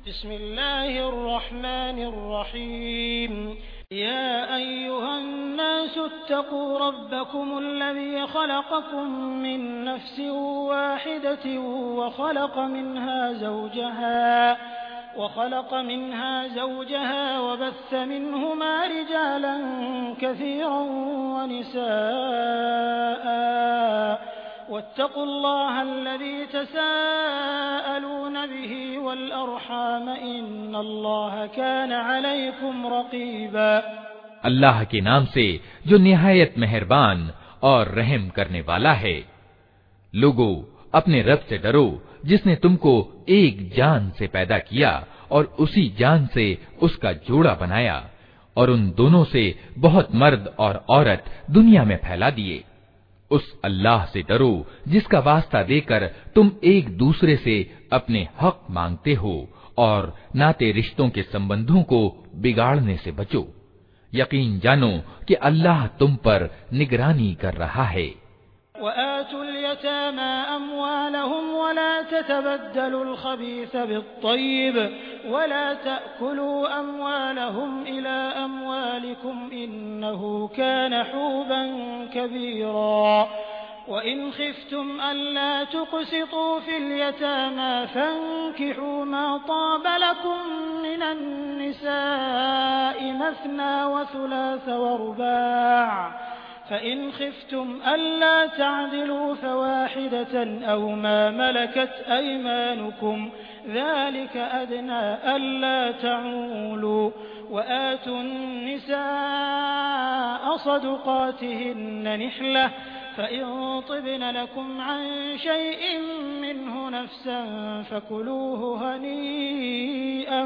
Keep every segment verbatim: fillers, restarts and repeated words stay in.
बिस्मिल्लाहिर्रहमानिर्रहीम या अय्युहन्नासु इत्तक़ू रब्बकुमुल्लज़ी खलक़कुम मिन नफ्सिन वाहिदतिन व खलक़ मिन्हा ज़ौजहा وخلق منها زوجها وبث منهما رجالا كثيرا ونساء واتقوا الله الذي تساءلون به والأرحام إن الله كان عليكم रक़ीबा। अल्लाह के नाम से जो निहायत मेहरबान और रहम करने वाला है। लोगों, अपने रब से डरो जिसने तुमको एक जान से पैदा किया और उसी जान से उसका जोड़ा बनाया और उन दोनों से बहुत मर्द और औरत दुनिया में फैला दिए। उस अल्लाह से डरो जिसका वास्ता देकर तुम एक दूसरे से अपने हक मांगते हो और नाते रिश्तों के संबंधों को बिगाड़ने से बचो। यकीन जानो कि अल्लाह तुम पर निगरानी कर रहा है। वआतुल यतामा अम्वालहुम वला ततबद्दलुल खबीस बित्तय्यिब वला तअकुलू अम्वालहुम इला अम्वालिकुम इन्नहु कान हुबन कबीरा। वइन खिफ्तुम अल्ला तुक़सितू फिल यतामा फंकिहू मा ताब लकुम मिनन निसाइ मस्ना व सुलास व रुबाअ فإن خفتم ألا تعدلوا فواحدة أو ما ملكت أيمانكم ذلك أدنى ألا تعولوا وآتوا النساء صدقاتهن نحلة فإن طبن لكم عن شيء منه نفسا فكلوه هنيئا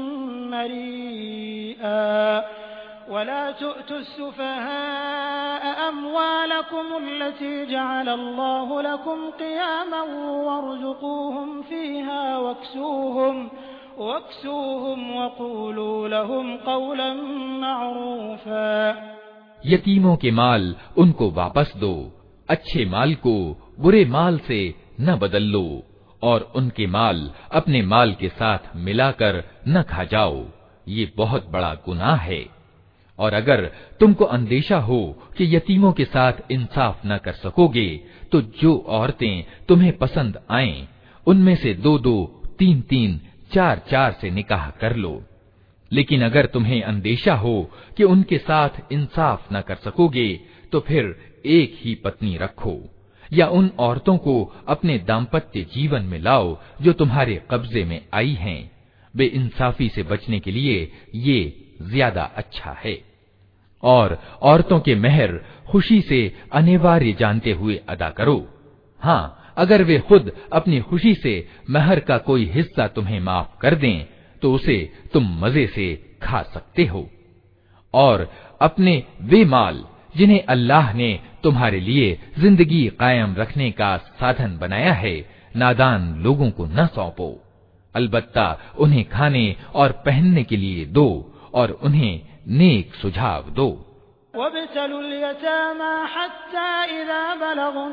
مريئا ولا تؤتوا السفهاء أموالكم التي جعل الله لكم قياما وارزقوهم فيها واكسوهم واكسوهم وقولوا لهم قولا معروفا। यतीमों के माल उनको वापस दो, अच्छे माल को बुरे माल से न बदल लो और उनके माल अपने माल के साथ मिलाकर न खा जाओ, ये बहुत बड़ा गुनाह है। और अगर तुमको अंदेशा हो कि यतीमों के साथ इंसाफ न कर सकोगे तो जो औरतें तुम्हें पसंद आएं उनमें से दो दो तीन तीन चार चार से निकाह कर लो। लेकिन अगर तुम्हें अंदेशा हो कि उनके साथ इंसाफ न कर सकोगे तो फिर एक ही पत्नी रखो या उन औरतों को अपने दाम्पत्य जीवन में लाओ जो तुम्हारे कब्जे में आई हैं। बेइंसाफी से बचने के लिए ये ज्यादा अच्छा है। और औरतों के मेहर खुशी से अनिवार्य जानते हुए अदा करो। हाँ, अगर वे खुद अपनी खुशी से मेहर का कोई हिस्सा तुम्हें माफ कर दें तो उसे तुम मजे से खा सकते हो। और अपने वे माल जिन्हें अल्लाह ने तुम्हारे लिए जिंदगी कायम रखने का साधन बनाया है, नादान लोगों को न सौंपो। अलबत्ता उन्हें खाने और पहनने के लिए दो और उन्हें नेक सुझाव दो। वब्तलुल यतामा हत्ता इज़ा बलगुन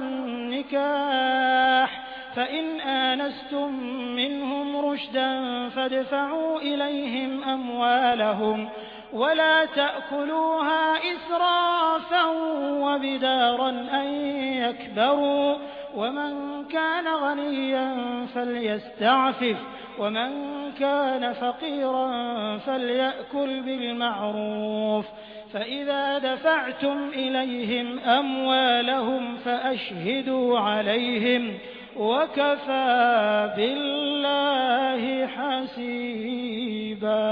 निकाह फ़इन आनस्तुम मिनहुम रुश्दन फ़दफ़अू इलैहिम अम्वालहुम वला तअकुलूहा इस्राफ़न व बिदारन अन यकबरू वमन कान गनिय्यन फ़ल्यस्तअफ़िफ़ वमन कान फ़क़ीरन फ़ल्यअकुल बिलमअरूफ़ फ़इज़ा दफ़अतुम इलैहिम अम्वालहुम फ़अशहिदू अलैहिम वकफ़ा बिल्लाहि हसीबा।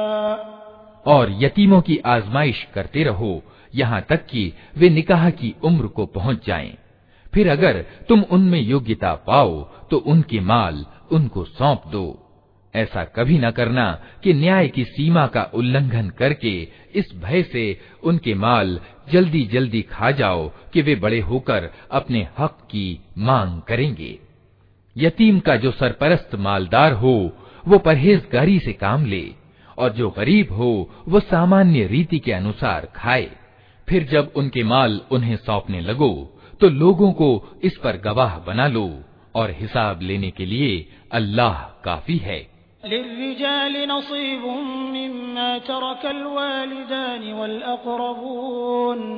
और यतीमों की आजमाइश करते रहो यहाँ तक कि वे निकाह की उम्र को पहुँच जाएं। फिर अगर तुम उनमें योग्यता पाओ तो उनके माल उनको सौंप दो। ऐसा कभी न करना कि न्याय की सीमा का उल्लंघन करके इस भय से उनके माल जल्दी जल्दी खा जाओ कि वे बड़े होकर अपने हक की मांग करेंगे। यतीम का जो सरपरस्त मालदार हो वो परहेजगारी से काम ले और जो गरीब हो वो सामान्य रीति के अनुसार खाए। फिर जब उनके माल उन्हें सौंपने लगो तो लोगों को इस पर गवाह बना लो और हिसाब लेने के लिए अल्लाह काफी है। للرجال نصيب مما ترك الوالدان والأقربون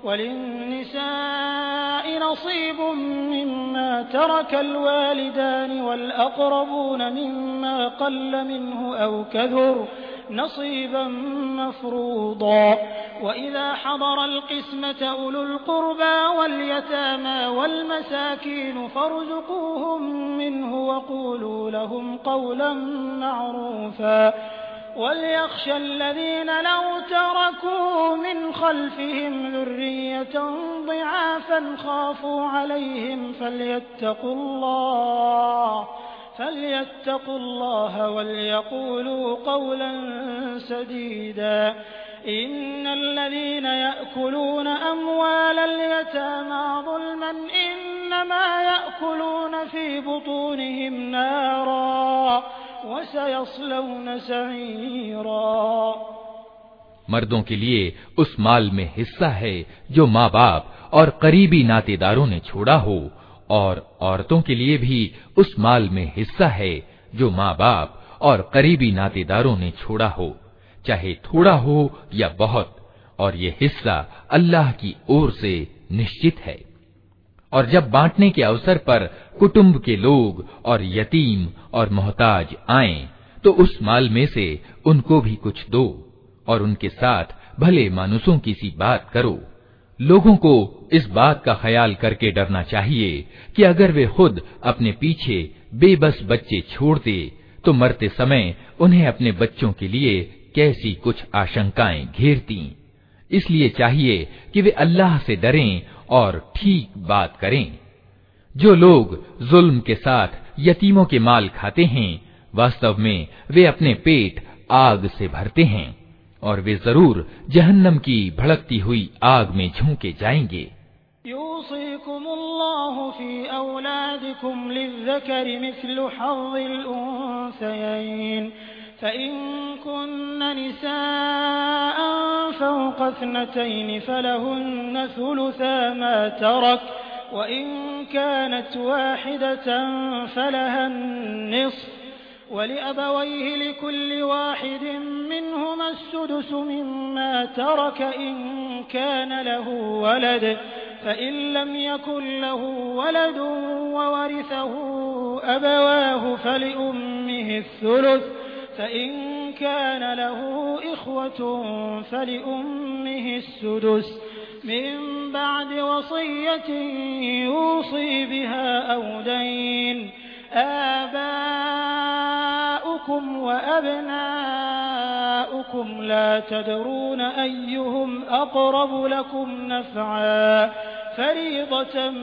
وللنساء نصيب مما ترك الوالدان والأقربون مما قل منه أو كثر نصيبا مفروضا وإذا حضر القسمة أولو القربى واليتامى والمساكين فارزقوهم منه وقولوا لهم قولا معروفا وليخشى الذين لو تركوا من خلفهم ذرية ضعافا خافوا عليهم فليتقوا الله فليتقوا الله وليقولوا قولا سديدا إن الذين يأكلون أموال اليتامى ظلما إنما يأكلون في بطونهم نارا وسيصلون سعيرا। मर्दों के लिए उस माल में हिस्सा है जो माँ बाप और करीबी नातेदारों ने छोड़ा हो, और औरतों के लिए भी उस माल में हिस्सा है जो माँ बाप और करीबी नातेदारों ने छोड़ा हो, चाहे थोड़ा हो या बहुत, और ये हिस्सा अल्लाह की ओर से निश्चित है। और जब बांटने के अवसर पर कुटुंब के लोग और यतीम और मोहताज आएं, तो उस माल में से उनको भी कुछ दो और उनके साथ भले मानुसों की सी बात करो। लोगों को इस बात का ख्याल करके डरना चाहिए कि अगर वे खुद अपने पीछे बेबस बच्चे छोड़ते तो मरते समय उन्हें अपने बच्चों के लिए कैसी कुछ आशंकाएं घेरती। इसलिए चाहिए कि वे अल्लाह से डरें और ठीक बात करें। जो लोग जुल्म के साथ यतीमों के माल खाते हैं, वास्तव में वे अपने पेट आग से भरते हैं और वे जरूर जहन्नम की भड़कती हुई आग में झोंके जाएंगे। यूसीकुमुल्लाहु फी औलादिकुम लिज़्ज़करि मिस्लु हज़्ज़िल उन्सयैन फ़इन कुन्न निसाअन फ़ौक़ इस्नतैन फ़लहुन्न सुलुसा मा तरक वइन कानत वाहिदतन फ़लहा निस्फ़ वलिअबवैहि लिकुल्लि वाहिदिन मिनहुमा अस्सुदुस मिम्मा तरक इन कान लहु वलद फ़इन लम यकुन लहु वलदुन ववरिसहु अबवाहु फ़लिउम्मिहि अस्सुलुस फ़इन कान लहु इख़्वतुन फ़लिउम्मिहि अस्सुदुस मिन बअदि वसिय्यतिन यूसी बिहा औ दैन आबाउकुम व अबनाउकुम ला तदरून अय्युहुम अक़रबु लकुम नफ़अन फ़रीज़तन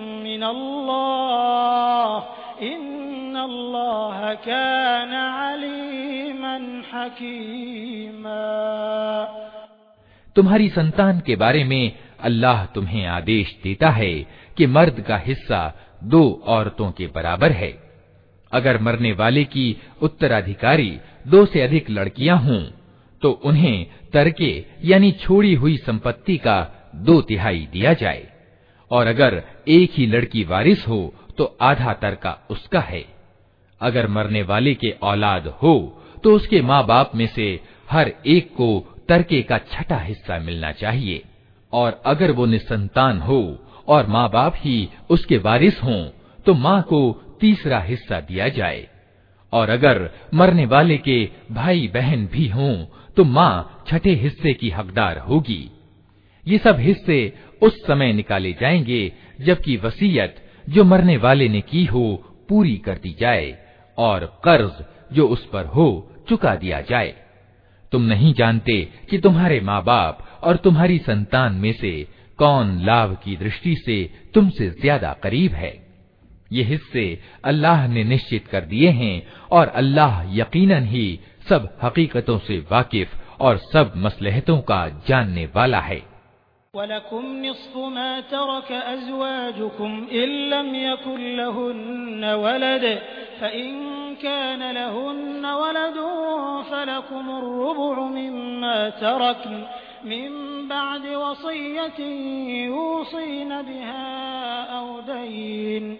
मिनल्लाह इन्नल्लाह कान अलीमन हकीमा। तुम्हारी संतान के बारे में अल्लाह तुम्हें आदेश देता है कि मर्द का हिस्सा दो औरतों के बराबर है। अगर मरने वाले की उत्तराधिकारी दो से अधिक लड़कियां हों तो उन्हें तरके यानी छोड़ी हुई संपत्ति का दो तिहाई दिया जाए, और अगर एक ही लड़की वारिस हो तो आधा तरका उसका है। अगर मरने वाले के औलाद हो तो उसके माँ बाप में से हर एक को तरके का छठा हिस्सा मिलना चाहिए, और अगर वो निसंतान हो और माँ बाप ही उसके वारिस हों तो माँ को तीसरा हिस्सा दिया जाए, और अगर मरने वाले के भाई बहन भी हों तो माँ छठे हिस्से की हकदार होगी। ये सब हिस्से उस समय निकाले जाएंगे जबकि वसीयत जो मरने वाले ने की हो पूरी कर दी जाए और कर्ज जो उस पर हो चुका दिया जाए। तुम नहीं जानते कि तुम्हारे माँ बाप और तुम्हारी संतान में से कौन लाभ की दृष्टि से तुमसे ज्यादा करीब है। ये हिस्से अल्लाह ने निश्चित कर दिए हैं और अल्लाह यकीनन ही सब हकीकतों से वाकिफ और सब मसलहतों का जानने वाला है। वलकुम निस्फ़ु मा तरक अज़वाजुकुम इल्लम यकुन लहुन्न वलद फ़इन कान लहुन्न वलदुन फ़लकुमुर रुबु मिम्मा तरक्न मिन बअदि वसिय्यतिन यूसीन बिहा औ दैन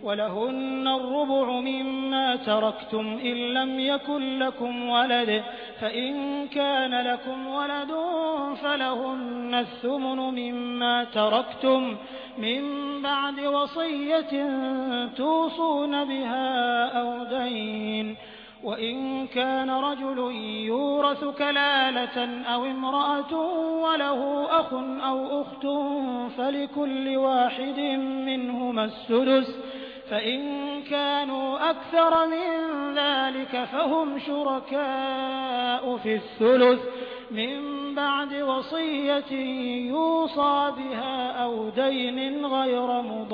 वलहुन्न अर्रुबु मिम्मा तरक्तुम इल्लम यकुन लकुम वलद फ़इन कान लकुम वलदुन फ़लहुन्न अस्सुमुनु मिम्मा तरक्तुम मिन बअदि वसिय्यतिन तूसून बिहा औ दय्न वइन कान रजुलुन यूरसु कलालतन औ इम्रअतुन वलहु अखुन औ उख्तुन फ़लिकुल्लि वाहिदिन मिनहुमा अस्सुदुस फ़इन कानू अक्सर मिन ज़ालिक फ़हुम शुरकाअ फ़िस्सुलुस मिन बअदि वसिय्यतिन यूसा बिहा औ दय्निन गयर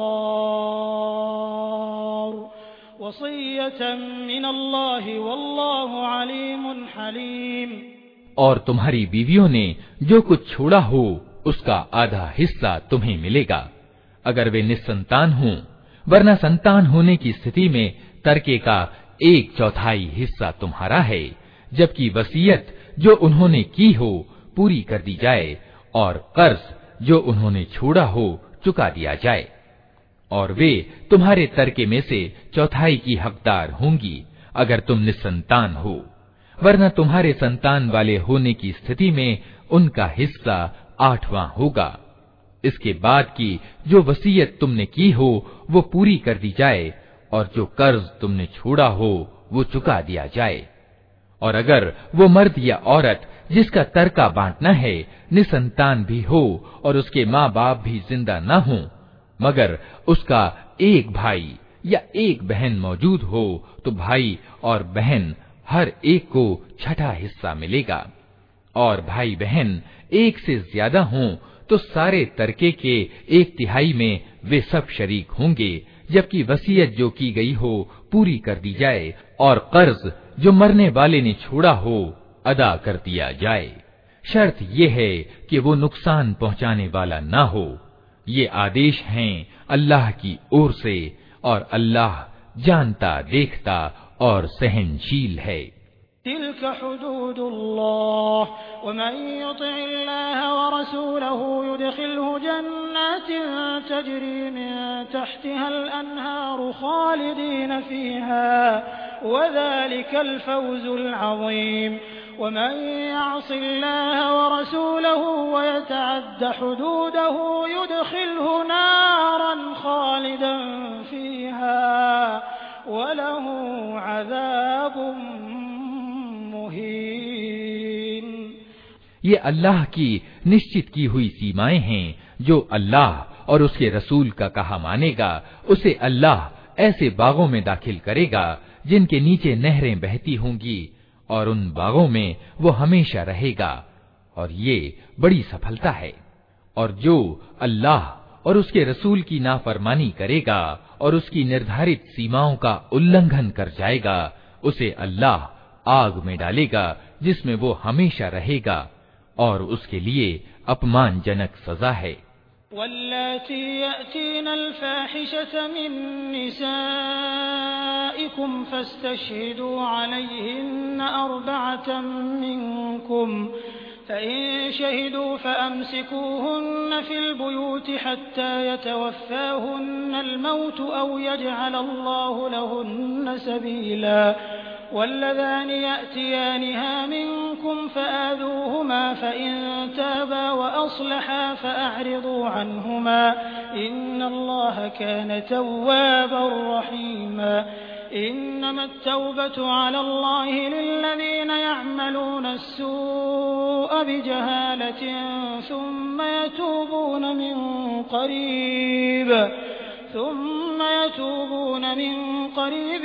मुदार वसिय्यतन मिनल्लाहि वल्लाहु अलीमुन हलीम। और तुम्हारी बीवियों ने जो कुछ छोड़ा हो उसका आधा हिस्सा तुम्हें मिलेगा अगर वे निस्संतान हों, वरना संतान होने की स्थिति में तरके का एक चौथाई हिस्सा तुम्हारा है, जबकि वसीयत जो उन्होंने की हो पूरी कर दी जाए और कर्ज जो उन्होंने छोड़ा हो चुका दिया जाए। और वे तुम्हारे तरके में से चौथाई की हकदार होंगी अगर तुम निस्संतान हो, वरना तुम्हारे संतान वाले होने की स्थिति में उनका हिस्सा आठवां होगा। इसके बाद की जो वसीयत तुमने की हो वो पूरी कर दी जाए और जो कर्ज तुमने छोड़ा हो वो चुका दिया जाए। और अगर वो मर्द या औरत जिसका तरका बांटना है निसंतान भी हो और उसके माँ बाप भी जिंदा न हो, मगर उसका एक भाई या एक बहन मौजूद हो, तो भाई और बहन हर एक को छठा हिस्सा मिलेगा। और भाई बहन एक से ज्यादा हों तो सारे तरके के एक तिहाई में वे सब शरीक होंगे, जबकि वसीयत जो की गई हो पूरी कर दी जाए और कर्ज जो मरने वाले ने छोड़ा हो अदा कर दिया जाए। शर्त ये है कि वो नुकसान पहुंचाने वाला ना हो। ये आदेश हैं अल्लाह की ओर से और अल्लाह जानता देखता और सहनशील है। तिल्क हुदूदुल्लाह वमन युतिइल्लाह वरसूलहु युदखिलहु जन्नातिन तजरी मिन तहतिहल अन्हारु खालिदीन फीहा वज़ालिकल फौज़ुल अज़ीम वमन यअसिल्लाह वरसूलहु वयतअद्द हुदूदहु युदखिलहु नारन खालिदन फीहा वलहु अज़ाबुन मुहीन। ये अल्लाह की निश्चित की हुई सीमाएं हैं। जो अल्लाह और उसके रसूल का कहा मानेगा उसे अल्लाह ऐसे बागों में दाखिल करेगा जिनके नीचे नहरें बहती होंगी और उन बागों में वो हमेशा रहेगा, और ये बड़ी सफलता है। और जो अल्लाह और उसके रसूल की नाफरमानी करेगा और उसकी निर्धारित सीमाओं का उल्लंघन कर जाएगा, उसे अल्लाह आग में डालेगा जिसमें वो हमेशा रहेगा, और उसके लिए अपमानजनक सजा है। वल्लाती यअतीनल फाहिशत मिन निसाइकुम फस्तशहिदू अलैहिन्न अर्बअतन मिनकुम फ़इन शहिदू फ़अम्सिकूहुन्न फ़िल बुयूति हत्ता यतवफ़्फ़ाहुन्नल मौत औ यजअलल्लाहु लहुन्न सबीला वल्लज़ानि यअतियानिहा मिनकुम फ़आज़ूहुमा फ़इन ताबा वअस्लहा फ़अዕरिضू अन्हुमा इन्नल्लाह कान तव्वाबर रहीमा। इन्नमा अत्तौबतु अलल्लाहि लिल्लज़ीना यअमलूना अस्सूअ बिजहालतिन सुम्मा यतूबून मिन क़रीब ثم يتوبون من قريب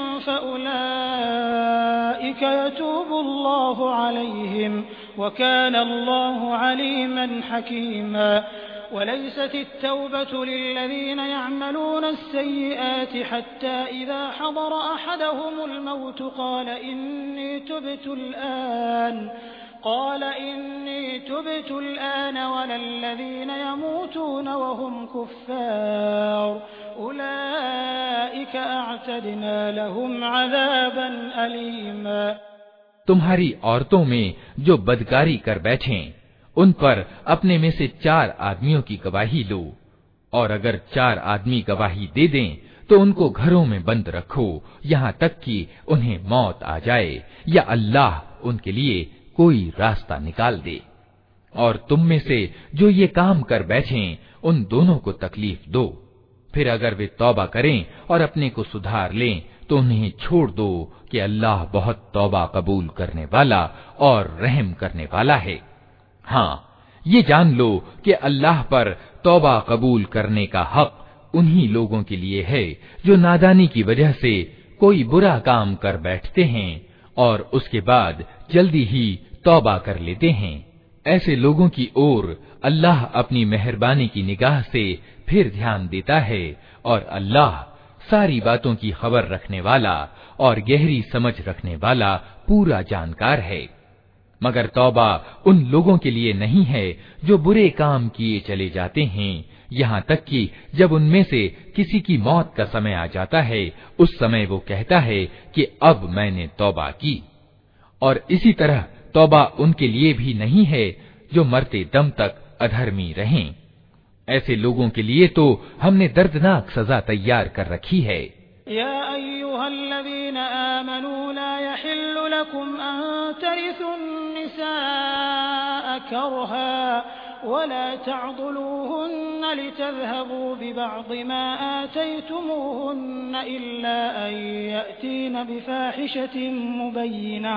فأولئك يتوب الله عليهم وكان الله عليما حكيما. وليست التوبة للذين يعملون السيئات حتى إذا حضر أحدهم الموت قال إني تبت الآن قال إني تبت الآن ولا الذين يموتون وهم كفار أولئك أعتدنا لهم عذابا أليما। तुम्हारी औरतों में जो बदकारी कर बैठें उन पर अपने में से चार आदमियों की गवाही लो, और अगर चार आदमी गवाही दे दें तो उनको घरों में बंद रखो यहाँ तक कि उन्हें मौत आ जाए या अल्लाह उनके लिए कोई रास्ता निकाल दे। और तुम में से जो ये काम कर बैठें, उन दोनों को तकलीफ दो। फिर अगर वे तौबा करें और अपने को सुधार लें तो उन्हें छोड़ दो कि अल्लाह बहुत तौबा कबूल करने वाला और रहम करने वाला है। हाँ, ये जान लो कि अल्लाह पर तौबा कबूल करने का हक उन्हीं लोगों के लिए है जो नादानी की वजह से कोई बुरा काम कर बैठते हैं और उसके बाद जल्दी ही तौबा कर लेते हैं। ऐसे लोगों की ओर अल्लाह अपनी मेहरबानी की निगाह से फिर ध्यान देता है और अल्लाह सारी बातों की खबर रखने वाला और गहरी समझ रखने वाला पूरा जानकार है। मगर तौबा उन लोगों के लिए नहीं है जो बुरे काम किए चले जाते हैं, यहाँ तक कि जब उनमें से किसी की मौत का समय आ जाता है, उस समय वो कहता है कि अब मैंने तौबा की। और इसी तरह तौबा उनके लिए भी नहीं है जो मरते दम तक अधर्मी रहें। ऐसे लोगों के लिए तो हमने दर्दनाक सजा तैयार कर रखी है। या अय्युहल्लज़ीना आमनू ला यहिल्लु लकुम अन तरिसुन्निसाअ करहा वला तअदुलूहुन्न लितज़हबू बिबअदि मा आतयतुमूहुन्न इल्ला अन यअतीन बिफाहिशतिन मुबय्यिनह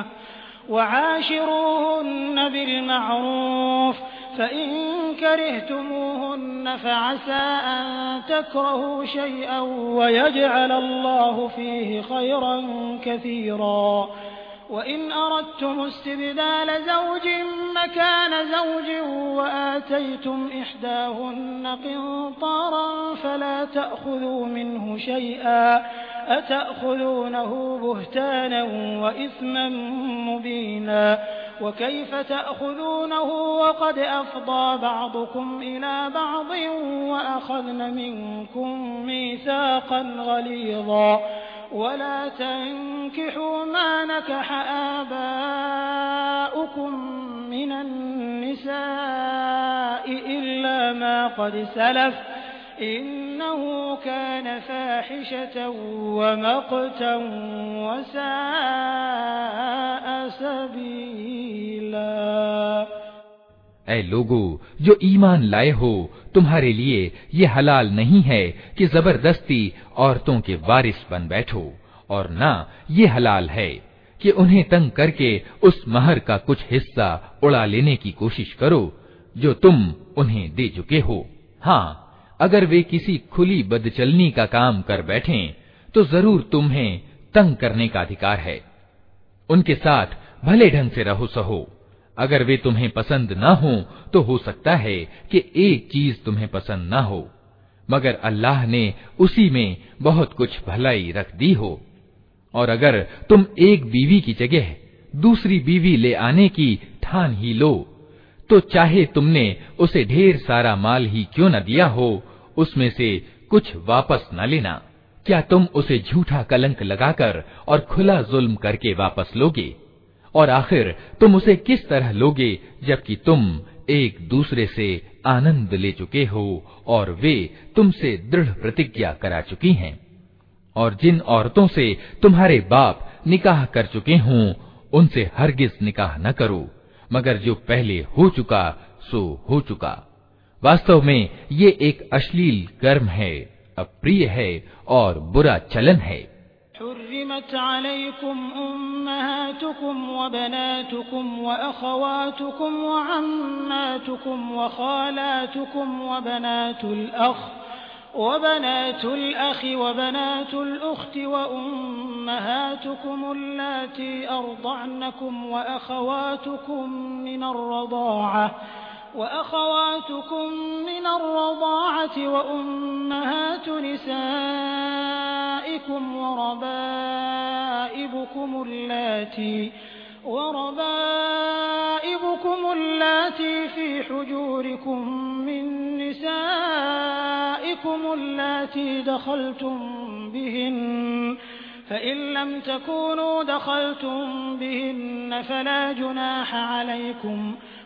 वआशिरूहुन्न बिलमअरूफ फ़इन करिhtumuhunna फ़असा अन तकरहू शयअन वयजअल अल्लाहु फ़ीहि ख़ैरन कसीरा वइन अरदतुम इस्तिबदाल ज़ौजिन मकान ज़ौजिन वआतयतुम इह्दाहुन्न क़िन्तारन फ़ला तअख़ुज़ू मिन्हु शयअन अतअख़ुज़ूनहु बुहतानन वइस्मन मुबीना वकैफ़ तअख़ुज़ूनहु वक़द अफ़ضى बअदुकुम इला बअद वअख़ज़न मिनकुम मीसाक़an ग़लीज़ा वला तंकिहू मा नकह आबाउकुम मिनन निसाइ इल्ला मा क़द सलफ़ इन्नहु कान फ़ाहिशतन वमक़तन वसाअ सबीला। ऐ लोगो जो ईमान लाए हो, तुम्हारे लिए ये हलाल नहीं है कि जबरदस्ती औरतों के वारिस बन बैठो, और ना ये हलाल है कि उन्हें तंग करके उस महर का कुछ हिस्सा उड़ा लेने की कोशिश करो जो तुम उन्हें दे चुके हो। हाँ, अगर वे किसी खुली बदचलनी का काम कर बैठें तो जरूर तुम्हें तंग करने का अधिकार है। उनके साथ भले ढंग से रहो सहो। अगर वे तुम्हें पसंद ना हो तो हो सकता है कि एक चीज तुम्हें पसंद ना हो, मगर अल्लाह ने उसी में बहुत कुछ भलाई रख दी हो। और अगर तुम एक बीवी की जगह दूसरी बीवी ले आने की ठान ही लो तो चाहे तुमने उसे ढेर सारा माल ही क्यों न दिया हो, उसमें से कुछ वापस न लेना। क्या तुम उसे झूठा कलंक लगाकर और खुला जुल्म करके वापस लोगे? और आखिर तुम उसे किस तरह लोगे जबकि तुम एक दूसरे से आनंद ले चुके हो और वे तुमसे दृढ़ प्रतिज्ञा करा चुकी हैं। और जिन औरतों से तुम्हारे बाप निकाह कर चुके हों, उनसे हरगिज निकाह न करो, मगर जो पहले हो चुका सो हो चुका। वास्तव में ये एक अश्लील कर्म है, अप्रिय है और बुरा चलन है। हुर्रिमत अलैकुम उम्महातुकुम व बनातुकुम व अख़वातुकुम व अम्मातुकुम व ख़ालातुकुम व बनातुल अख़ व बनातुल अख़ि व बनातुल उख़्ति व उम्महातुकुम अल्लाती अर्दअनकुम व अख़वातुकुम मिनर रज़ाअह وأخواتكم من الرضاعة وأمهات نسائكم وربائبكم اللاتي وربائبكم اللاتي في حجوركم من نسائكم اللاتي دخلتم بهن فإن لم تكونوا دخلتم بهن فلا جناح عليكم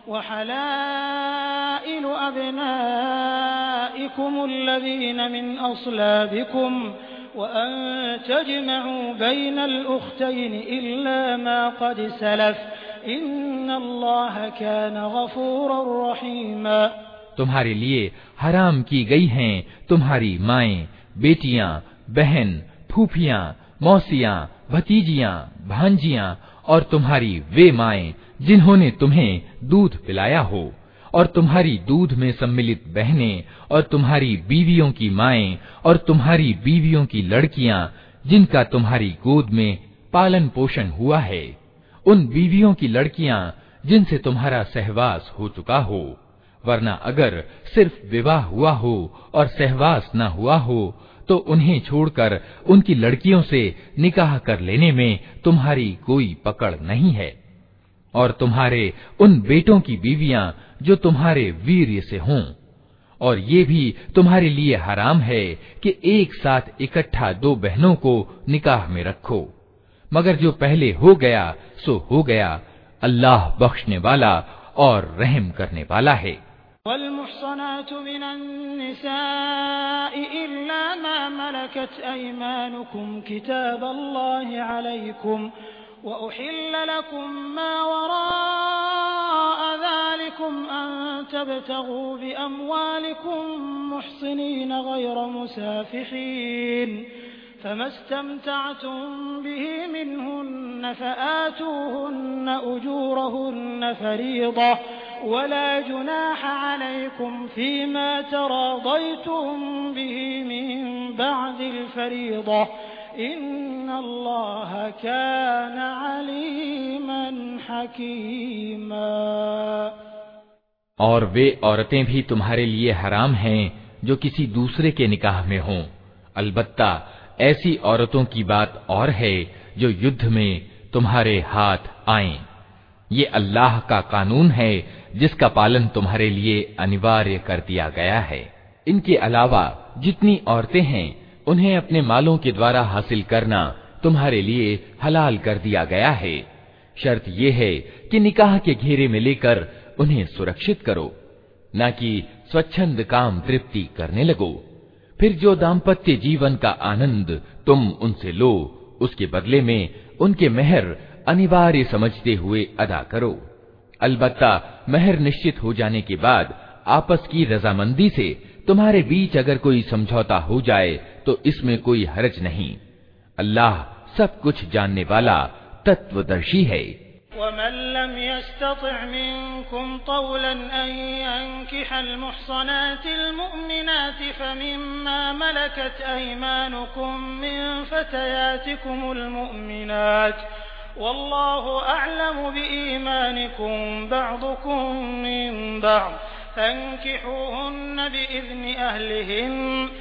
وحلائل أبنائكم الذين من أصلابكم व अन तजमऊ बैनल उख्तैन इल्ला मा क़द सलफ इन्नल्लाह कान गफूरर रहीमा। तुम्हारे लिए हराम की गई हैं तुम्हारी माएं, बेटियां, बहन, फूफियां, मौसियां, भतीजियां, भांजियां और तुम्हारी वे माएं जिन्होंने तुम्हें दूध पिलाया हो, और तुम्हारी दूध में सम्मिलित बहनें, और तुम्हारी बीवियों की माएं, और तुम्हारी बीवियों की लड़कियां जिनका तुम्हारी गोद में पालन पोषण हुआ है, उन बीवियों की लड़कियां जिनसे तुम्हारा सहवास हो चुका हो, वरना अगर सिर्फ विवाह हुआ हो और सहवास न हुआ हो तो उन्हें छोड़कर उनकी लड़कियों से निकाह कर लेने में तुम्हारी कोई पकड़ नहीं है। और तुम्हारे उन बेटों की बीवियां जो तुम्हारे वीर्य से हों, और ये भी तुम्हारे लिए हराम है कि एक साथ इकट्ठा दो बहनों को निकाह में रखो, मगर जो पहले हो गया सो हो गया, अल्लाह बख्शने वाला और रहम करने वाला है। वल्मुहसनातु मिनन निसाइ इल्ला मा मलकत अयमानुकुम किताबल्लाहि अलैकुम व उहिल्ल लकुम मा वराअ ज़ालिकुम अन तबतगू बिअमवालिकुम मुहसिनीन गैर मुसाफिहीन फमस्तमतअतुम बिही मिनहुन्न फआतूहुन्न उजूरहुन्न फरीदा वला जुनाह अलैकुम फीमा तरादयतुम बिही मिन बअदिल फरीदा इन्नल्लाह कान अलीमन हकीमा। और वे औरतें भी तुम्हारे लिए हराम हैं जो किसी दूसरे के निकाह में हों, अलबत्ता ऐसी औरतों की बात और है जो युद्ध में तुम्हारे हाथ आएं। ये अल्लाह का कानून है जिसका पालन तुम्हारे लिए अनिवार्य कर दिया गया है। इनके अलावा जितनी औरतें हैं उन्हें अपने मालों के द्वारा हासिल करना तुम्हारे लिए हलाल कर दिया गया है। शर्त यह है कि निकाह के घेरे में लेकर उन्हें सुरक्षित करो, न कि स्वच्छंद काम तृप्ति करने लगो। फिर जो दाम्पत्य जीवन का आनंद तुम उनसे लो, उसके बदले में उनके मेहर अनिवार्य समझते हुए अदा करो। अलबत्ता मेहर निश्चित हो जाने के बाद आपस की रजामंदी से तुम्हारे बीच अगर कोई समझौता हो जाए तो इसमें कोई हरज नहीं। अल्लाह सब कुछ जानने वाला तत्वदर्शी है। वमन लम यस्तति' मिनकुम तौलन अन यंकिहल मुहसनातिल मुमिनाति फमिम्मा मलकत अयमानुकुम मिन फतयातिकुमुल मुमिनात वल्लाहु अअलमु बिईमानिकुम बअदुकुम मिन बअद फंकिहूहुन्न बिइज़्नि अहलिहिन्न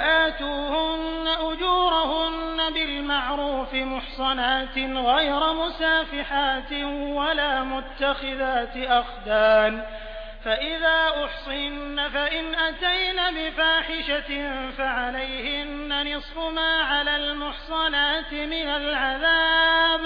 वआतूहुन्न उजूरहुन्न बिलमअरूफ मुहसनातिन गैर मुसाफिहातिन वला मुत्तखिदाति अख्दान फइज़ा उहसिन्न फइन अतैन बिफाहिशतिन फअलैहिन्न निस्फु मा अलल मुहसनाति मिनल अज़ाब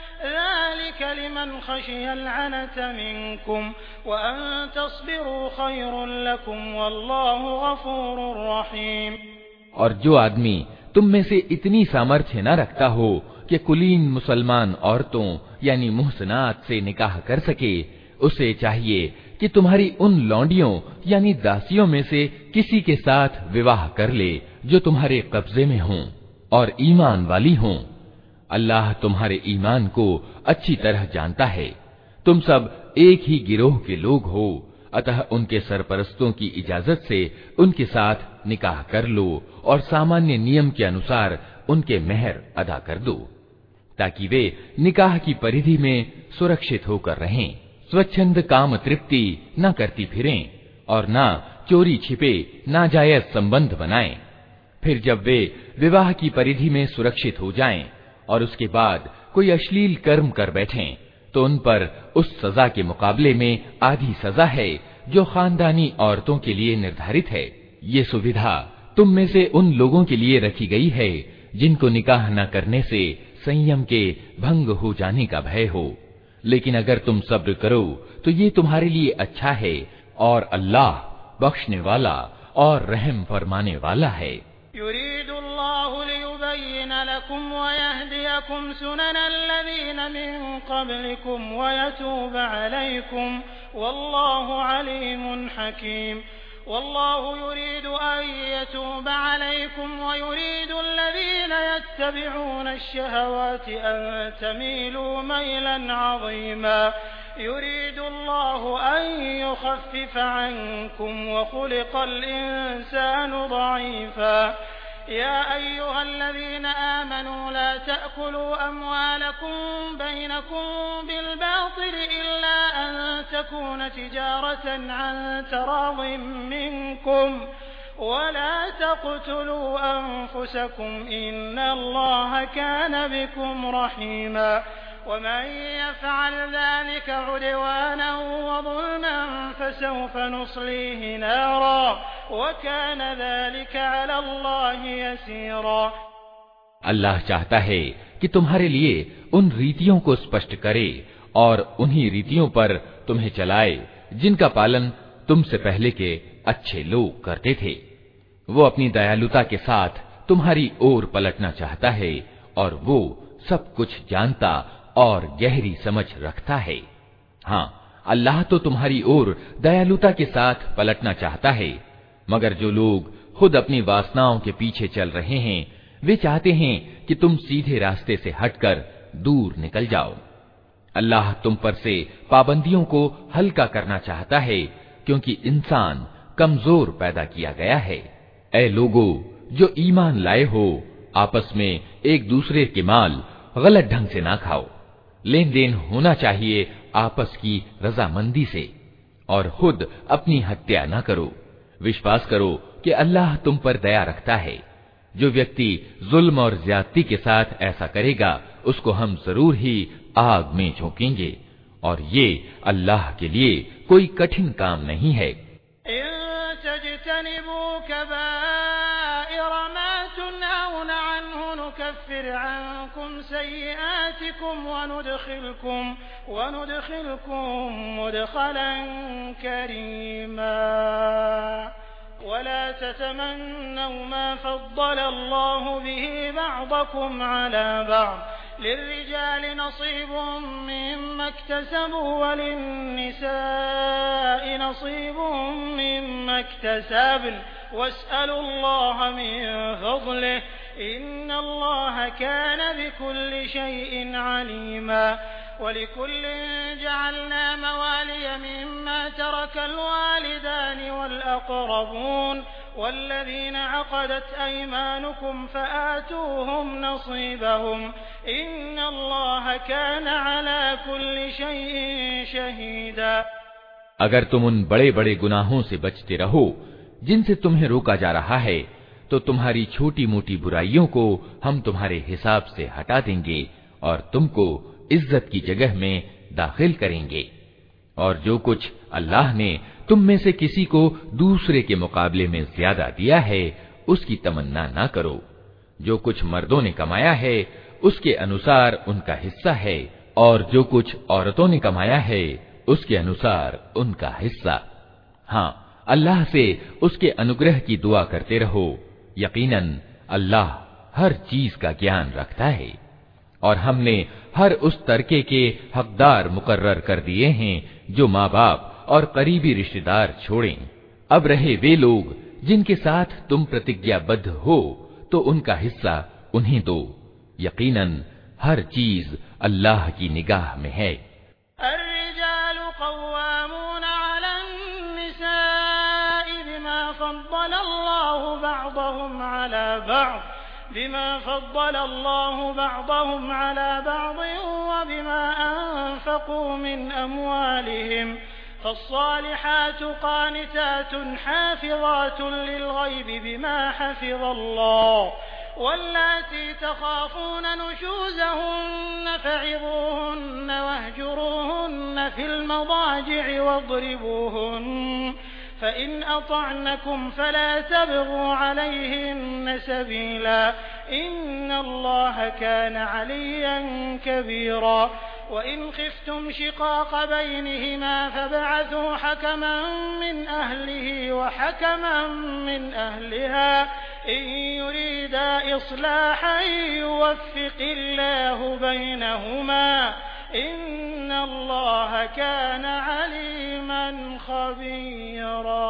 ذلك लिमन खशियल अनत मिनकुम व अन तस्बिरू खैरुन लकुम वल्लाहु गफूरुर रहीम। और जो आदमी तुम में से इतनी सामर्थ्य न रखता हो कि कुलीन मुसलमान औरतों यानी मुहसनात से निकाह कर सके, उसे चाहिए कि तुम्हारी उन लौंडियों यानी दासियों में से किसी के साथ विवाह कर ले जो तुम्हारे कब्जे में हों और ईमान वाली हों। अल्लाह तुम्हारे ईमान को अच्छी तरह जानता है। तुम सब एक ही गिरोह के लोग हो, अतः उनके सरपरस्तों की इजाजत से उनके साथ निकाह कर लो और सामान्य नियम के अनुसार उनके मेहर अदा कर दो, ताकि वे निकाह की परिधि में सुरक्षित होकर रहें, स्वच्छंद काम तृप्ति न करती फिरें और न चोरी छिपे नाजायज संबंध बनाएं। फिर जब वे विवाह की परिधि में सुरक्षित हो जाएं और उसके बाद कोई अश्लील कर्म कर बैठें तो उन पर उस सजा के मुकाबले में आधी सजा है जो खानदानी औरतों के लिए निर्धारित है। ये सुविधा तुम में से उन लोगों के लिए रखी गई है जिनको निकाह न करने से संयम के भंग हो जाने का भय हो, लेकिन अगर तुम सब्र करो तो ये तुम्हारे लिए अच्छा है और अल्लाह बख्शने वाला और रहम फरमाने वाला है। युरीदुल्लाहु أعمالكم ويهديكم سنن الذين من قبلكم ويتوب عليكم والله عليم حكيم والله يريد أن يتوب عليكم ويريد الذين يتبعون الشهوات أن تميلوا ميلا عظيما يريد الله أن يخفف عنكم وخلق الإنسان ضعيفا يا أيها الذين آمنوا لا تأكلوا أموالكم بينكم بالباطل إلا أن تكون تجارة عن تراض منكم ولا تقتلوا أنفسكم إن الله كان بكم رحيما ومن يفعل ذلك عدوانا وظلما فسوف نصليه نارا وكان ذلك على الله يسيرا। अल्लाह चाहता है कि तुम्हारे लिए उन रीतियों को स्पष्ट करे और उन्हीं रीतियों पर तुम्हें चलाए जिनका पालन तुमसे पहले के अच्छे लोग करते थे। वो अपनी दयालुता के साथ तुम्हारी ओर पलटना चाहता है और वो सब कुछ जानता और गहरी समझ रखता है। हाँ, अल्लाह तो तुम्हारी ओर दयालुता के साथ पलटना चाहता है, मगर जो लोग खुद अपनी वासनाओं के पीछे चल रहे हैं वे चाहते हैं कि तुम सीधे रास्ते से हटकर दूर निकल जाओ। अल्लाह तुम पर से पाबंदियों को हल्का करना चाहता है क्योंकि इंसान कमजोर पैदा किया गया है। ऐ लोगो जो ईमान लाए हो, आपस में एक दूसरे के माल गलत ढंग से ना खाओ। लेन देन होना चाहिए आपस की रजामंदी से और खुद अपनी हत्या न करो। विश्वास करो कि अल्लाह तुम पर दया रखता है। जो व्यक्ति जुल्म और ज्यादती के साथ ऐसा करेगा उसको हम जरूर ही आग में झोंकेंगे और ये अल्लाह के लिए कोई कठिन काम नहीं है। नुकफ्फिर अन्कुम सय्यिआतिकुम वनुदखिलकुम वनुदखिलकुम मुदखलन करीमा वला ततमन्नौ मा फद्दल अल्लाहु बिही बअदकुम अला बअद लिर्रिजालि नसीबुम मिम्मा इक्तसबू वलिन्निसाइ नसीबुम मिम्मा इक्तसब्न वस्अलुल्लाह मिन फضलिहि إن الله كان بكل شيء عليما ولكل جعلنا موالي مما ترك الوالدان والأقربون والذين عقدت أيمانكم فآتوهم نصيبهم إن الله كان على كل شيء شهيدا। अगर तुम उन बड़े बड़े गुनाहों से बचते रहो जिनसे तुम्हें रोका जा रहा है तो तुम्हारी छोटी मोटी बुराइयों को हम तुम्हारे हिसाब से हटा देंगे और तुमको इज्जत की जगह में दाखिल करेंगे। और जो कुछ अल्लाह ने तुम में से किसी को दूसरे के मुकाबले में ज्यादा दिया है उसकी तमन्ना ना करो। जो कुछ मर्दों ने कमाया है उसके अनुसार उनका हिस्सा है और जो कुछ औरतों ने कमाया है उसके अनुसार उनका हिस्सा। हाँ, अल्लाह से उसके अनुग्रह की दुआ करते रहो। यकीनन अल्लाह हर चीज का ज्ञान रखता है। और हमने हर उस तरके के हकदार मुकर्रर कर दिए हैं जो माँ बाप और करीबी रिश्तेदार छोड़ें। अब रहे वे लोग जिनके साथ तुम प्रतिज्ञाबद्ध हो तो उनका हिस्सा उन्हें दो। यकीनन हर चीज अल्लाह की निगाह में है। बिमा फद्दल अल्लाहु बअदहुम अला बअद व बिमा अनफक़ू मिन अम्वालिहिम फस्सालिहातु क़ानितातुन हाफ़िज़ातुन लिलग़ैब बिमा हफ़िज़ल्लाह वल्लाती तख़ाफ़ून नुशूज़हुन्न फ़इज़ूहुन्न वahjuruhunna फ़िल मज़ाजि'i वضربوهن فإن أطعنكم فلا تبغوا عليهن سبيلا إن الله كان عليا كبيرا وإن خفتم شقاق بينهما فابعثوا حكما من أهله وحكما من أهلها इन युरीदा इस्लाहन युवफ्फिक़िल्लाहु बैनहुमा इन्नल्लाह कान अलीमन खबीरा।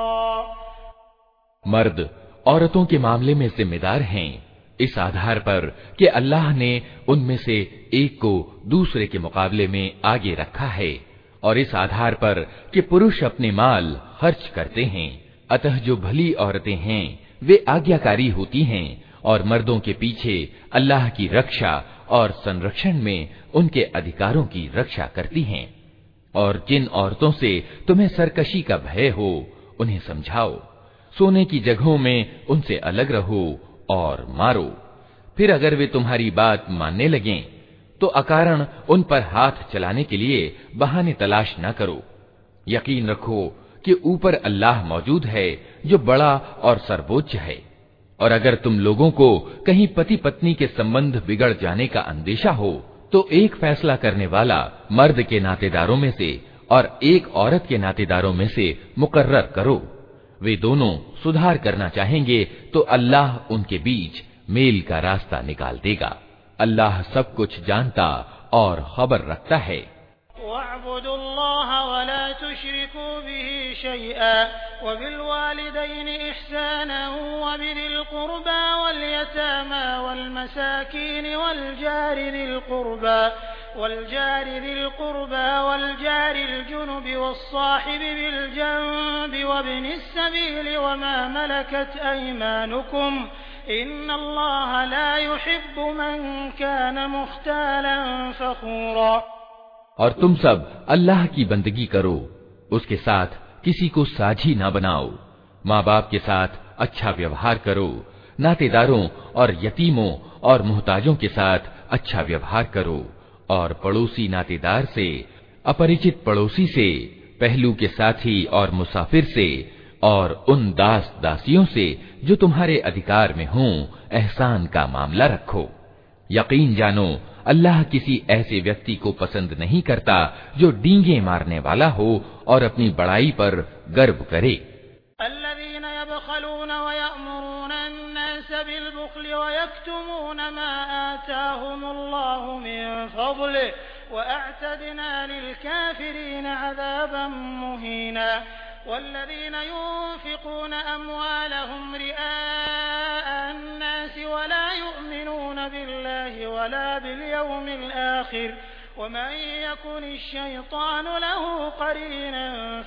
मर्द औरतों के मामले में जिम्मेदार हैं इस आधार पर कि अल्लाह ने उनमें से एक को दूसरे के मुकाबले में आगे रखा है, और इस आधार पर कि पुरुष अपने माल खर्च करते हैं। अतः जो भली औरतें हैं वे आज्ञाकारी होती हैं और मर्दों के पीछे अल्लाह की रक्षा और संरक्षण में उनके अधिकारों की रक्षा करती हैं। और जिन औरतों से तुम्हें सरकशी का भय हो उन्हें समझाओ, सोने की जगहों में उनसे अलग रहो और मारो। फिर अगर वे तुम्हारी बात मानने लगें तो अकारण उन पर हाथ चलाने के लिए बहाने तलाश न करो। यकीन रखो कि ऊपर अल्लाह मौजूद है जो बड़ा और सर्वोच्च है। और अगर तुम लोगों को कहीं पति पत्नी के संबंध बिगड़ जाने का अंदेशा हो तो एक फैसला करने वाला मर्द के नातेदारों में से और एक औरत के नातेदारों में से मुकर्रर करो। वे दोनों सुधार करना चाहेंगे तो अल्लाह उनके बीच मेल का रास्ता निकाल देगा। अल्लाह सब कुछ जानता और खबर रखता है। वअब्दुल्लाह वला तुश्रिकू बिही शैअन वबिलवालिदैनि इहसानन वबिदिल कुर्बा वलयतामा वलमसाकीन वलजारि दिल कुर्बा वलजारि दिल कुर्बा वलजारिल जुनुबि वस्साहिबि बिल जन्बि वब्निस सबील वमा मलकत अयमानुकुम इन्नल्लाह ला युहिब्बु मन कान मुख्तालन फखूरा। और तुम सब अल्लाह की बंदगी करो, उसके साथ किसी को साझी न बनाओ। माँ बाप के साथ अच्छा व्यवहार करो, नातेदारों और यतीमों और मुहताजों के साथ अच्छा व्यवहार करो, और पड़ोसी नातेदार से, अपरिचित पड़ोसी से, पहलू के साथी और मुसाफिर से और उन दास दासियों से जो तुम्हारे अधिकार में हों एहसान का मामला रखो। यकीन जानो अल्लाह किसी ऐसे व्यक्ति को पसंद नहीं करता जो डींगे मारने वाला हो और अपनी बड़ाई पर गर्व करे। अल्लज़ीना यबखलून वयअमुरून अन्नास बिलबुख्ल वयक्तुमून मा आताहुमुल्लाहु मिन फज़लिहि वअअतदना लिलकाफिरीन अज़ाबन मुहीना। वल्लज़ीन युनफ़िक़ून अम्वालहुम रिआअ अन्नास वला युमिनून बिल्लाहि वला बिलयौमिल आखिर वमन यकुनिश्शैतान लहू क़रीनन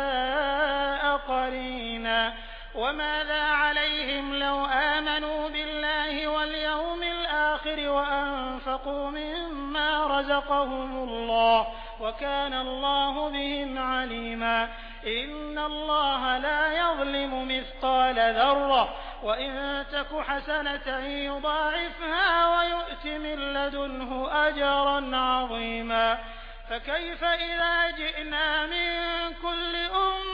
फसाअ क़रीना। वमाज़ा अलैहिम लौ आमनू बिल्लाहि वलयौमिल आखिर वअन्फ़क़ू मिम्मा रज़क़हुमुल्लाह वकान अल्लाहु बिहिम अलीमा। इन्नल्लाह ला यज़लिमु मिस्क़ाल ज़र्रह वइन तकु हसनतन युज़ाइफ़हा वयु'ति मिन लदुन्हु अजरन अज़ीमा। फकैफ़ इज़ा जि'ना मिन कुल्लि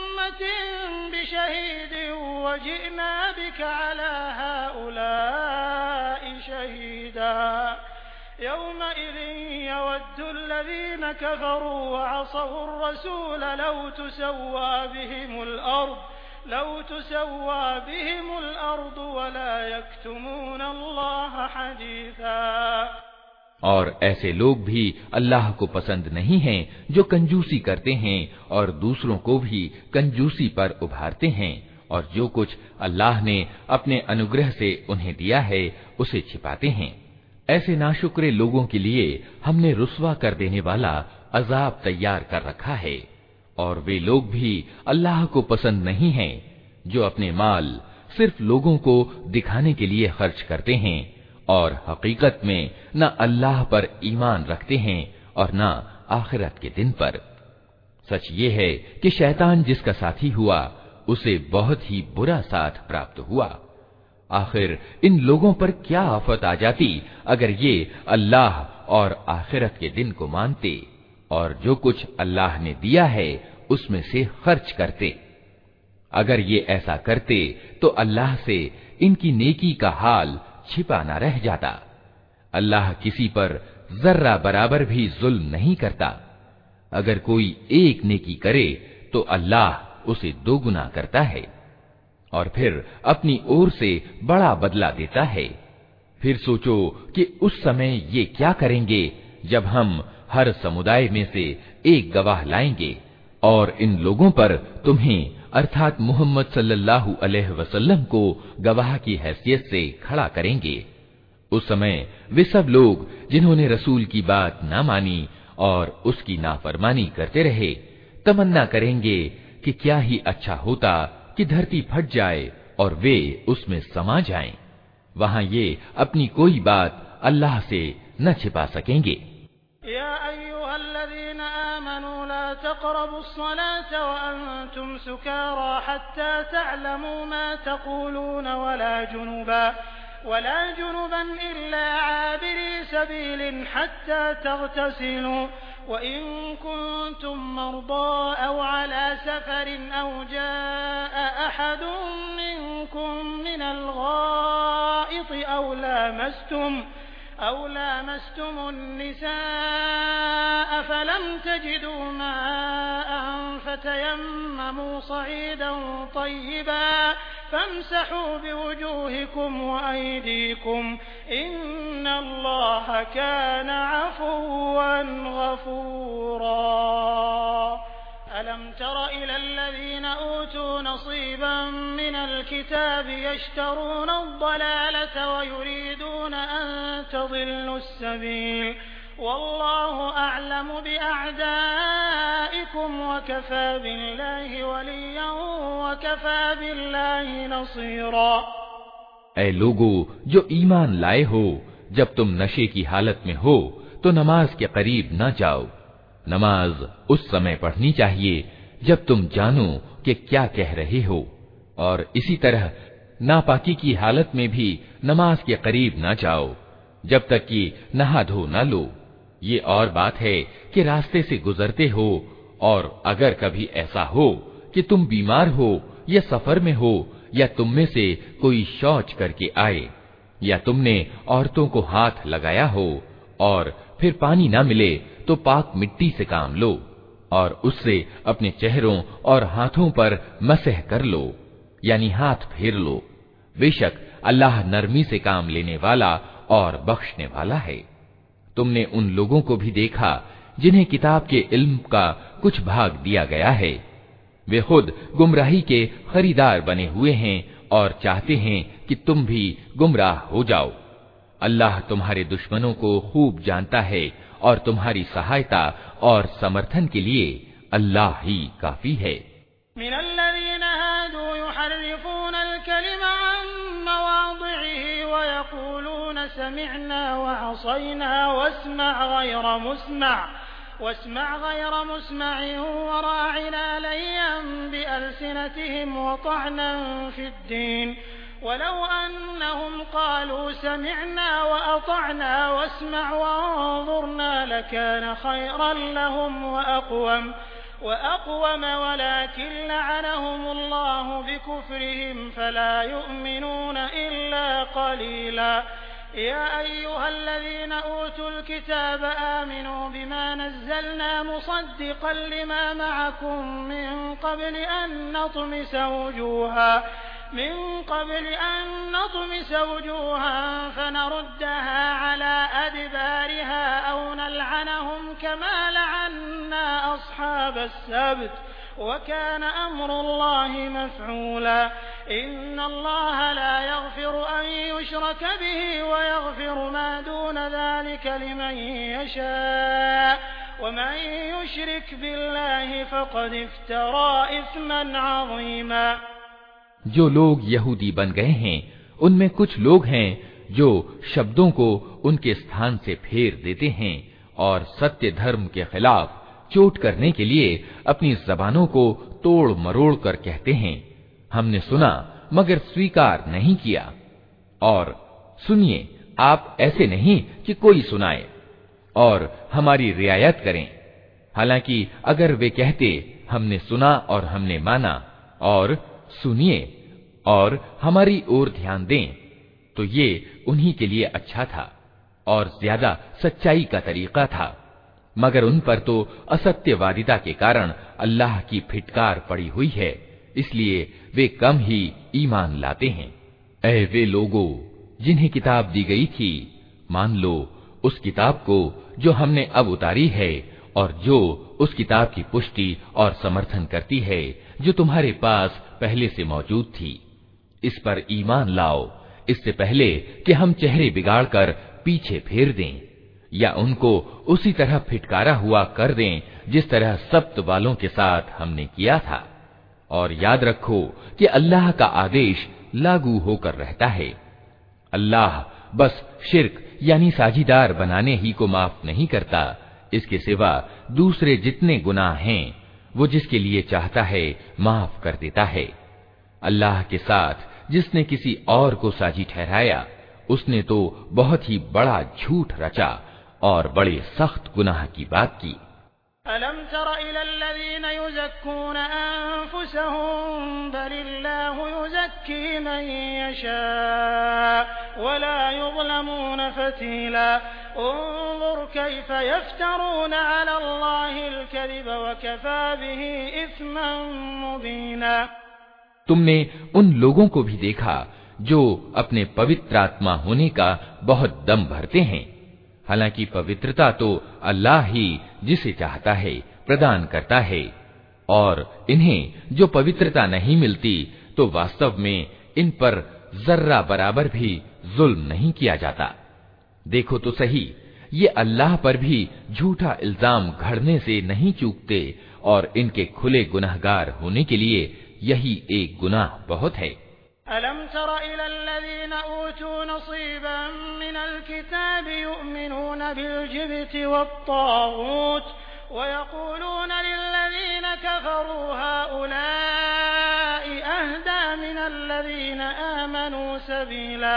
उम्मतिन बिशहीदिन वजि'ना बिका अला हाउलाइ शहीदा। यौमइज़िन यवद्दु अल्लज़ीन कफ़रू वअसवु अर्रसूल लौ तुसव्वा बिहिमुल अर्द लौ तुसव्वा बिहिमुल अर्द वला यक्तुमून अल्लाह हदीसा। और ऐसे लोग भी अल्लाह को पसंद नहीं हैं जो कंजूसी करते हैं और दूसरों को भी कंजूसी पर उभारते हैं, और जो कुछ अल्लाह ने अपने अनुग्रह से उन्हें दिया है उसे छिपाते हैं। ऐसे नाशुक्रे लोगों के लिए हमने रुस्वा कर देने वाला अजाब तैयार कर रखा है। और वे लोग भी अल्लाह को पसंद नहीं हैं जो अपने माल सिर्फ लोगों को दिखाने के लिए खर्च करते हैं और हकीकत में न अल्लाह पर ईमान रखते हैं और न आखिरत के दिन पर। सच ये है कि शैतान जिसका साथी हुआ उसे बहुत ही बुरा साथ प्राप्त हुआ। आखिर इन लोगों पर क्या आफत आ जाती अगर ये अल्लाह और आखिरत के दिन को मानते और जो कुछ अल्लाह ने दिया है उसमें से खर्च करते। अगर ये ऐसा करते तो अल्लाह से इनकी नेकी का हाल छिपा न रह जाता। अल्लाह किसी पर जर्रा बराबर भी जुल्म नहीं करता। अगर कोई एक नेकी करे तो अल्लाह उसे दोगुना करता है। और फिर अपनी ओर से बड़ा बदला देता है। फिर सोचो कि उस समय ये क्या करेंगे जब हम हर समुदाय में से एक गवाह लाएंगे और इन लोगों पर तुम्हें अर्थात मोहम्मद सल्लल्लाहु अलैहि वसल्लम को गवाह की हैसियत से खड़ा करेंगे। उस समय वे सब लोग जिन्होंने रसूल की बात ना मानी और उसकी नाफरमानी करते रहे, तमन्ना करेंगे कि क्या ही अच्छा होता कि धरती फट जाए और वे उसमें समा जाएं। वहां ये अपनी कोई बात अल्लाह से न छिपा सकेंगे। या अय्युहल्लज़ीना आमनू ला तक़रबुस्सलात व अंतुम सुकारा हत्ता तअलमू मा तक़ूलून वला जुनुबा वला जुनुबन इल्ला आबिरी सबीलिन हत्ता तग़तसिलू व इन कुंतुम मर्दा औ अला सफरिन औ जाअ अहदुम मिनकुम मिनल गाइति औ लामस्तुम औ लामस्तुमुन निसाअ फलम तजिदू माअन फतयम्ममू सईदन तय्यिबा फम्सहू बिवुजूहिकुम व अयदीकुम इन्नल्लाह कान अफ़ुव्वन गफ़ूरा। अलम तर इलल्लज़ीना ऊतू नसीबन मिनल किताबि यश्तरूना अद-दलालत व युरीदून अन तज़िल्लुस सबील वल्लाहु अअलमु बिअअदाइकुम व कफ़ा बिल्लाहि वलिय्यन व कफ़ा बिल्लाहि नसीरा। ऐ लोगो जो ईमान लाए हो, जब तुम नशे की हालत में हो तो नमाज के करीब न जाओ। नमाज उस समय पढ़नी चाहिए जब तुम जानो कि क्या कह रहे हो, और इसी तरह नापाकी की हालत में भी नमाज के करीब न जाओ जब तक कि नहा धो न लो। ये और बात है कि रास्ते से गुजरते हो और अगर कभी ऐसा हो कि तुम बीमार हो या सफर में हो या तुम में से कोई शौच करके आए या तुमने औरतों को हाथ लगाया हो और फिर पानी न मिले तो पाक मिट्टी से काम लो और उससे अपने चेहरों और हाथों पर मसह कर लो, यानी हाथ फेर लो। बेशक अल्लाह नरमी से काम लेने वाला और बख्शने वाला है। तुमने उन लोगों को भी देखा जिन्हें किताब के इल्म का कुछ भाग दिया गया है। वे खुद गुमराही के खरीदार बने हुए हैं और चाहते हैं कि तुम भी गुमराह हो जाओ। अल्लाह तुम्हारे दुश्मनों को खूब जानता है और तुम्हारी सहायता और समर्थन के लिए अल्लाह ही काफी है। मिनल्लज़ीना हादू युहर्रिफूनल कलिमा अन मवादिही व यक़ूलून समिअना व असैना वस्मा' गैरा मुस्मा' वस्मा' गैरा मुस्मa'in व रा'िना लय्यन बिअल्सिनतिहिम व तअnan फिद्दीन वलौ अन्नहुम क़ालू समिअना व अतअना वस्मा' वंज़ुरना लकान खैरन लहुम व अक़वम वअक़वम वलाकिन लअनहुमुल्लाहु बिकुफ्रिहिम फला यु'मिनून इल्ला क़लीला। या अय्युहल्लज़ीना ऊतुल किताब आमिनू बिमा नज़्ज़लना मुसद्दिक़न लिमा मअकुम मिन क़ब्लि अन नطमसा वुजूहा من قبل أن نطمس وجوها فنردها على أدبارها أو نلعنهم كما لعنا أصحاب السبت وكان أمر الله مفعولا إن الله لا يغفر أن يشرك به ويغفر ما دون ذلك لمن يشاء ومن يشرك بالله فقد افترى إثما عظيما। जो लोग यहूदी बन गए हैं उनमें कुछ लोग हैं जो शब्दों को उनके स्थान से फेर देते हैं और सत्य धर्म के खिलाफ चोट करने के लिए अपनी जबानों को तोड़ मरोड़ कर कहते हैं, हमने सुना मगर स्वीकार नहीं किया। और सुनिए, आप ऐसे नहीं कि कोई सुनाए और हमारी रियायत करें। हालांकि अगर वे कहते हमने सुना और हमने माना और सुनिए और हमारी ओर ध्यान दें, तो ये उन्हीं के लिए अच्छा था और ज्यादा सच्चाई का तरीका था। मगर उन पर तो असत्यवादिता के कारण अल्लाह की फिटकार पड़ी हुई है, इसलिए वे कम ही ईमान लाते हैं। ऐ वे लोगों जिन्हें किताब दी गई थी, मान लो उस किताब को जो हमने अब उतारी है और जो उस किताब की पुष्टि और समर्थन करती है जो तुम्हारे पास पहले से मौजूद थी। इस पर ईमान लाओ इससे पहले कि हम चेहरे बिगाड़कर पीछे फेर दें या उनको उसी तरह फिटकारा हुआ कर दें जिस तरह सब्त वालों के साथ हमने किया था। और याद रखो कि अल्लाह का आदेश लागू होकर रहता है। अल्लाह बस शिर्क यानी साझीदार बनाने ही को माफ नहीं करता, इसके सिवा दूसरे जितने गुनाह हैं वो जिसके लिए चाहता है माफ कर देता है। अल्लाह के साथ जिसने किसी और को साझी ठहराया उसने तो बहुत ही बड़ा झूठ रचा और बड़े सख्त गुनाह की बात की। अलम तरा इलल्लज़ीन युज़क्कून अन्फुसहुम बलिल्लाहु युज़क्की मन यशा वला युज़लमून फतीला उन्ज़ुर कैफ़ यफ्तरून अलल्लाहिल कज़िब वकफ़ा बिही इस्मन मुबीना। तुमने उन लोगों को भी देखा जो अपने पवित्र आत्मा होने का बहुत दम भरते हैं, हालांकि पवित्रता तो अल्लाह ही जिसे चाहता है प्रदान करता है, और इन्हें जो पवित्रता नहीं मिलती तो वास्तव में इन पर जर्रा बराबर भी जुल्म नहीं किया जाता। देखो तो सही, ये अल्लाह पर भी झूठा इल्जाम घड़ने से नहीं चूकते और इनके खुले गुनहगार होने के लिए यही एक गुनाह बहुत है। अलम तरा इलल्लज़ीन ऊतू नसीबन मिनल किताबि युमिनून बिल जिब्ति वत्तागूत वयक़ूलून लिल्लज़ीन कफ़रू हाउलाइ अहदा मिनल्लज़ीन आमनू सबीला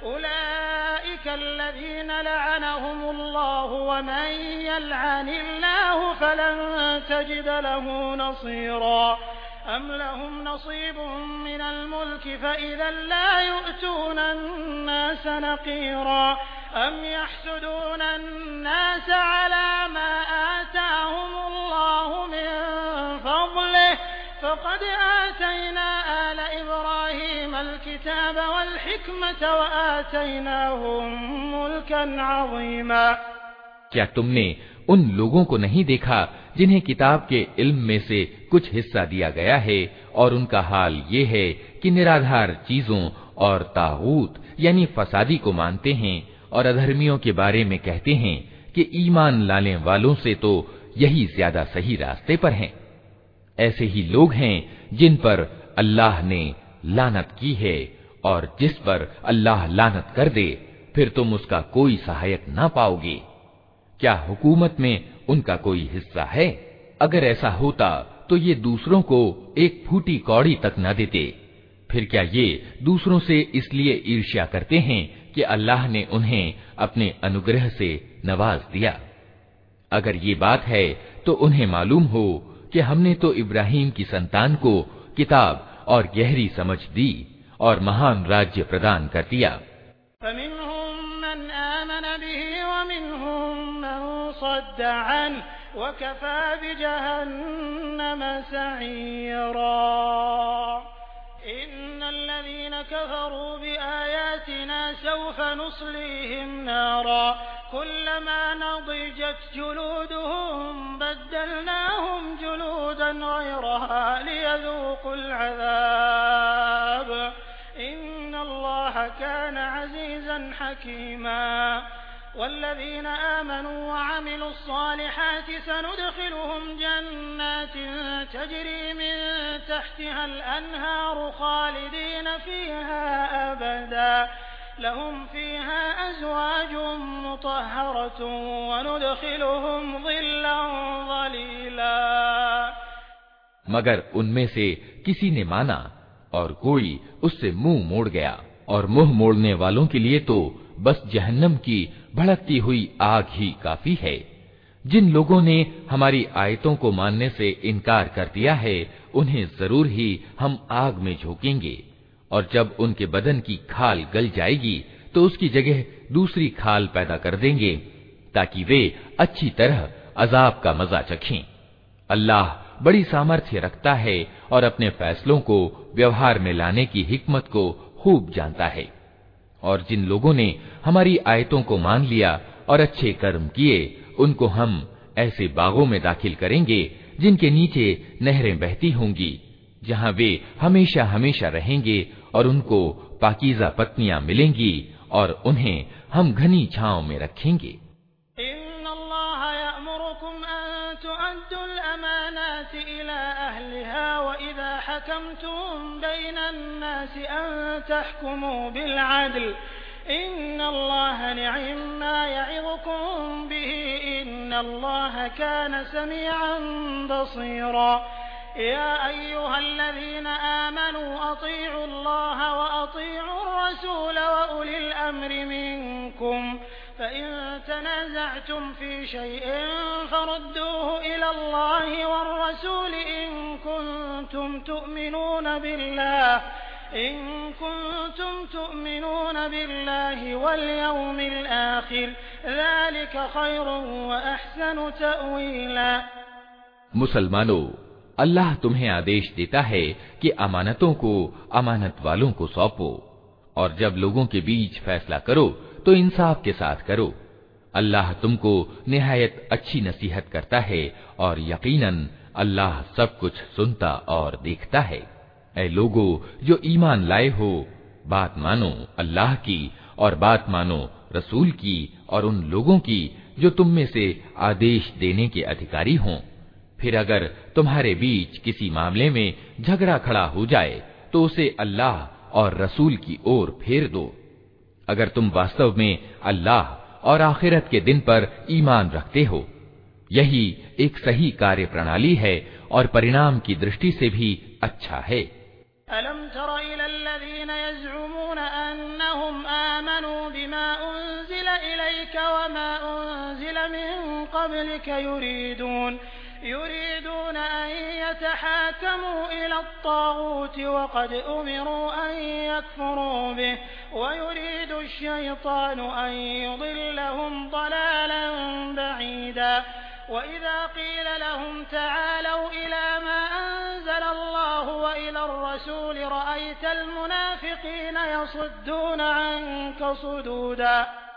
उलाइका अल्लज़ीन लअनहुमुल्लाहु वमन यलअनिल्लाहु फलन तजिद लहू नसीरा अम लहुम नसीबुम मिनल मुल्क फ़इज़ा ला युअतून अन्नास नक़ीरा अम यहसुदून अन्नास अला मा आताहुमुल्लाहु मिन फ़ज़लिहि फ़क़द आतैना आल इब्राहीमल किताब वल हिकमत व आतैनाहुम मुल्कन अज़ीमा। क्या तुमने उन लोगों को नहीं देखा जिन्हें किताब के इल्म में से कुछ हिस्सा दिया गया है और उनका हाल ये है कि निराधार चीजों और तागूत यानी फसादी को मानते हैं और अधर्मियों के बारे में कहते हैं कि ईमान लाने वालों से तो यही ज्यादा सही रास्ते पर हैं। ऐसे ही लोग हैं जिन पर अल्लाह ने लानत की है, और जिस पर अल्लाह लानत कर दे फिर तुम उसका कोई सहायक ना पाओगे। क्या हुकूमत में उनका कोई हिस्सा है? अगर ऐसा होता तो ये दूसरों को एक फूटी कौड़ी तक न देते। फिर क्या ये दूसरों से इसलिए ईर्ष्या करते हैं कि अल्लाह ने उन्हें अपने अनुग्रह से नवाज दिया? अगर ये बात है तो उन्हें मालूम हो कि हमने तो इब्राहीम की संतान को किताब और गहरी समझ दी और महान राज्य प्रदान कर दिया। वकफ़ा बिजहन्नम सईरा इन्नल्लज़ीन कफ़रू बिआयातिना सौफ़ नुस्लीहिम नारा कुल्लमा नضجت जुलूदुहुम बद्दलनाहुम जुलूदन ग़यरहा लियज़ूक़ुल अज़ाब इन्नल्लाह कान अज़ीज़न हकीमा। والذين آمنوا وعملوا الصالحات سندخلهم جنات تجري من تحتها الأنهار خالدين فيها أبدا لهم فيها أزواج مطهرة وندخلهم ظلا ظليلا। मगर उनमें से किसी ने माना और कोई उससे मुंह मोड़ गया, और मुंह मोड़ने वालों के लिए तो बस जहन्नम की भड़कती हुई आग ही काफी है। जिन लोगों ने हमारी आयतों को मानने से इनकार कर दिया है उन्हें जरूर ही हम आग में झोंकेंगे, और जब उनके बदन की खाल गल जाएगी तो उसकी जगह दूसरी खाल पैदा कर देंगे ताकि वे अच्छी तरह अजाब का मजा चखें। अल्लाह बड़ी सामर्थ्य रखता है और अपने फैसलों को व्यवहार में लाने की हिकमत को खूब जानता है। और जिन लोगों ने हमारी आयतों को मान लिया और अच्छे कर्म किए, उनको हम ऐसे बागों में दाखिल करेंगे जिनके नीचे नहरें बहती होंगी, जहां वे हमेशा हमेशा रहेंगे, और उनको पाकीज़ा पत्नियां मिलेंगी और उन्हें हम घनी छांव में रखेंगे। इन्नल्लाह यअमुरुकुम अन तुअद्दुल अमानाति इला अहलिहा व इज़ा हकमतुम बैनन नासि अन तहकुमू बिल अदल इन्नल्लाह निअम्मा यइज़ुकुम बिही इन्नल्लाह कान समीअन बसीरा। या अय्युहल्लज़ीना आमनू अतीउल्लाह व अतीउर रसूल व उलिल अम्रि मिनकुम फ़इन तनाज़अतुम फ़ी शैइन फ़रुद्दूहु इलल्लाहि वर्रसूल इन कुंतुम तु'मिनून बिल्लाह इन कुंतुम तु'मिनून बिल्लाहि वल यौमिल आखिर ज़ालिका खैरुन व अहसनु तअवीला। मुसलमानों, अल्लाह तुम्हें आदेश देता है कि अमानतों को अमानत वालों को सौंपो, और जब लोगों के बीच फैसला करो तो इंसाफ के साथ करो। अल्लाह तुमको निहायत अच्छी नसीहत करता है, और यकीनन अल्लाह सब कुछ सुनता और देखता है। ऐ लोगों जो ईमान लाए हो, बात मानो अल्लाह की और बात मानो रसूल की और उन लोगों की जो तुम में से आदेश देने के अधिकारी हों। फिर अगर तुम्हारे बीच किसी मामले में झगड़ा खड़ा हो जाए तो उसे अल्लाह और रसूल की ओर फेर दो। अगर तुम वास्तव में अल्लाह और आखिरत के दिन पर ईमान रखते हो, यही एक सही कार्य प्रणाली है और परिणाम की दृष्टि से भी अच्छा है। अलम तरा इलल्लज़ीना यज़उमून अन्नहुम आमनू बिमा उन्ज़िला इलैका वमा उन्ज़िला मिन क़ब्लिका युरीदून युरीदून अन यतहाकमू इलत्ताग़ूत वक़द उमिरू अन यकफ़ुरू बिहि वयुरीदु अश-शयतानु अन युज़िल्लहुम ज़लालन बഈदा। वइज़ा क़ील लहुम तआलौ इला मा अंज़लल्लाहु व इलर रसूल रअयतल मुनाफ़िक़ीन यसुद्दून अन्का सुदूदा।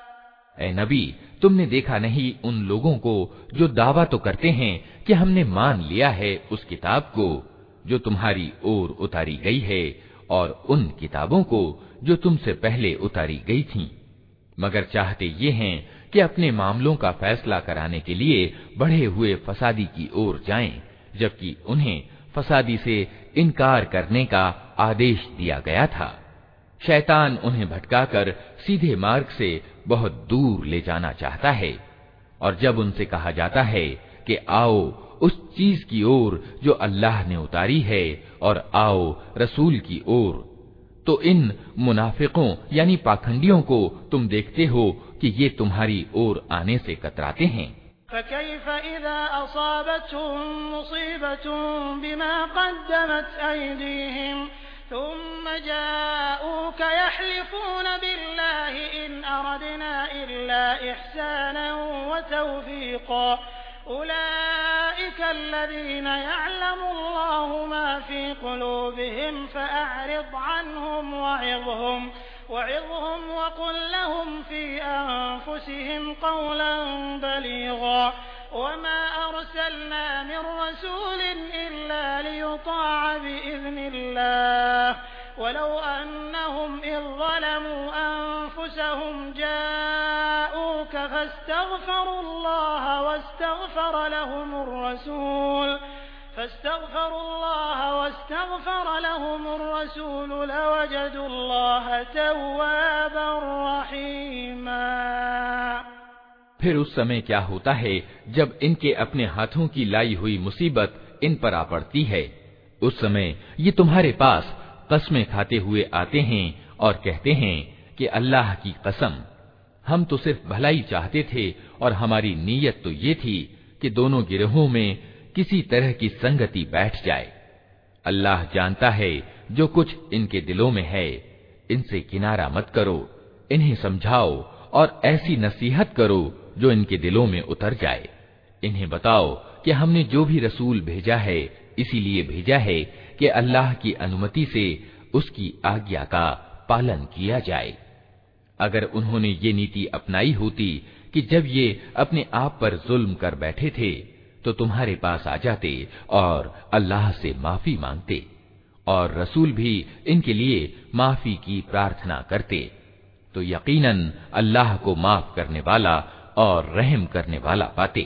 ऐ नबी, तुमने देखा नहीं उन लोगों को जो दावा तो करते हैं कि हमने मान लिया है उस किताब को जो तुम्हारी ओर उतारी गई है, और उन किताबों को जो तुमसे पहले उतारी गई थीं, मगर चाहते ये हैं कि अपने मामलों का फैसला कराने के लिए बढ़े हुए फसादी की ओर जाएं, जबकि उन्हें फसादी से इनकार करने का आदेश दिया गया था। शैतान उन्हें भटकाकर सीधे मार्ग से बहुत दूर ले जाना चाहता है, और जब उनसे कहा जाता है कि आओ उस चीज की ओर जो अल्लाह ने उतारी है और आओ रसूल की ओर, तो इन मुनाफिकों यानी पाखंडियों को तुम देखते हो कि ये तुम्हारी ओर आने से कतराते हैं। फ़कैफ़ इज़ा असाबतहुम मुसीबतुन बिमा क़द्दमत अयदीहिम थुम्मा जाऊका यहलिफून बिल्लाहि इन अरदना इल्ला इहसानन व तौफ़ीक़ा उलाइका अल्लज़ीना यअलमुल्लाहु मा फ़ी क़ुलूबिहिम फ़अअरिज़ अन्हुम व'iज़हुम व'iज़हुम वक़ुल लहुम फ़ी अनफ़ुसिहिम क़ौलन बलीग़ा वमा अरसलना मिन रसूलिन इल्ला लियुताअ बिइज़निल्लाह वलौ अन्नहुम इज़ ज़लमू अनफ़ुसहुम जाऊका फ़ास्तग़फ़रुल्लाह वस्तग़फ़र लहुमुर रसूल फ़ास्तग़फ़रुल्लाह वस्तग़फ़र लहुमुर रसूल लवजदुल्लाह तव्वाबन रहीमा। फिर उस समय क्या होता है जब इनके अपने हाथों की लाई हुई मुसीबत इन पर आ पड़ती है। उस समय ये तुम्हारे पास कस्में खाते हुए आते हैं और कहते हैं कि अल्लाह की कसम, हम तो सिर्फ भलाई चाहते थे और हमारी नीयत तो ये थी कि दोनों गिरोहों में किसी तरह की संगति बैठ जाए। अल्लाह जानता है जो कुछ इनके दिलों में है। इनसे किनारा मत करो, इन्हें समझाओ और ऐसी नसीहत करो जो इनके दिलों में उतर जाए। इन्हें बताओ कि हमने जो भी रसूल भेजा है इसीलिए भेजा है कि अल्लाह की अनुमति से उसकी आज्ञा का पालन किया जाए। अगर उन्होंने ये नीति अपनाई होती कि जब ये अपने आप पर जुल्म कर बैठे थे तो तुम्हारे पास आ जाते और अल्लाह से माफी मांगते और रसूल भी इनके लिए माफी की प्रार्थना करते, तो यकीनन अल्लाह को माफ करने वाला और रहम करने वाला पाते।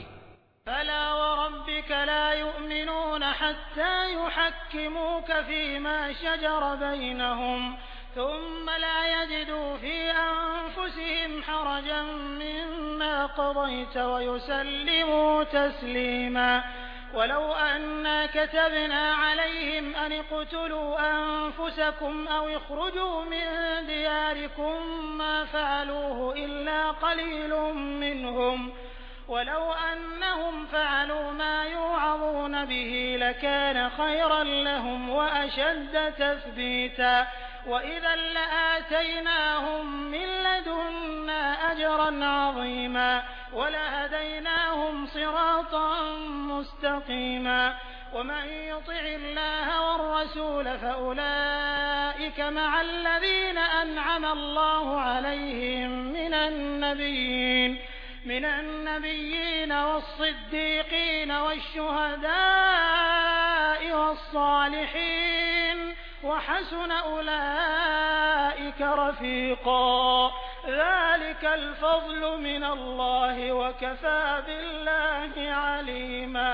ثم لا يجدوا في أنفسهم حرجا مما قضيت ويسلموا تسليما ولو أنا كتبنا عليهم أن اقتلوا أنفسكم أو اخرجوا من دياركم ما فعلوه إلا قليل منهم ولو أنهم فعلوا ما يوعظون به لكان خيرا لهم وأشد تثبيتا وإذا لآتيناهم من لدنا أجرا عظيما ولهديناهم صراطا مستقيما ومن يطع الله والرسول فأولئك مع الذين أنعم الله عليهم من النبيين من النبيين والصديقين والشهداء والصالحين وحسن أولئك رفيقا ذلك الفضل من الله وكفى بالله عليما।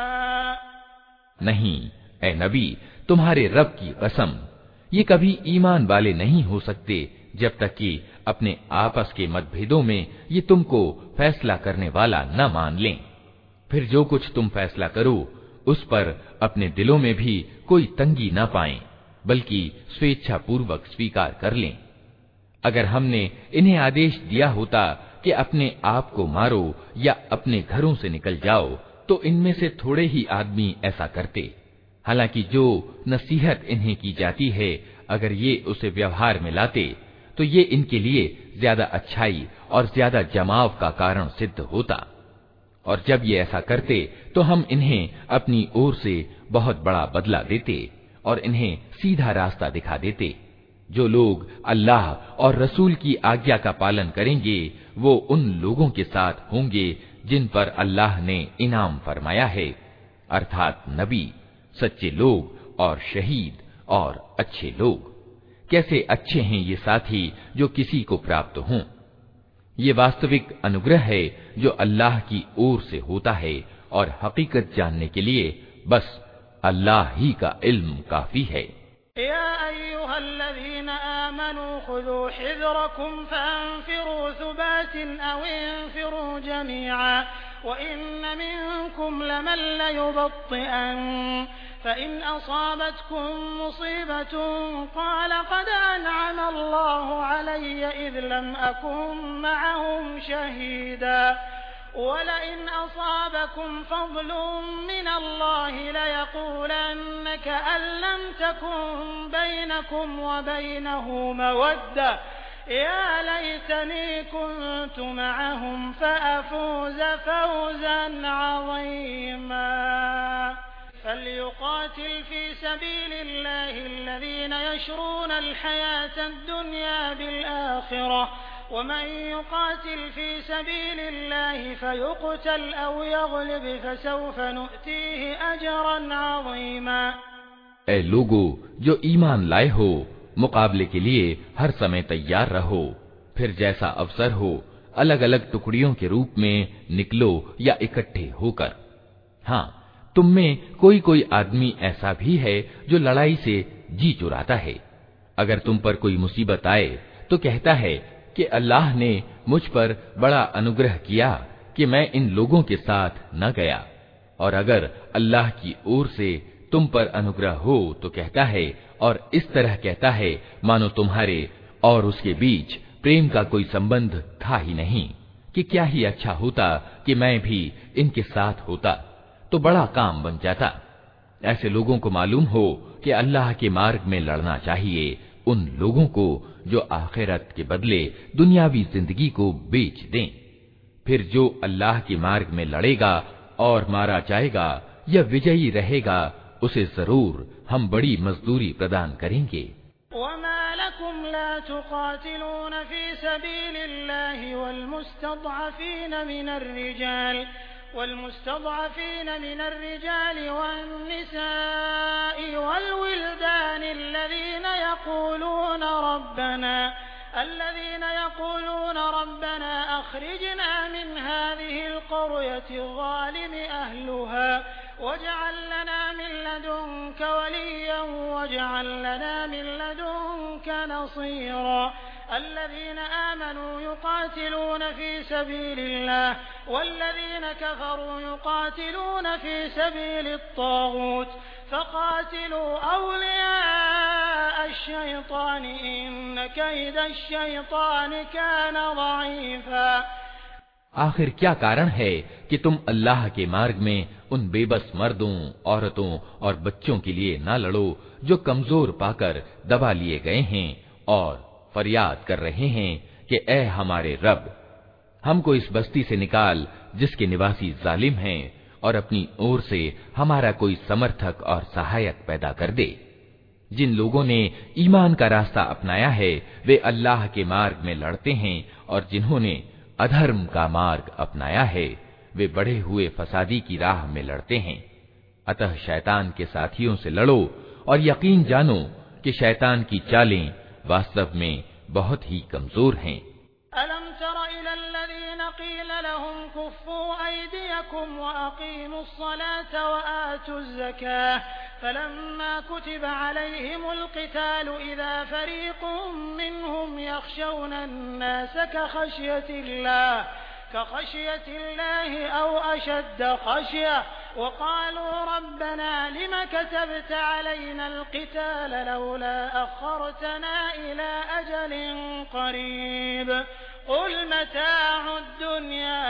नहीं ए नबी, तुम्हारे रब की कसम, ये कभी ईमान वाले नहीं हो सकते जब तक कि अपने आपस के मतभेदों में ये तुमको फैसला करने वाला न मान लें। फिर जो कुछ तुम फैसला करो उस पर अपने दिलों में भी कोई तंगी न पाएं, बल्कि स्वेच्छा पूर्वक स्वीकार कर लें। अगर हमने इन्हें आदेश दिया होता कि अपने आप को मारो या अपने घरों से निकल जाओ तो इनमें से थोड़े ही आदमी ऐसा करते। हालांकि जो नसीहत इन्हें की जाती है अगर ये उसे व्यवहार में लाते तो ये इनके लिए ज्यादा अच्छाई और ज्यादा जमाव का कारण सिद्ध होता। और जब ये ऐसा करते तो हम इन्हें अपनी ओर से बहुत बड़ा बदला देते और इन्हें सीधा रास्ता दिखा देते। जो लोग अल्लाह और रसूल की आज्ञा का पालन करेंगे वो उन लोगों के साथ होंगे जिन पर अल्लाह ने इनाम फरमाया है, अर्थात नबी, सच्चे लोग और शहीद और अच्छे लोग। कैसे अच्छे हैं ये साथी जो किसी को प्राप्त हों। ये वास्तविक अनुग्रह है जो अल्लाह की ओर से होता है और हकीकत जानने के लिए बस अल्लाह ही का इल्म काफी है। या अय्युहल्लज़ीना आमनू खुदू हिज़्रकुम फअन्फिरू सुबातिन औ इन्फिरू जमीआ व इन्न मिनकुम लमन लयुबत्तिअन फ़इन असाबतकुम मुसीबतुन क़ाल क़द अनअम अल्लाहु अलय्य इज़ लम अकुन मअहुम शहीदा वलइन असाबकुम फ़ज़लुन मिनल्लाहि लयक़ूलन्न कअन लम तकुन बैनकुम व बैनहु मवद्दा या लैतनी कुन्तु मअहुम फ़अफ़ूज़ फ़ौज़न अज़ीमा। फल्युक़ातिल फ़ी सबीलिल्लाहि الذين يشرون الحياة الدنيا بالآخرة ومن يقاتل في سبيل الله فيقتل أو يغلب فسوف نؤتيه أجرا عظيما। ऐ लोगो जो ईमान लाए हो, मुकाबले के लिए हर समय तैयार रहो। फिर जैसा अवसर हो अलग अलग टुकड़ियों के रूप में निकलो या इकट्ठे होकर। हाँ, तुम में कोई कोई आदमी ऐसा भी है जो लड़ाई से जी चुराता है। अगर तुम पर कोई मुसीबत आए तो कहता है कि अल्लाह ने मुझ पर बड़ा अनुग्रह किया कि मैं इन लोगों के साथ न गया। और अगर अल्लाह की ओर से तुम पर अनुग्रह हो तो कहता है और इस तरह कहता है मानो तुम्हारे और उसके बीच प्रेम का कोई संबंध था ही नहीं, कि क्या ही अच्छा होता कि मैं भी इनके साथ होता, तो बड़ा काम बन जाता। ऐसे लोगों को मालूम हो कि अल्लाह के मार्ग में लड़ना चाहिए उन लोगों को जो आखिरत के बदले दुनियावी जिंदगी को बेच दें। फिर जो अल्लाह के मार्ग में लड़ेगा और मारा जाएगा या विजयी रहेगा उसे जरूर हम बड़ी मजदूरी प्रदान करेंगे। वमा लकुम ला तुकातिलून फी सबीलिल्लाहि वल्मुस्तदअफीन मिनर रिजाल वल्मुस्तदअफीन मिनर रिजाल वन्निसाइ वल्विल्दान अल्लज़ीना यक़ूलून रब्बना الذين يقولون ربنا أخرجنا من هذه القرية الظالم أهلها واجعل لنا من لدنك وليا واجعل لنا من لدنك نصيرا الذين آمنوا يقاتلون في سبيل الله والذين كفروا يقاتلون في سبيل الطاغوت فقاتلوا أولياء الشيطان إن كيد الشيطان كان ضعيفا। आखिर क्या कारण है कि तुम अल्लाह के मार्ग में उन बेबस मर्दों, औरतों और बच्चों के लिए ना लड़ो जो कमजोर पाकर दबा लिए गए हैं और फरियाद कर रहे हैं कि ए हमारे रब, हमको इस बस्ती से निकाल जिसके निवासी जालिम हैं और अपनी ओर से हमारा कोई समर्थक और सहायक पैदा कर दे। जिन लोगों ने ईमान का रास्ता अपनाया है वे अल्लाह के मार्ग में लड़ते हैं और जिन्होंने अधर्म का मार्ग अपनाया है वे बढ़े हुए फसादी की राह में लड़ते हैं। अतः शैतान के साथियों से लड़ो और यकीन जानो कि शैतान की चालें वास्तव में बहुत ही कमजोर हैं। अलम तरा इलल्लज़ीना क़ील लहुम कुफ़्फ़ू अयदियकुम व अक़ीमुस्सलाता व आतुज़्ज़काह फलम्मा कुतिबा अलैहिमुल क़ितालु इज़ा फ़रीक़ुम मिनहुम यख़शौना अन्नास कख़श्यतिल्लाह कख़श्यतिल्लाहि औ अशद्द ख़श्यः وقالوا ربنا لم كتبت علينا القتال لولا أخرتنا إلى أجل قريب قل متاع الدنيا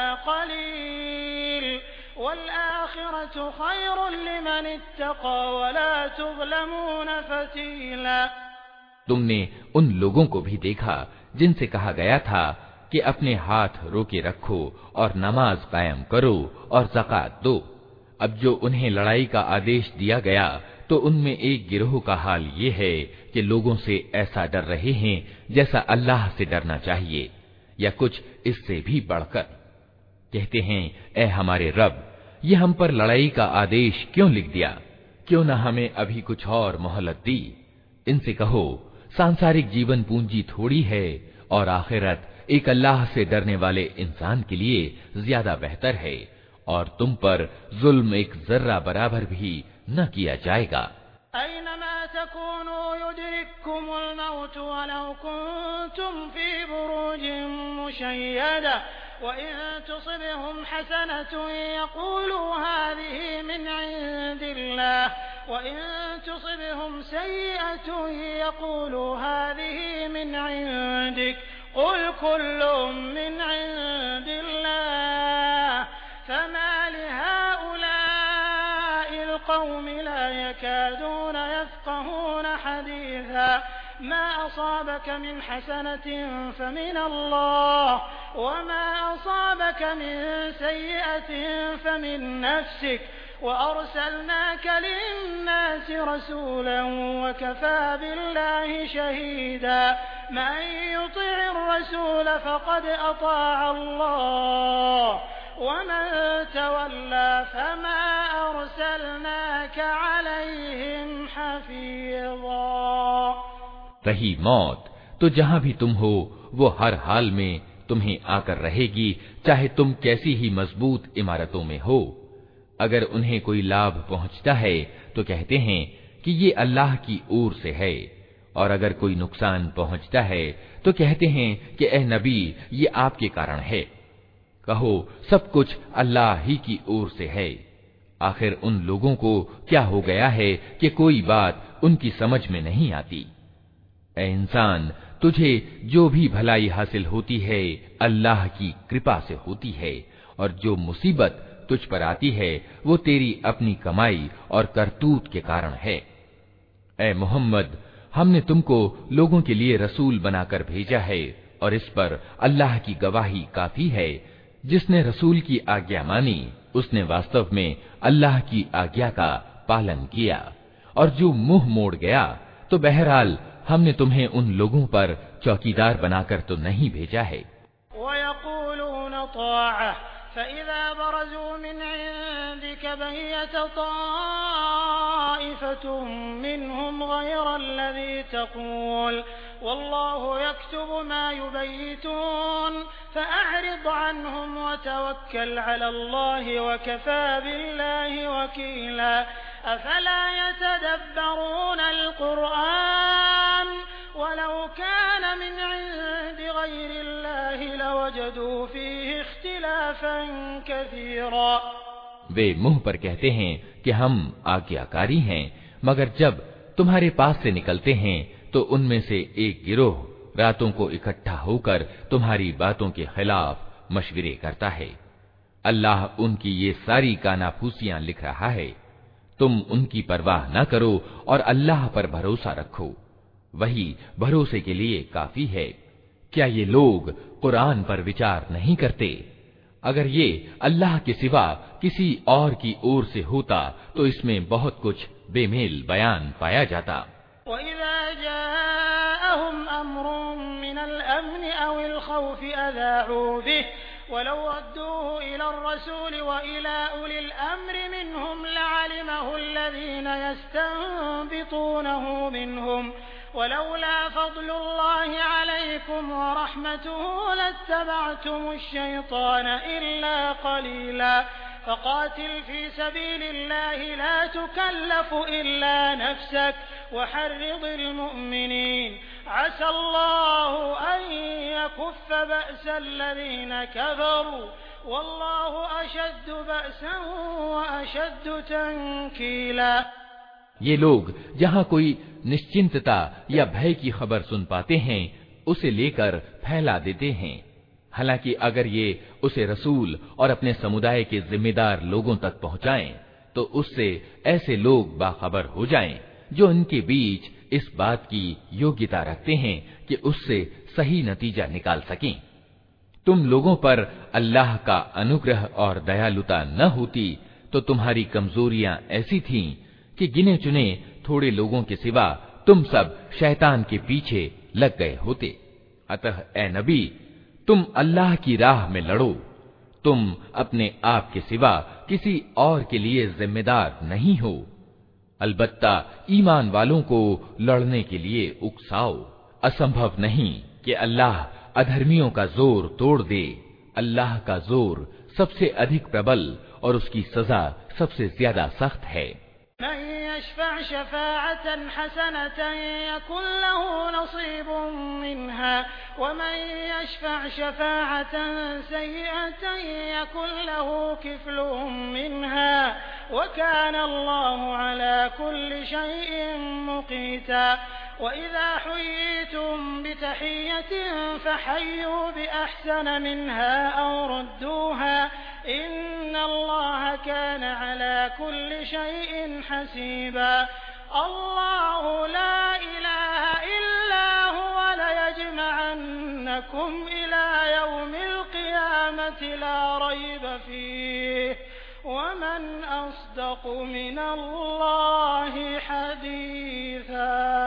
قليل والآخرة خير لمن اتقى ولا تظلمون فتيلا। तुमने उन लोगों को भी देखा जिनसे कहा गया था कि अपने हाथ रोके रखो और नमाज कायम करो और ज़कात दो। अब जो उन्हें लड़ाई का आदेश दिया गया तो उनमें एक गिरोह का हाल ये है कि लोगों से ऐसा डर रहे हैं जैसा अल्लाह से डरना चाहिए या कुछ इससे भी बढ़कर। कहते हैं, ए हमारे रब, ये हम पर लड़ाई का आदेश क्यों लिख दिया? क्यों न हमें अभी कुछ और मोहलत दी? इनसे कहो, सांसारिक जीवन पूंजी थोड़ी है और आखिरत एक अल्लाह से डरने वाले इंसान के लिए ज्यादा बेहतर है और तुम पर जुल्म एक जर्रा बराबर भी न किया जाएगा। ऐनमा तकूनू युद्रिक्कुमुल मौत वलौ कुंतुम फी बुरूजिन मुशय्यदा व इन तुसिबहुम हसनतुन यक़ूलू हाज़िही मिन इंदिल्लाह व इन तुसिबहुम सय्यअतुन यक़ूलू हाज़िही मिन इंदिक क़ुल कुल्लुम मिन इंदिल्लाह فما لهؤلاء القوم لا يكادون يفقهون حديثا ما أصابك من حسنة فمن الله وما أصابك من سيئة فمن نفسك وأرسلناك للناس رسولا وكفى بالله شهيدا من يطع الرسول فقد أطاع الله ومن تولى فما أرسلناك عليهم حفيظا। रही मौत तो जहाँ भी तुम हो वो हर हाल में तुम्हें आकर रहेगी, चाहे तुम कैसी ही मजबूत इमारतों में हो। अगर उन्हें कोई लाभ पहुँचता है तो कहते हैं कि ये अल्लाह की ओर से है, और अगर कोई नुकसान पहुँचता है तो कहते हैं कि ए नबी, ये आपके कारण है। कहो, सब कुछ अल्लाह ही की ओर से है। आखिर उन लोगों को क्या हो गया है कि कोई बात उनकी समझ में नहीं आती। ए इंसान, तुझे जो भी भलाई हासिल होती है अल्लाह की कृपा से होती है, और जो मुसीबत तुझ पर आती है वो तेरी अपनी कमाई और करतूत के कारण है। ए मोहम्मद, हमने तुमको लोगों के लिए रसूल बनाकर भेजा है और इस पर अल्लाह की गवाही काफी है। जिसने रसूल की आज्ञा मानी उसने वास्तव में अल्लाह की आज्ञा का पालन किया, और जो मुंह मोड़ गया तो बहरहाल हमने तुम्हें उन लोगों पर चौकीदार बनाकर तो नहीं भेजा है। वल्लाहु यक्तुबु मा युबय्यितून फअअरिद अन्हुम वतवक्कल अलल्लाहि वकफा बिल्लाहि वकीला अफला यतदब्बरून अलकुरआन वलौ कान मिन इंदि गैरिल्लाहि लवजदू फीहि इख्तिलाफन कसीरा। वे मुंह पर कहते हैं कि हम आज्ञाकारी हैं, मगर जब तुम्हारे पास से निकलते हैं तो उनमें से एक गिरोह रातों को इकट्ठा होकर तुम्हारी बातों के खिलाफ मशविरे करता है। अल्लाह उनकी ये सारी कानाफूसियां लिख रहा है। तुम उनकी परवाह न करो और अल्लाह पर भरोसा रखो, वही भरोसे के लिए काफी है। क्या ये लोग कुरान पर विचार नहीं करते? अगर ये अल्लाह के सिवा किसी और की ओर से होता तो इसमें बहुत कुछ बेमेल बयान पाया जाता। वलौ रद्दूहु इला रसूल व इला उलिल अम्रि मिनहुम लअलिमहु अल्लज़ीना यस्तंबितूनहु मिनहुम वलौला फ़ज़्लुल्लाहि अलैकुम व रहमतुहु लत्तबअतुमुश शैतान इल्ला क़लीला फ़क़ातिल फ़ी सबीलिल्लाहि ला तुकल्लफ़ु इल्ला नफ़्सक वहर्रिज़िल मुअ्मिनीन असा अल्लाहु अन यकुफ़्फ़ बअसल लज़ीना कफ़रू वल्लाहु अशद्दु बअसन व अशद्दु तंकीला। ये लोग जहाँ कोई निश्चिंतता या भय की खबर सुन पाते हैं उसे लेकर फैला देते हैं। हालांकि अगर ये उसे रसूल और अपने समुदाय के जिम्मेदार लोगों तक पहुंचाएं तो उससे ऐसे लोग बाखबर हो जाएं जो इनके बीच इस बात की योग्यता रखते हैं कि उससे सही नतीजा निकाल सकें। तुम लोगों पर अल्लाह का अनुग्रह और दयालुता न होती तो तुम्हारी कमजोरियां ऐसी थीं कि गिने चुने थोड़े लोगों के सिवा तुम सब शैतान के पीछे लग गए होते। अतः ए नबी, तुम अल्लाह की राह में लड़ो। तुम अपने आप के सिवा किसी और के लिए जिम्मेदार नहीं हो। अलबत्ता ईमान वालों को लड़ने के लिए उकसाओ। असंभव नहीं कि अल्लाह अधर्मियों का जोर तोड़ दे। अल्लाह का जोर सबसे अधिक प्रबल और उसकी सजा सबसे ज्यादा सख्त है। यशफ़अ शफ़ाअतन हसनतन यकुन लहू नसीबुम मिन्हा वमन यशफ़अ शफ़ाअतन सय्यअतन यकुन लहू किफ़्लुम मिन्हा वकान अल्लाहु अला कुल्लि शैइन मुक़ीता। वइज़ा हुय्यितुम बितहिय्यतिन फहय्यू बिअहसन मिन्हा औ रुद्दूहा इन्नल्लाह कान अला कुल्लि शैइन हसीबा। अल्लाहु ला इलाहा इल्ला हुवा लयजमअन्नकुम इला यौमिल क़ियामति ला रैब फीह वमन अस्दक़ु मिनल्लाहि हदीसा।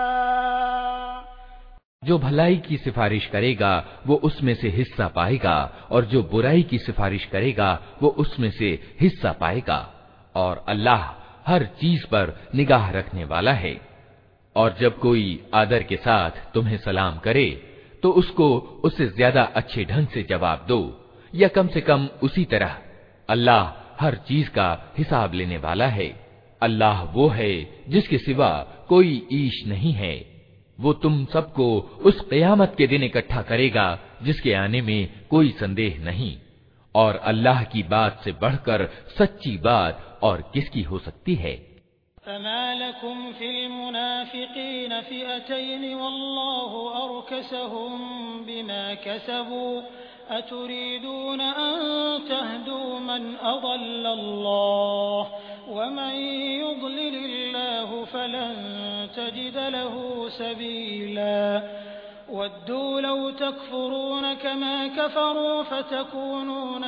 जो भलाई की सिफारिश करेगा वो उसमें से हिस्सा पाएगा और जो बुराई की सिफारिश करेगा वो उसमें से हिस्सा पाएगा। और अल्लाह हर चीज पर निगाह रखने वाला है। और जब कोई आदर के साथ तुम्हें सलाम करे तो उसको उससे ज्यादा अच्छे ढंग से जवाब दो या कम से कम उसी तरह। अल्लाह हर चीज का हिसाब लेने वाला है। अल्लाह वो है जिसके सिवा कोई ईश नहीं है। वो तुम सबको उस क़यामत के दिन इकट्ठा करेगा जिसके आने में कोई संदेह नहीं। और अल्लाह की बात से बढ़कर सच्ची बात और किसकी हो सकती है। फमा लकुम फिल मुनाफिकीन फिअतैन वल्लाहु अरकसहुम बिमा कसबू अतुरीदून अन तहदू मन अضल्लल्लाह वमन युضलिलिल्लाहु फलन तजिद लहू सबीला। वद्दू लौ तकफुरून कमा कफरू फतकूनून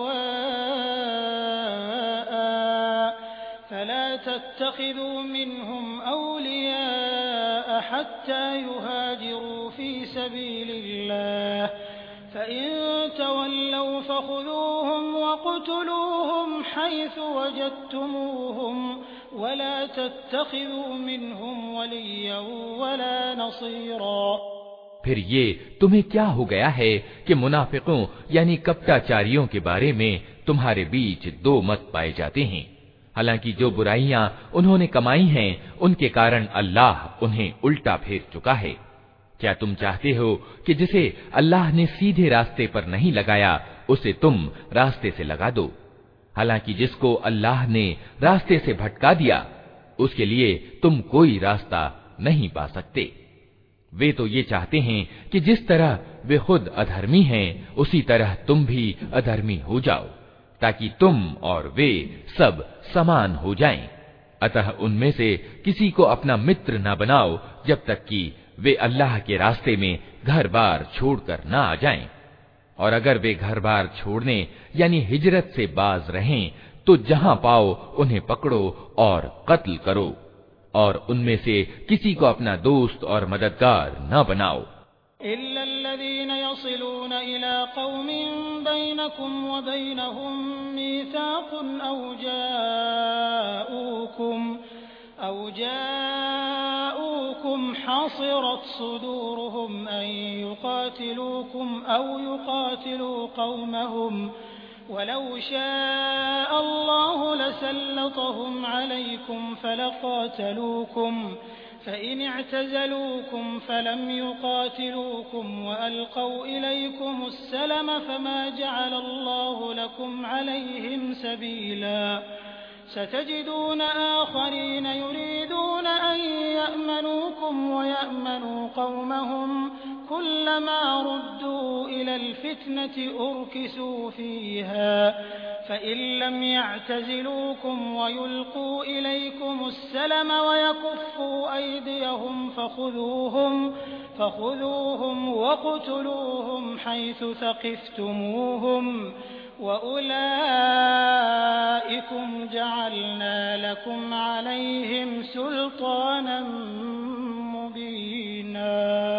सवाआ फला तत्तखिदू मिनहुम औलिया हत्ता युहाजिरू फी सबीलिल्लाह फ़इन तवल्लौ फ़ख़ुज़ूहुम वक़्तुलूहुम हैसु वजदतुमूहुम वला तत्तखिदू मिनहुम वलिय्यन वला नसीरा। फिर ये तुम्हें क्या हो गया है कि मुनाफिकों यानी कपटाचारियों के बारे में तुम्हारे बीच दो मत पाए जाते हैं। हालांकि जो बुराइयां उन्होंने कमाई हैं उनके कारण अल्लाह उन्हें उल्टा फेर चुका है। क्या तुम चाहते हो कि जिसे अल्लाह ने सीधे रास्ते पर नहीं लगाया उसे तुम रास्ते से लगा दो? हालांकि जिसको अल्लाह ने रास्ते से भटका दिया उसके लिए तुम कोई रास्ता नहीं पा सकते। वे तो ये चाहते हैं कि जिस तरह वे खुद अधर्मी हैं उसी तरह तुम भी अधर्मी हो जाओ, ताकि तुम और वे सब समान हो जाएं। अतः उनमें से किसी को अपना मित्र न बनाओ जब तक कि वे अल्लाह के रास्ते में घर बार छोड़कर न आ जाएं। और अगर वे घर बार छोड़ने यानी हिजरत से बाज रहें तो जहां पाओ उन्हें पकड़ो और कत्ल करो, और उनमें से किसी को अपना दोस्त और मददगार न बनाओ। इल्लल्लज़ीन यसिलून इला कौमिन बैनकुम व बैनहुम मीसाक़ुन औ जाऊकुम औ जाऊकुम हासिरत सुदूरुहुम अन युक़ातिलूकुम औ युक़ातिलू कौमहुम वलौ शाअ अल्लाहु लसल्लतहुम अलैकुम फलक़ातलूकुम फ़इन अअ्तज़लूकुम फलम युक़ातिलूकुम वअल्क़ौ इलैकुमुस्सलम फमा जअल अल्लाहु लकुम अलैहिम सबीला सतजिदून आख़रीन युरीदून अन यअमनूकुम वयअमनू कौमहुम कुल्लमा रुद्दू इलल फ़ित्नति उर्किसू फ़ीहा फ़इन लम यअ्तज़िलूकुम वयुल्क़ू इलैकुमुस्सलम वयकुफ़्फ़ू अयदियहुम फ़ख़ुذूहुम फ़ख़ुذूहुम वक़्तुलूहुम हैसु थक़िफ़्तुमूहुम वउलाइकुम जअलना लकुम अलैहिम सुल्तानन मुबीना।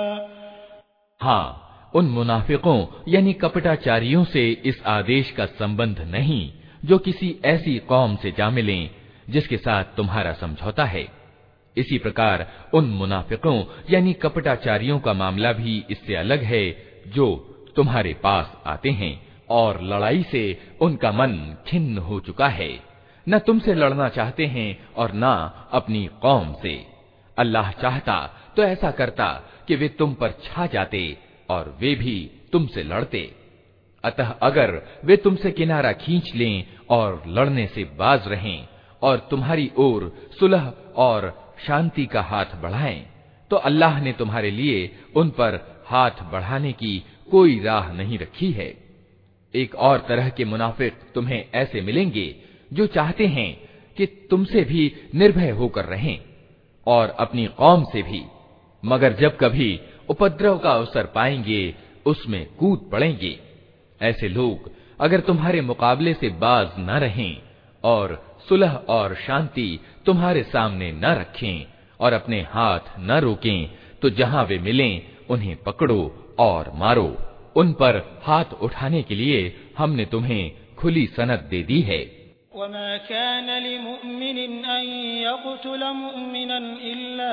हाँ, उन मुनाफिकों यानी कपटाचारियों से इस आदेश का संबंध नहीं जो किसी ऐसी कौम से जा मिलें जिसके साथ तुम्हारा समझौता है। इसी प्रकार उन मुनाफिकों यानी कपटाचारियों का मामला भी इससे अलग है जो तुम्हारे पास आते हैं और लड़ाई से उनका मन खिन्न हो चुका है, न तुमसे लड़ना चाहते हैं और न अपनी कौम से। अल्लाह चाहता तो ऐसा करता कि वे तुम पर छा जाते और वे भी तुमसे लड़ते। अतः अगर वे तुमसे किनारा खींच लें और लड़ने से बाज रहें और तुम्हारी ओर सुलह और शांति का हाथ बढ़ाएं, तो अल्लाह ने तुम्हारे लिए उन पर हाथ बढ़ाने की कोई राह नहीं रखी है। एक और तरह के मुनाफिक तुम्हें ऐसे मिलेंगे जो चाहते हैं कि तुमसे भी निर्भय होकर रहें और अपनी कौम से भी, मगर जब कभी उपद्रव का अवसर पाएंगे उसमें कूद पड़ेंगे। ऐसे लोग अगर तुम्हारे मुकाबले से बाज न रहें और सुलह और शांति तुम्हारे सामने न रखें और अपने हाथ न रोकें, तो जहां वे मिलें उन्हें पकड़ो और मारो। उन पर हाथ उठाने के लिए हमने तुम्हें खुली सनद दे दी है। वमा कान लिमुमिनिन अन यक़्तुल मुमिनन इल्ला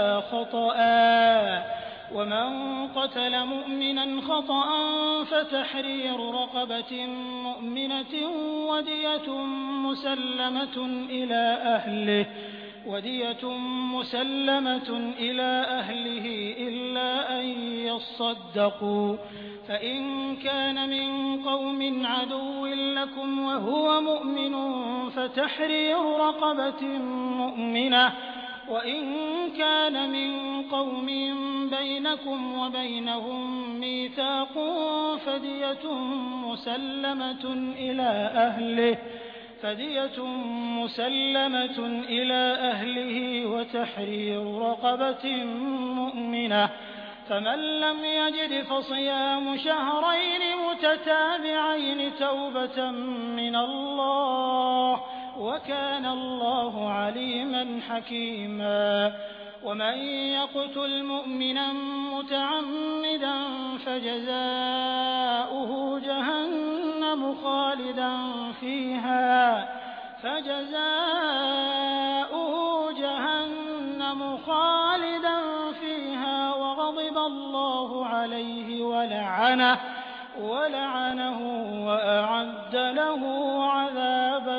ख़तअ वमन क़तल मुमिनन ख़तअन फ़तहरीरु रक़बतिन मुमिनतिन वदियतुन मुसल्लमतुन इला अहलिहि वदियतुन मुसल्लमतुन इला अहलिहि इल्ला अन यस्सद्दक़ू फ़इन कान मिन क़ौमिन अदुव्विन लकुम वहुव मुअ्मिन फ़तहरीरु रक़बतिन मुअ्मिनह वइन कान मिन क़ौमिन बैनकुम वबैनहुम मीसाक़ुन फ़दियतुन मुसल्लमतुन इला अहलिहि फ़दियतुन मुसल्लमतुन इला अहलिहि वतहरीरु रक़बतिन मुअ्मिनह فمن لم يجد فصيام شهرين متتابعين توبة من الله وكان الله عليما حكيما ومن يقتل مؤمنا متعمدا فجزاؤه جهنم خالدا فيها فجزاؤه جهنم خالدا فيها وغضب الله عليه ولعنه ولعنه وأعد له عذابا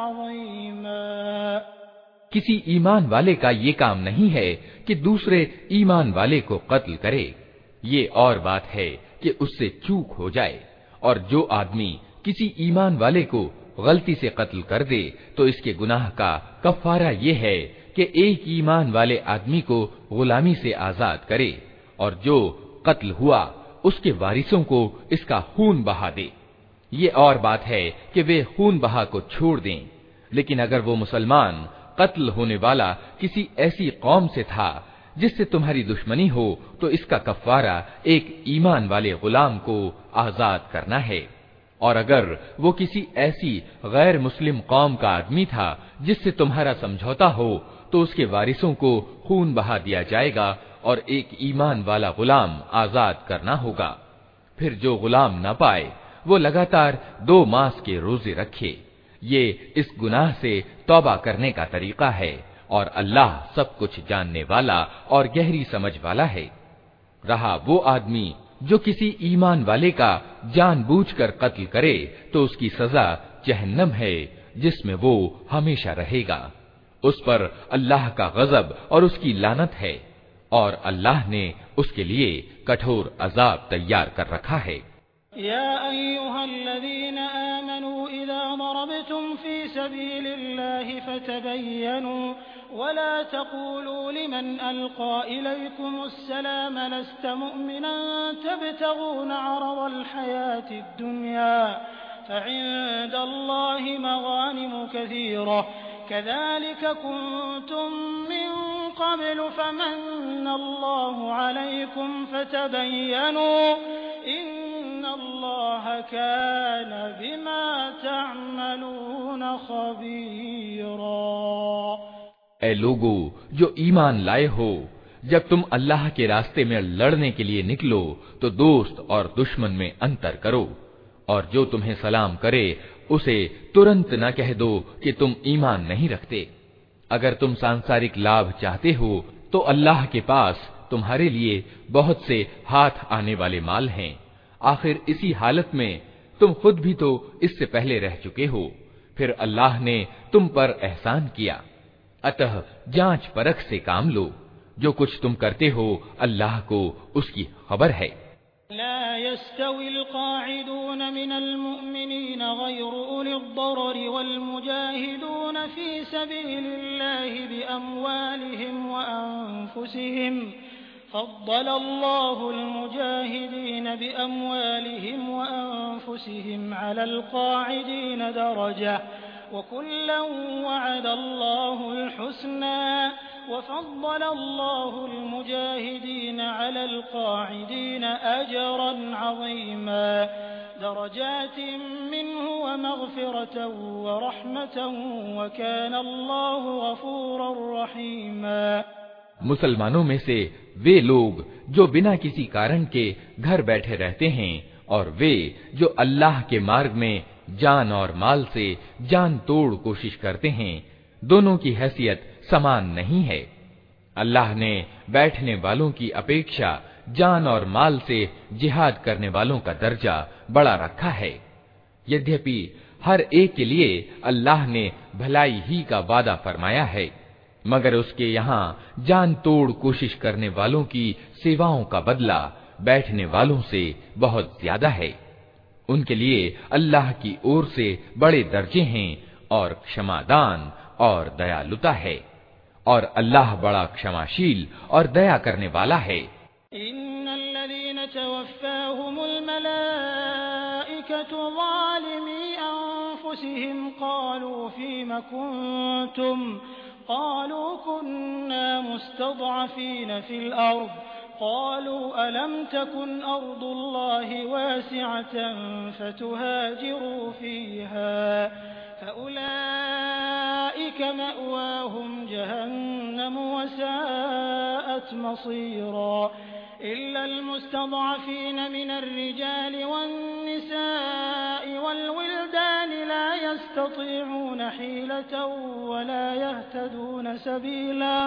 عظيما। किसी ईमान वाले का ये काम नहीं है कि दूसरे ईमान वाले को कत्ल करे। ये और बात है कि उससे चूक हो जाए, और जो आदमी किसी ईमान वाले को गलती से कत्ल कर दे तो इसके गुनाह का कफ्फारा ये है कि एक ईमान वाले आदमी को गुलामी से आजाद करे, और जो कत्ल हुआ उसके वारिसों को इसका खून बहा दे। ये और बात है कि वे खून बहा को छोड़ दें, लेकिन अगर वो मुसलमान कत्ल होने वाला किसी ऐसी कौम से था जिससे तुम्हारी दुश्मनी हो तो इसका कफ्फारा एक ईमान वाले गुलाम को आजाद करना है। और अगर वो किसी ऐसी गैर मुस्लिम कौम का आदमी था जिससे तुम्हारा समझौता हो तो उसके वारिसों को खून बहा दिया जाएगा और एक ईमान वाला गुलाम आजाद करना होगा। फिर जो गुलाम न पाए वो लगातार दो मास के रोजे रखे। ये इस गुनाह से तौबा करने का तरीका है, और अल्लाह सब कुछ जानने वाला और गहरी समझ वाला है। रहा वो आदमी जो किसी ईमान वाले का जानबूझकर कत्ल करे तो उसकी सजा जहन्नम है जिसमें वो हमेशा रहेगा। उस पर अल्लाह का गजब और उसकी लानत है, और अल्लाह ने उसके लिए कठोर अजाब तैयार कर रखा है। या अय्युहल्लज़ीना आमनू इज़ा दरबतुम फी सबीलिल्लाहि फतबय्यनू वला तक़ूलू लिमन अलक़ा इलैकुमुस्सलाम लस्त मुअमिनन तबतगूना अरज़ल हयातिद दुनिया फ़इंदल्लाहि मग़ानिमु कसीरा कज़ालिक कुंतुम मिन क़ब्लु फ़मन्नल्लाहु अलैकुम फ़तबय्यनू इन्नल्लाह कान बिमा तअमलून ख़बीरा। ऐ लोगो जो ईमान लाए हो, जब तुम अल्लाह के रास्ते में लड़ने के लिए निकलो तो दोस्त और दुश्मन में अंतर करो, और जो तुम्हें सलाम करे उसे तुरंत न कह दो कि तुम ईमान नहीं रखते। अगर तुम सांसारिक लाभ चाहते हो तो अल्लाह के पास तुम्हारे लिए बहुत से हाथ आने वाले माल हैं। आखिर इसी हालत में तुम खुद भी तो इससे पहले रह चुके हो, फिर अल्लाह ने तुम पर एहसान किया। अतः जांच परख से काम लो। जो कुछ तुम करते हो अल्लाह को उसकी खबर है। ला यस्तविल क़ाइदून मिनल मुअमिनीन गैरु उलिद दररि वल मुजाहिदून फी सबीलिल्लाहि बिअमवालिहिम व अनफुसिहिम फ़द्दलल्लाहुल मुजाहिदीन बिअमवालिहिम व अनफुसिहिम अलल क़ाइदीन दरजा वकुल्लन वअदल्लाहुल हुस्ना वफ़द्दलल्लाहुल मुजाहिदीन अलल क़ाइदीन अजरन अज़ीमा दरजातिन मिन्हु व मग़फ़िरतन व रहमतन व कानल्लाहु गफ़ूरर रहीमा। मुसलमानों में से वे लोग जो बिना किसी कारण के घर बैठे रहते हैं और वे जो अल्लाह के मार्ग में जान और माल से जान तोड़ कोशिश करते हैं, दोनों की हैसियत समान नहीं है। अल्लाह ने बैठने वालों की अपेक्षा जान और माल से जिहाद करने वालों का दर्जा बड़ा रखा है। यद्यपि हर एक के लिए अल्लाह ने भलाई ही का वादा फरमाया है, मगर उसके यहाँ जान तोड़ कोशिश करने वालों की सेवाओं का बदला बैठने वालों से बहुत ज्यादा है। उनके लिए अल्लाह की ओर से बड़े दर्जे हैं और क्षमादान और दयालुता है, और अल्लाह बड़ा क्षमाशील और दया करने वाला है। इन्नल्लज़ीन तवफ़्फ़ाहुमुल मलाइकतु ज़ालिमी अनफुसिहिम क़ालू फ़ीमा कुन्तुम क़ालू कुन्ना मुस्तज़अफ़ीन फ़िल अर्ज़ قالوا ألم تكن أرض الله واسعة فتهاجروا فيها فأولئك مأواهم جهنم وساءت مصيرا إلا المستضعفين من الرجال والنساء والولدان لا يستطيعون حيلة ولا يهتدون سبيلا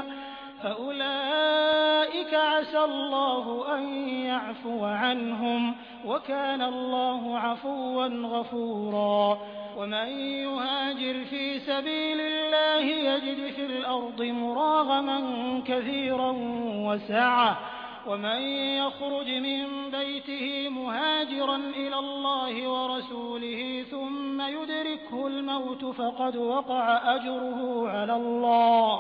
فأولئك عسى الله أن يعفو عنهم وكان الله عفوا غفورا ومن يهاجر في سبيل الله يجد في الأرض مراغما كثيرا وسعة ومن يخرج من بيته مهاجرا إلى الله ورسوله ثم يدركه الموت فقد وقع أجره على الله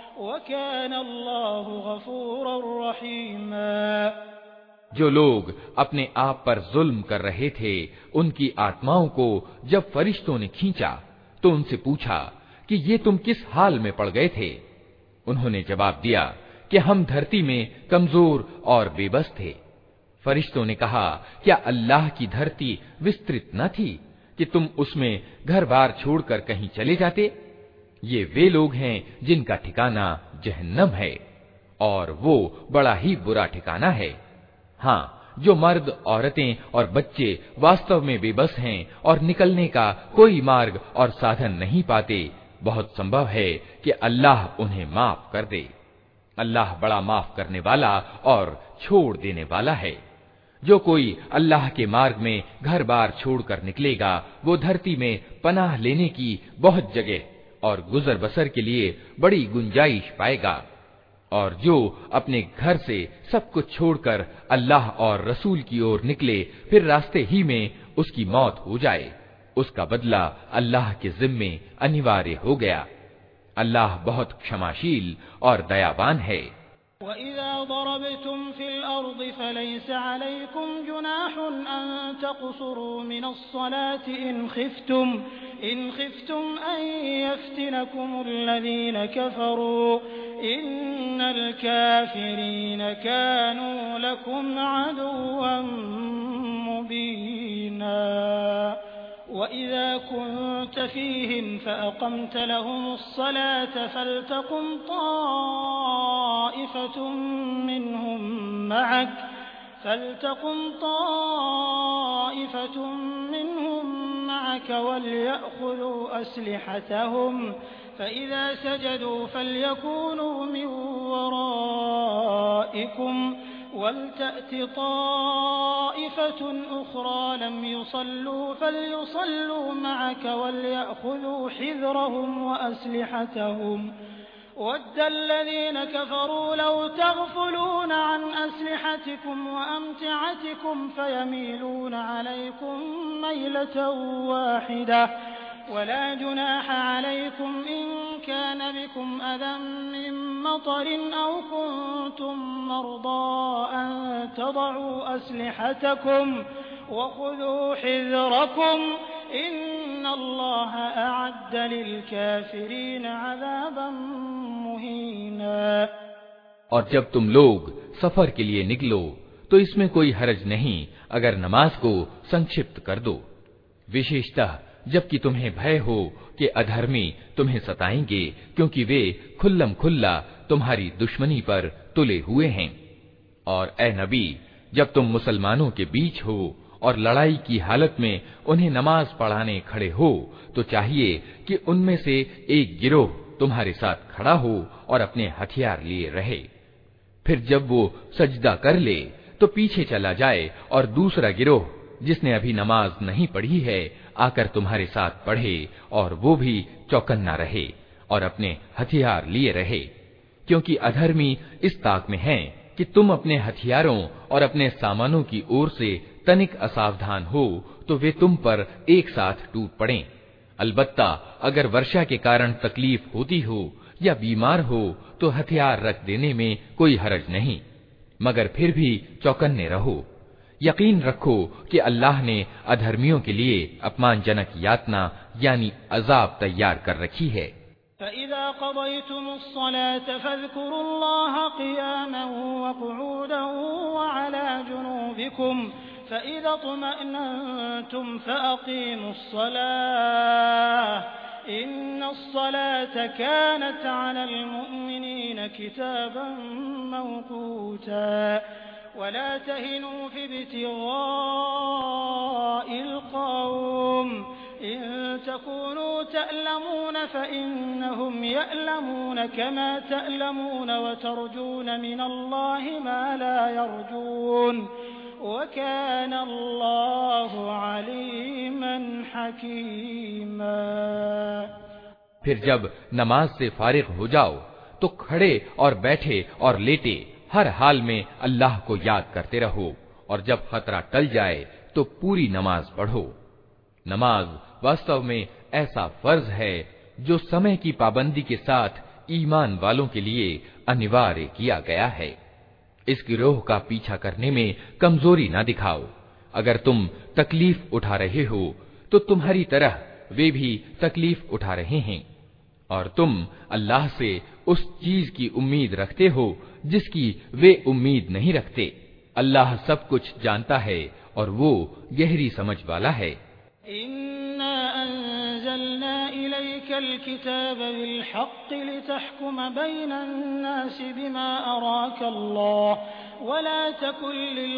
وكان الله غفورا رحيما। जो लोग अपने आप पर जुल्म कर रहे थे उनकी आत्माओं को जब फरिश्तों ने खींचा तो उनसे पूछा कि ये तुम किस हाल में पड़ गए थे। उन्होंने जवाब दिया कि हम धरती में कमजोर और बेबस थे। फरिश्तों ने कहा, क्या अल्लाह की धरती विस्तृत न थी कि तुम उसमें घर बार छोड़कर कहीं चले जाते? ये वे लोग हैं जिनका ठिकाना जहन्नम है और वो बड़ा ही बुरा ठिकाना है। हाँ, जो मर्द, औरतें और बच्चे वास्तव में बेबस हैं और निकलने का कोई मार्ग और साधन नहीं पाते, बहुत संभव है कि अल्लाह उन्हें माफ कर दे। अल्लाह बड़ा माफ करने वाला और छोड़ देने वाला है। जो कोई अल्लाह के मार्ग में घर बार छोड़कर निकलेगा वो धरती में पनाह लेने की बहुत जगह और गुजर बसर के लिए बड़ी गुंजाइश पाएगा। और जो अपने घर से सब कुछ छोड़कर अल्लाह और रसूल की ओर निकले फिर रास्ते ही में उसकी मौत हो जाए, उसका बदला अल्लाह के जिम्मे अनिवार्य हो गया। अल्लाह बहुत क्षमाशील और दयावान है। وَإِذَا ضَرَبْتُمْ فِي الْأَرْضِ فَلَيْسَ عَلَيْكُمْ جُنَاحٌ أَن تَقْصُرُوا مِنَ الصَّلَاةِ إِنْ خِفْتُمْ إِنْ خِفْتُمْ أَن يَفْتِنَكُمُ الَّذِينَ كَفَرُوا إِنَّ الْكَافِرِينَ كَانُوا لَكُمْ عَدُوًّا مُبِينًا وَإِذَا كُنتَ فِيهِمْ فَأَقَمْتَ لَهُمُ الصَّلَاةَ فَلْتَقُمْ طَائِفَةٌ مِّنْهُمْ مَعَكَ فَلْتَقُمْ طَائِفَةٌ مِّنْهُمْ مَعَكَ وَلْيَأْخُذُوا أَسْلِحَتَهُمْ فَإِذَا سَجَدُوا فَلْيَكُونُوا مِنْ وَرَائِكُمْ وَلْتَأْتِ طَائِفَةٌ أُخْرَى لَمْ يُصَلُّوا فَلْيُصَلُّوا مَعَكَ وَلْيَأْخُذُوا حِذْرَهُمْ وَأَسْلِحَتَهُمْ وَدَّ الَّذِينَ كَفَرُوا لَوْ تَغْفُلُونَ عَنْ أَسْلِحَتِكُمْ وَأَمْتِعَتِكُمْ فَيَمِيلُونَ عَلَيْكُمْ مَيْلَةً وَاحِدَةً ولا جناح عليكم إن كان بكم أذى من مطر أو كنتم مرضى أن تضعوا أسلحتكم وخذوا حذركم إن الله أعد للكافرين عذابا مهينا। और जब तुम लोग सफर के लिए निकलो तो इसमें कोई हरज नहीं अगर नमाज को संक्षिप्त कर दो, विशेषतः जबकि तुम्हें भय हो कि अधर्मी तुम्हें सताएंगे क्योंकि वे खुल्लम खुल्ला तुम्हारी दुश्मनी पर तुले हुए हैं। और ए नबी, जब तुम मुसलमानों के बीच हो और लड़ाई की हालत में उन्हें नमाज पढ़ाने खड़े हो तो चाहिए कि उनमें से एक गिरोह तुम्हारे साथ खड़ा हो और अपने हथियार लिए रहे। फिर जब वो सजदा कर ले तो पीछे चला जाए और दूसरा गिरोह जिसने अभी नमाज नहीं पढ़ी है आकर तुम्हारे साथ पढ़े और वो भी चौकन्ना रहे और अपने हथियार लिए रहे, क्योंकि अधर्मी इस ताक में हैं कि तुम अपने हथियारों और अपने सामानों की ओर से तनिक असावधान हो तो वे तुम पर एक साथ टूट पड़ें। अलबत्ता अगर वर्षा के कारण तकलीफ होती हो या बीमार हो तो हथियार रख देने में कोई हरज नहीं, मगर फिर भी चौकन्ने रहो। यकीन रखो कि अल्लाह ने अधर्मियों के लिए अपमानजनक यातना यानी अजाब तैयार कर रखी है। فإذا قضيتم الصلاة فاذكروا الله قياما وقعودا وعلى جنوبكم فإذا اطمأننتم فأقيموا الصلاة إن الصلاة كانت على المؤمنين كتابا موقوتا ولا تهنوا في ابتغاء القوم إن تكونوا تألمون فإنهم يألمون كما تألمون وترجون من الله ما لا يرجون وكان الله عليما حكيما। फिर जब नमाज से फारिग हो जाओ तो खड़े और बैठे और लेटे हर हाल में अल्लाह को याद करते रहो और जब खतरा टल जाए तो पूरी नमाज पढ़ो। नमाज वास्तव में ऐसा फर्ज है जो समय की पाबंदी के साथ ईमान वालों के लिए अनिवार्य किया गया है। इस गिरोह का पीछा करने में कमजोरी न दिखाओ। अगर तुम तकलीफ उठा रहे हो तो तुम्हारी तरह वे भी तकलीफ उठा रहे हैं और तुम अल्लाह से उस चीज की उम्मीद रखते हो जिसकी वे उम्मीद नहीं रखते। अल्लाह सब कुछ जानता है और वो गहरी समझ वाला है। इन्ना अंज़लना इलैकल किताब बिलहक़्क़ लितहकुम बैनन्नासि बिमा अराकल्लाह वला तकुन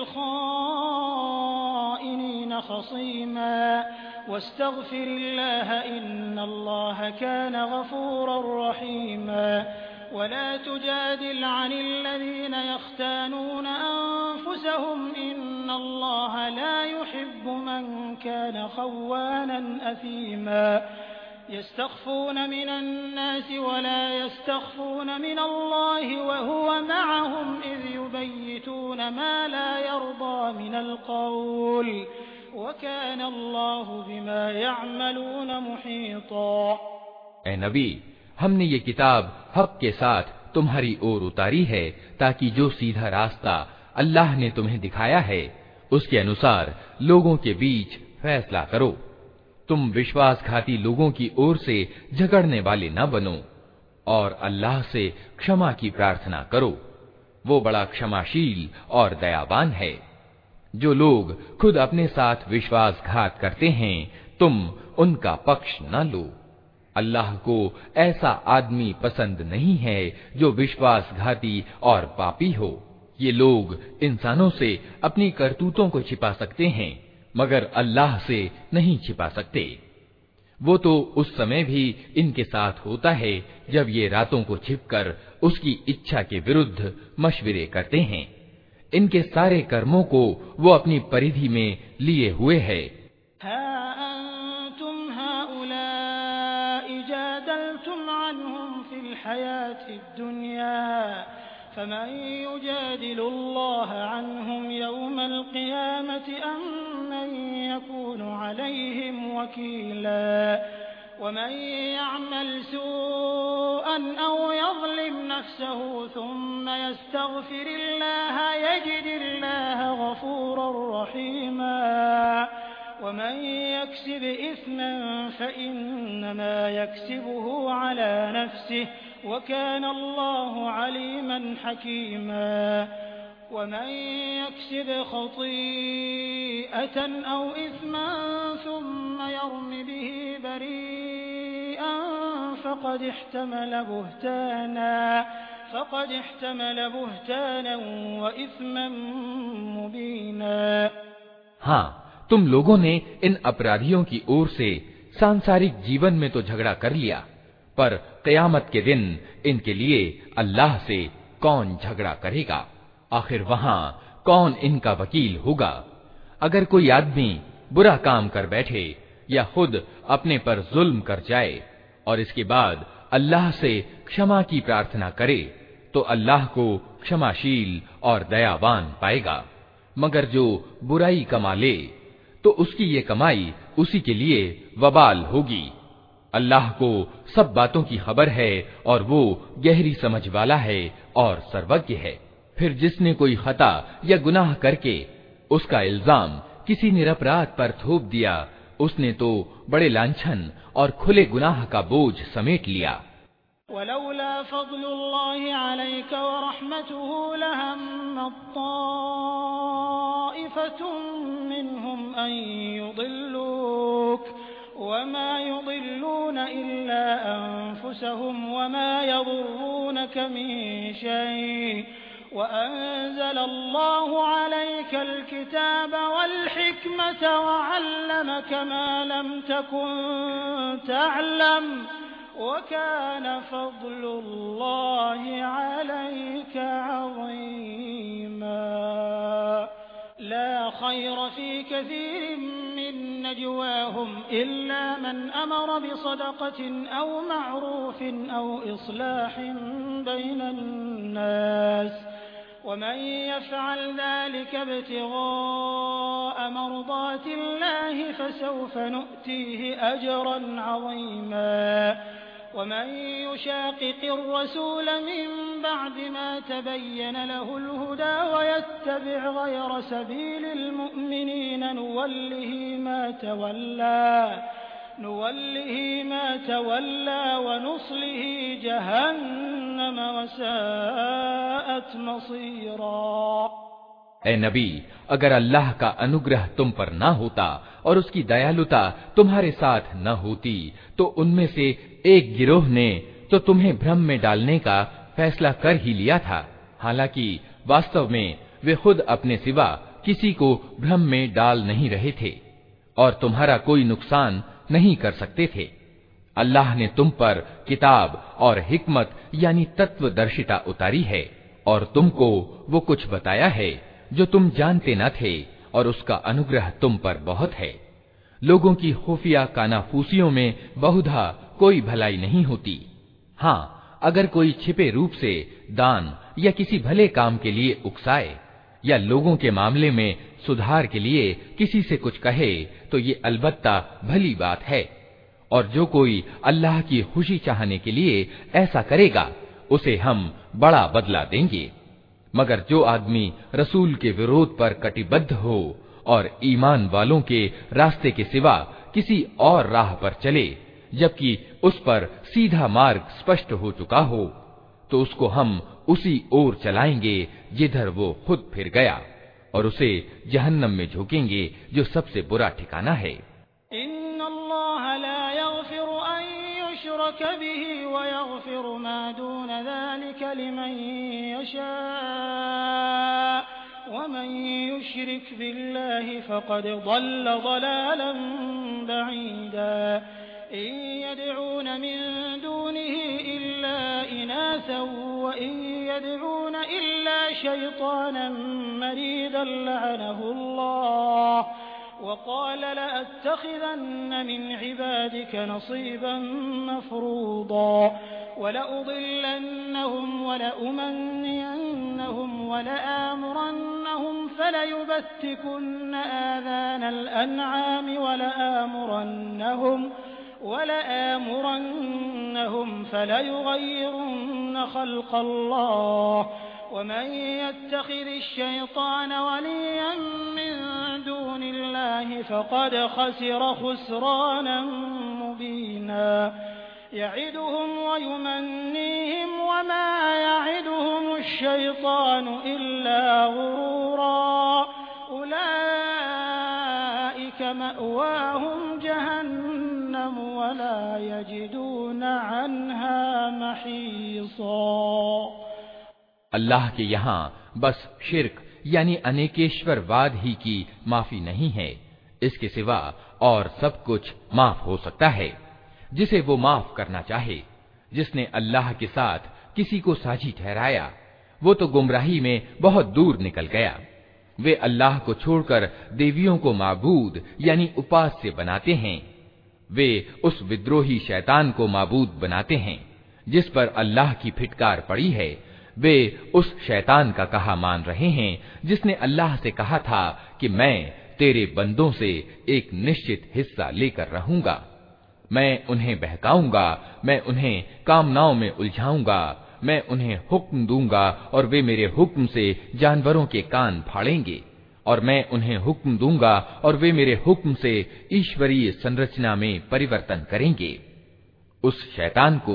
लिलख़ाइनीन ख़सीमा वस्तग़फ़िरिल्लाह इन्नल्लाह कान गफ़ूरर रहीमा वला तुजादिल अनिल्लज़ीन यख़्तानून अन्फुसहुम इन्नल्लाह ला युहिब्बु मन कान ख़व्वानन असीमा यस्तख़फ़ून मिनन्नास वला यस्तख़फ़ून मिनल्लाह वहुव मअहुम इज़ युबय्यितून मा ला यर्दा मिनल क़ौल वकान अल्लाहु बिमा यअमलून मुहीता। ए नबी, हमने ये किताब हक के साथ तुम्हारी ओर उतारी है ताकि जो सीधा रास्ता अल्लाह ने तुम्हें दिखाया है उसके अनुसार लोगों के बीच फैसला करो। तुम विश्वासघाती लोगों की ओर से झगड़ने वाले न बनो और अल्लाह से क्षमा की प्रार्थना करो। वो बड़ा क्षमाशील और दयावान है। जो लोग खुद अपने साथ विश्वासघात करते हैं तुम उनका पक्ष न लो। अल्लाह को ऐसा आदमी पसंद नहीं है जो विश्वासघाती और पापी हो। ये लोग इंसानों से अपनी करतूतों को छिपा सकते हैं मगर अल्लाह से नहीं छिपा सकते। वो तो उस समय भी इनके साथ होता है जब ये रातों को छिपकर उसकी इच्छा के विरुद्ध मशविरे करते हैं। इनके सारे कर्मों को वो अपनी परिधि में लिए हुए है। फमन युजादिलुल्लाह अन्हुम यौमल क़ियामति अम्मन यकूनु अलैहिम वकीला वमन यअमल सूअन औ यज़लिम नफ्सहु थुम्मा यस्तग़फिरिल्लाह यजिदिल्लाह गफ़ूरर रहीमा वमन यक्सिब इस्मन फ़इन्नमा यक्सिबुहु अला नफ्सिहि वकान अल्लाहु अलीमन हकीमा वमन यक्सिब ख़तीअतन औ इस्मन सुम्मा यर्मि बिही बरीअन फ़क़द इह्तमल बुहताना फ़क़द इह्तमल बुहताना व इस्मन मुबीना। हाँ, तुम लोगों ने इन अपराधियों की ओर से सांसारिक जीवन में तो झगड़ा कर लिया, पर क़यामत के दिन इनके लिए अल्लाह से कौन झगड़ा करेगा? आखिर वहाँ कौन इनका वकील होगा? अगर कोई आदमी बुरा काम कर बैठे या खुद अपने पर जुल्म कर जाए और इसके बाद अल्लाह से क्षमा की प्रार्थना करे तो अल्लाह को क्षमाशील और दयावान पाएगा। मगर जो बुराई कमा ले तो उसकी ये कमाई उसी के लिए वबाल होगी। अल्लाह को सब बातों की खबर है और वो गहरी समझ वाला है और सर्वज्ञ है। फिर जिसने कोई खता या गुनाह करके उसका इल्जाम किसी निरपराध पर थोप दिया उसने तो बड़े लांछन और खुले गुनाह का बोझ समेट लिया। वलौला फ़ज़्लुल्लाहि अलैका व रहमतुहु लहम्मत ताइफ़तुम मिनहुम अन युदिल्लूक वमा युदिल्लून इल्ला अनफुसहुम वमा यदुर्रूनक मिन शै' वअंज़लल्लाहु अलैकल किताब वल हिकमत वअल्लमक मा लम तकुन तअलम वकान फ़ज़्लुल्लाहि अलैका अज़ीमा। ला खैर फ़ी कसीरिन मिन नजवाहुम इल्ला मन अमर बिसदक़तिन औ मअरूफ़िन औ इस्लाहिन बैनन नास वमन यफ़अल ज़ालिका इब्तिग़ाअ मर्ज़ातिल्लाहि फ़सौफ़ नु'तीहि अजरन अज़ीमा। वमन युशाक़िक़िर रसूल मिन बअदि मा तबय्यन लहुल हुदा वयत्तबि' ग़यर सबीलिल मुअ्मिनीन नुवल्लिहि मा तवल्ला नुवल्लिहि मा तवल्ला वनुस्लिहि जहन्नम वसाअत मसीरा। ए नबी, अगर अल्लाह का अनुग्रह तुम पर न होता और उसकी दयालुता तुम्हारे साथ न होती तो उनमें से एक गिरोह ने तो तुम्हें भ्रम में डालने का फैसला कर ही लिया था। हालांकि वास्तव में वे खुद अपने सिवा किसी को भ्रम में डाल नहीं रहे थे और तुम्हारा कोई नुकसान नहीं कर सकते थे। अल्लाह ने तुम पर किताब और हिकमत यानी तत्वदर्शिता उतारी है और तुमको वो कुछ बताया है जो तुम जानते न थे और उसका अनुग्रह तुम पर बहुत है। लोगों की खुफिया कानाफूसियों में बहुधा कोई भलाई नहीं होती। हाँ, अगर कोई छिपे रूप से दान या किसी भले काम के लिए उकसाए या लोगों के मामले में सुधार के लिए किसी से कुछ कहे तो ये अलबत्ता भली बात है। और जो कोई अल्लाह की खुशी चाहने के लिए ऐसा करेगा उसे हम बड़ा बदला देंगे। मगर जो आदमी रसूल के विरोध पर कटिबद्ध हो और ईमान वालों के रास्ते के सिवा किसी और राह पर चले जबकि उस पर सीधा मार्ग स्पष्ट हो चुका हो तो उसको हम उसी ओर चलाएंगे जिधर वो खुद फिर गया और उसे जहन्नम में झोंकेंगे जो सबसे बुरा ठिकाना है। इन्नल्लाह ला यग़फिरु अन युशरक बिही व यग़फिरु मा दून ज़ालिका लिमन यशा व मन युशरिक बिल्लाहि फक़द ضل ضلاला बईदा। इन यदऊन मिन दूनिही इल्ला इनासा व इन यदऊन इल्ला शैतानन मरीदन लअनहुल्लाह वक़ाल लअत्तख़िज़न्न मिन इबादिक नसीबन मफ़रूदा वलउज़िल्लन्नहुम वलउमन्नियन्नहुम वलआमुरन्नहुम फलयुबत्तिकुन्न आज़ानल अनआम वलआमुरन्नहुम वलआमुरन्नहुम फलयुग़य्यिरुन्न ख़ल्क़ल्लाह वमन यत्तख़िज़िश्शैतान वलिय्यन मिन दूनिल्लाहि फ़क़द ख़सिर ख़ुस्रानन मुबीना। यዒदुहुम वयुमन्नीहिम वमा यዒदुहुमुश्शैतानु इल्ला गुरूरा उलाइक मअवाहुम जहन्नम वला यजिदून अन्हा महीसा। अल्लाह के यहाँ बस शिर्क यानी अनेकेश्वरवाद ही की माफी नहीं है, इसके सिवा और सब कुछ माफ हो सकता है जिसे वो माफ करना चाहे। जिसने अल्लाह के साथ किसी को साझी ठहराया वो तो गुमराही में बहुत दूर निकल गया। वे अल्लाह को छोड़कर देवियों को माबूद यानी उपास्य बनाते हैं। वे उस विद्रोही शैतान को माबूद बनाते हैं जिस पर अल्लाह की फिटकार पड़ी है। वे उस शैतान का कहा मान रहे हैं जिसने अल्लाह से कहा था कि मैं तेरे बंदों से एक निश्चित हिस्सा लेकर रहूंगा, मैं उन्हें बहकाऊंगा, मैं उन्हें कामनाओं में उलझाऊंगा, मैं उन्हें हुक्म दूंगा और वे मेरे हुक्म से जानवरों के कान फाड़ेंगे, और मैं उन्हें हुक्म दूंगा और वे मेरे हुक्म से ईश्वरीय संरचना में परिवर्तन करेंगे। उस शैतान को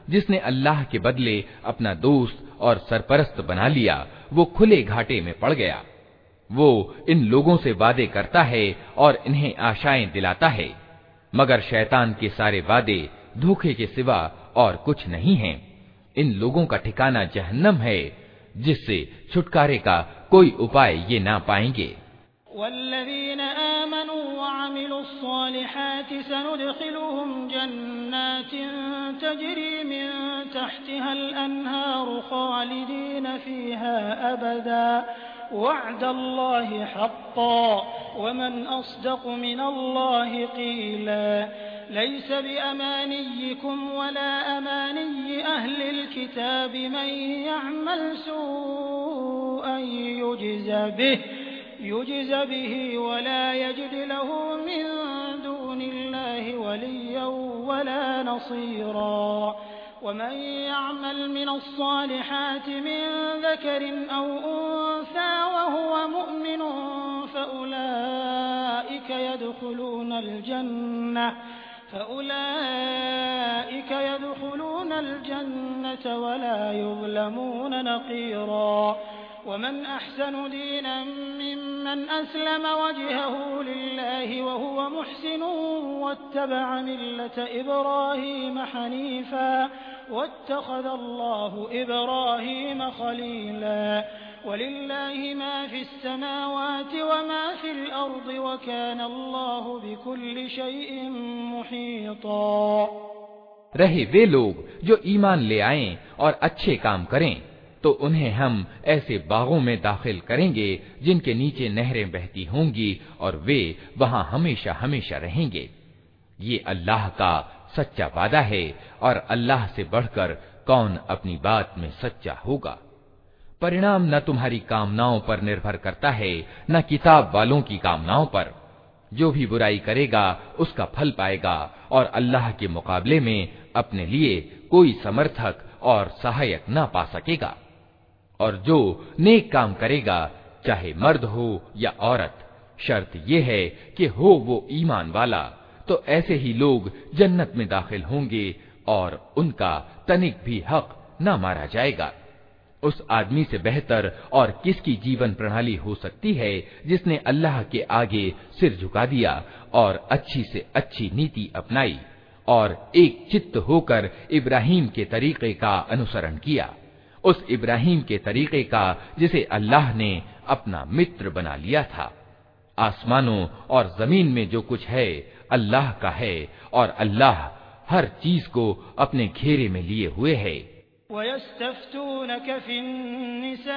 जिसने अल्लाह के बदले अपना दोस्त और सरपरस्त बना लिया, वो खुले घाटे में पड़ गया। वो इन लोगों से वादे करता है और इन्हें आशाएं दिलाता है, मगर शैतान के सारे वादे धोखे के सिवा और कुछ नहीं हैं। इन लोगों का ठिकाना जहन्नम है, जिससे छुटकारे का कोई उपाय ये ना पाएंगे। वल्लज़ीन आमनू व अमिलुस्सालिहाति सनुदखिलुहुम जन्नातिन तजरी मिन तहतिहल अन्हारु खालिदीन फीहा अबदा वअदल्लाहि हक़्क़न वमन अस्दक़ु मिनल्लाहि क़ीला लैस बिअमानिय्यिकुम वला अमानिय्यि अहलिल किताबि मन यअमल सूअन युज्ज़ बिहि युज्ज़ बिहि वला यजिद लहु मिन दूनिल्लाहि वलिय्यन वला नसीरा वमन यअमल मिनस्सालिहाति मिन ज़करिन औ उन्सा वहुव मुअमिनुन फउलाइका यदखुलूनल जन्नह فأولئك يدخلون الجنة ولا يظلمون نقيرا ومن أحسن دينا ممن أسلم وجهه لله وهو محسن واتبع ملة إبراهيم حنيفا واتخذ الله إبراهيم خليلا ولله ما في السماوات وما في الأرض وكان الله بكل شيء محيطا। रहे वे लोग जो ईमान ले आएं और अच्छे काम करें, तो उन्हें हम ऐसे बागों में दाखिल करेंगे जिनके नीचे नहरें बहती होंगी और वे वहां हमेशा हमेशा रहेंगे। ये अल्लाह का सच्चा वादा है और अल्लाह से बढ़कर कौन अपनी बात में सच्चा होगा। परिणाम न तुम्हारी कामनाओं पर निर्भर करता है, न किताब वालों की कामनाओं पर। जो भी बुराई करेगा उसका फल पाएगा और अल्लाह के मुकाबले में अपने लिए कोई समर्थक और सहायक न पा सकेगा। और जो नेक काम करेगा, चाहे मर्द हो या औरत, शर्त यह है कि हो वो ईमान वाला, तो ऐसे ही लोग जन्नत में दाखिल होंगे और उनका तनिक भी हक न मारा जाएगा। उस आदमी से बेहतर और किसकी जीवन प्रणाली हो सकती है जिसने अल्लाह के आगे सिर झुका दिया और अच्छी से अच्छी नीति अपनाई और एक चित्त होकर इब्राहीम के तरीके का अनुसरण किया, उस इब्राहीम के तरीके का जिसे अल्लाह ने अपना मित्र बना लिया था। आसमानों और जमीन में जो कुछ है अल्लाह का है और अल्लाह हर चीज को अपने घेरे में लिए हुए है। वयस्तफ्तूनक फिन्निसा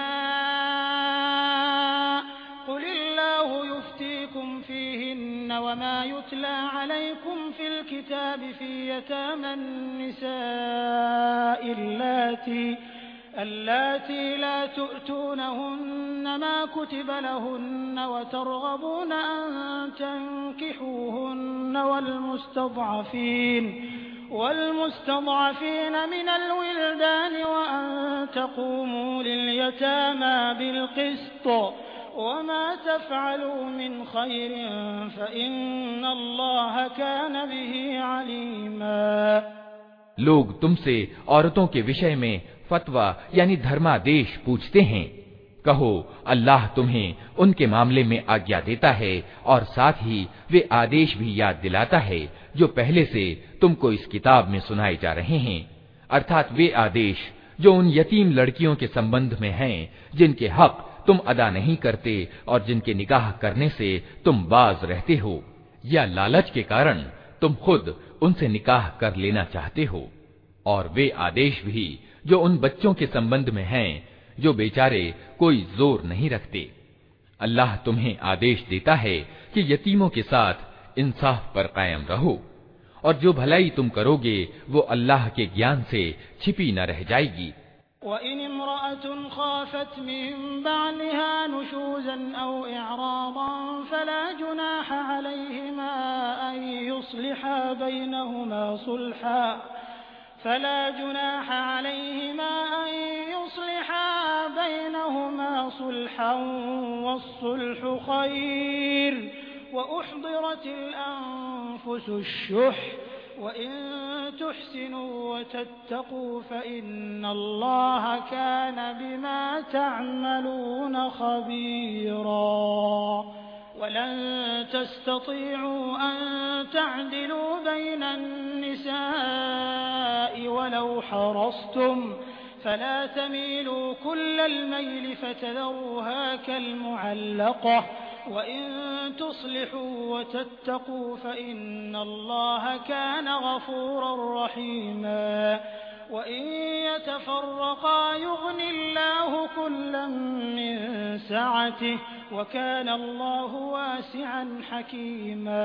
कुलिल्लाहु युफ्तीकुम फीहिन्न वमा युतला अलैकुम फिल किताबि फी यतामन निसाइ अल्लाती अल्लाती ला तुअतूनहुन्न मा कुतिबा लहुन्न वतरगबून अन तंकिहूहुन्न वल्मुस्तضعफीन वल्मुस्तضعफीन मिनल विल्दान वअन तक़ूमू लिलयतामा बिलक़िस्त वमा तफ़अलू मिन खैरिन फ़इन्नल्लाह कान बिही अलीमा। लोग तुमसे औरतों के विषय में फतवा यानी धर्मादेश पूछते हैं। कहो, अल्लाह तुम्हें उनके मामले में आज्ञा देता है और साथ ही वे आदेश भी याद दिलाता है जो पहले से तुमको इस किताब में सुनाए जा रहे हैं, अर्थात वे आदेश जो उन यतीम लड़कियों के संबंध में हैं जिनके हक तुम अदा नहीं करते और जिनके निकाह करने से तुम बाज रहते हो या लालच के कारण तुम खुद उनसे निकाह कर लेना चाहते हो, और वे आदेश भी जो उन बच्चों के संबंध में हैं जो बेचारे कोई जोर नहीं रखते। अल्लाह तुम्हें आदेश देता है कि यतीमों के साथ इंसाफ पर कायम रहो और जो भलाई तुम करोगे वो अल्लाह के ज्ञान से छिपी न रह जाएगी। वइन इम्रअतुन खाफत मिन बालिहा नुशूज़न औ इअरादन फला जुनाह अलैहिमा अन युस्लिहा बैनहुमा सुल्हा फला जुनाह अलैहिमा अन युस्लिहा बैनहुमा सुल्हन वस्सुल्हु खैर वउहदिरतिल अनफुसुश शुह वइन तुहसिनू वतत्तकू फ़इन्नल्लाह कान बिमा तअमलून खबीरा वलन तस्ततीअू अन तअदिलू बैनन निसाइ वलौ हरस्तुम फला तमीलू कुल्लल मैल फतदरूहा कल्मुअल्लक़ह वइन तुस्लिहू वतत्तकू फ़इन्नल्लाह कान गफ़ूरर रहीमा वइन यतफ़र्रक़ा युग़निल्लाहु कुल्लन मिन सअतिही वकानल्लाहु वासिअन हकीमा।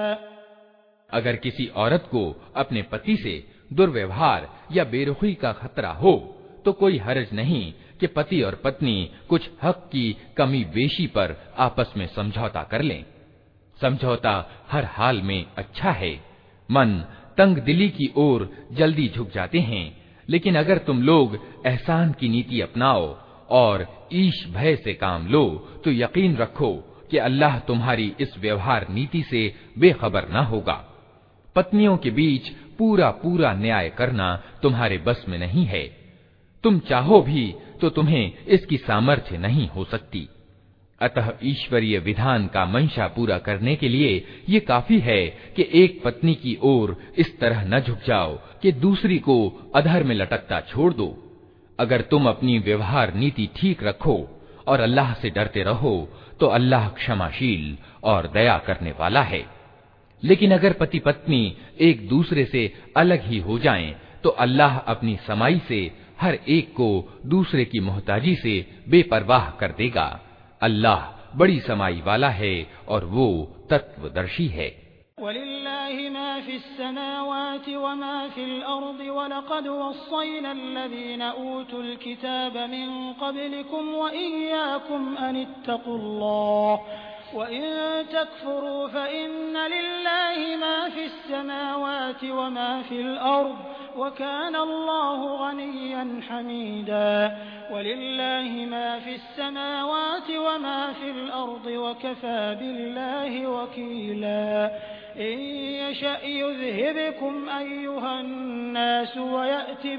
अगर किसी औरत को अपने पति से दुर्व्यवहार या बेरुखी का खतरा हो तो कोई हर्ज नहीं कि पति और पत्नी कुछ हक की कमी बेशी पर आपस में समझौता कर लें। समझौता हर हाल में अच्छा है। मन तंग दिली की ओर जल्दी झुक जाते हैं, लेकिन अगर तुम लोग एहसान की नीति अपनाओ और ईश भय से काम लो तो यकीन रखो कि अल्लाह तुम्हारी इस व्यवहार नीति से बेखबर न होगा। पत्नियों के बीच पूरा पूरा न्याय करना तुम्हारे बस में नहीं है। तुम चाहो भी तो तुम्हें इसकी सामर्थ्य नहीं हो सकती। अतः ईश्वरीय विधान का मंशा पूरा करने के लिए ये काफी है कि एक पत्नी की ओर इस तरह न झुक जाओ कि दूसरी को अधर में लटकता छोड़ दो। अगर तुम अपनी व्यवहार नीति ठीक रखो और अल्लाह से डरते रहो तो अल्लाह क्षमाशील और दया करने वाला है। लेकिन अगर पति पत्नी एक दूसरे से अलग ही हो जाएं, तो अल्लाह अपनी समाई से हर एक को दूसरे की मोहताजी से बेपरवाह कर देगा। अल्लाह बड़ी समाई वाला है और वो तत्वदर्शी है। वलिल्लाहि मा फिस्समावाति वमा फिल अर्दि वलक़द वस्सैना अल्लज़ीना ऊतुल किताब मिन क़ब्लिकुम वइय्याकुम अनित्तक़ुल्लाह वइन तकफ़ुरू फ़इन्न लिल्लाहि मा फिस्समावाति वमा फिल अर्दि वकानल्लाहु गनिय्यन हमीदा वलिल्लाहि मा फिस्समावाति वमा फिल अर्दि वकफ़ा बिल्लाहि वकीला इन यशअ युज़हिबकुम अय्युहन्नास वयअति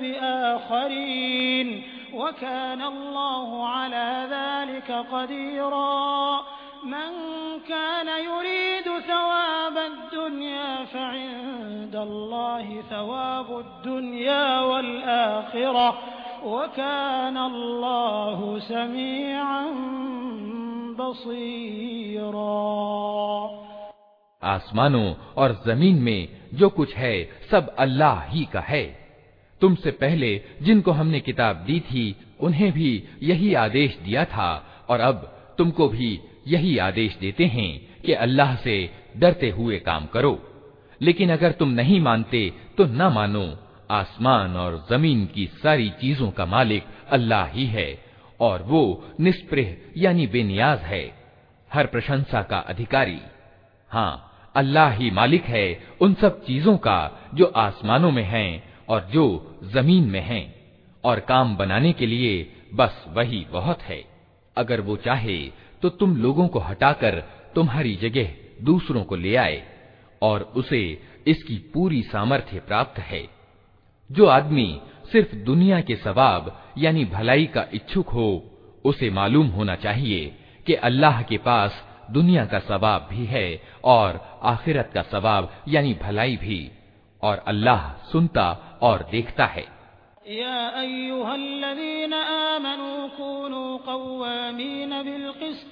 बिआखरीन वकानल्लाहु अला ज़ालिका क़दीरा मन कान युरीदु सवाबद दुनिया फ़इंदल्लाहि सवाबुद दुनिया वल आखिरह वकानल्लाहु समीअन बसीरा। आसमानों और जमीन में जो कुछ है सब अल्लाह ही का है। तुमसे पहले जिनको हमने किताब दी थी उन्हें भी यही आदेश दिया था और अब तुमको भी यही आदेश देते हैं कि अल्लाह से डरते हुए काम करो। लेकिन अगर तुम नहीं मानते तो न मानो। आसमान और जमीन की सारी चीजों का मालिक अल्लाह ही है और वो निष्प्रह यानी बेनियाज है, हर प्रशंसा का अधिकारी। हाँ, अल्लाह ही मालिक है उन सब चीजों का जो आसमानों में हैं और जो जमीन में हैं, और काम बनाने के लिए बस वही बहुत है। अगर वो चाहे तो तुम लोगों को हटाकर तुम्हारी जगह दूसरों को ले आए और उसे इसकी पूरी सामर्थ्य प्राप्त है। जो आदमी सिर्फ दुनिया के सवाब यानी भलाई का इच्छुक हो, उसे मालूम होना चाहिए कि अल्लाह के पास दुनिया का सवाब भी है और आखिरत का सवाब यानी भलाई भी, और अल्लाह सुनता और देखता है। या अय्युहल्लज़ीना आमनू कूनू क़व्वामीन बिलक़िस्ति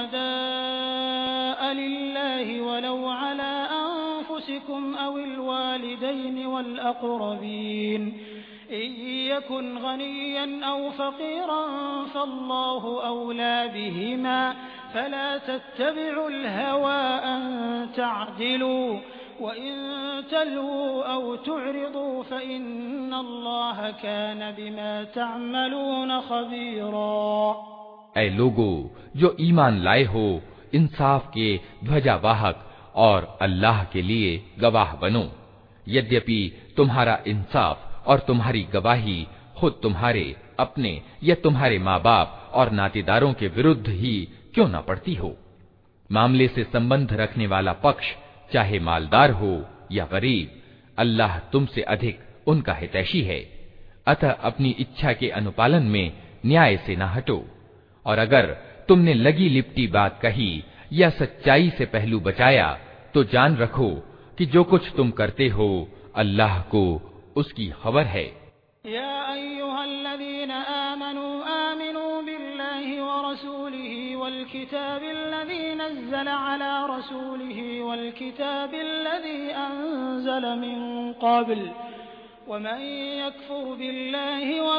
शुहदाअ लिल्लाहि वलौ अला अन्फुसिकुम अविल वालिदैनि वल अक़रबीन इन यकुन गनिय्यन औ फ़क़ीरन फ़ल्लाहु औला बिहिमा फला तत्तबिउल हवा अन तअदिलू वइन तलवू औ तुअरिदू फ़इन्नल्लाह कान बिमा तअमलून ख़बीरा। ऐ लोगो जो ईमान लाए हो, इंसाफ के ध्वजावाहक और अल्लाह के लिए गवाह बनो। यद्यपि तुम्हारा इंसाफ और तुम्हारी गवाही खुद तुम्हारे अपने या तुम्हारे माँ बाप और नातेदारों के विरुद्ध ही क्यों न पड़ती हो। मामले से संबंध रखने वाला पक्ष चाहे मालदार हो या गरीब, अल्लाह तुमसे अधिक उनका हितैषी है। अतः अपनी इच्छा के अनुपालन में न्याय से न हटो, और अगर तुमने लगी लिपटी बात कही या सच्चाई से पहलू बचाया तो जान रखो कि जो कुछ तुम करते हो अल्लाह को उसकी खबर है। या अय्युहल्लज़ीना आमनू आमिनू बिल्लाहि व रसूलिही वल किताबिल्लज़ी नज़्ज़ल अला रसूलिही वल किताबिल्लज़ी अंज़ल मिन क़ब्ल वमन यकफुर बिल्लाहि व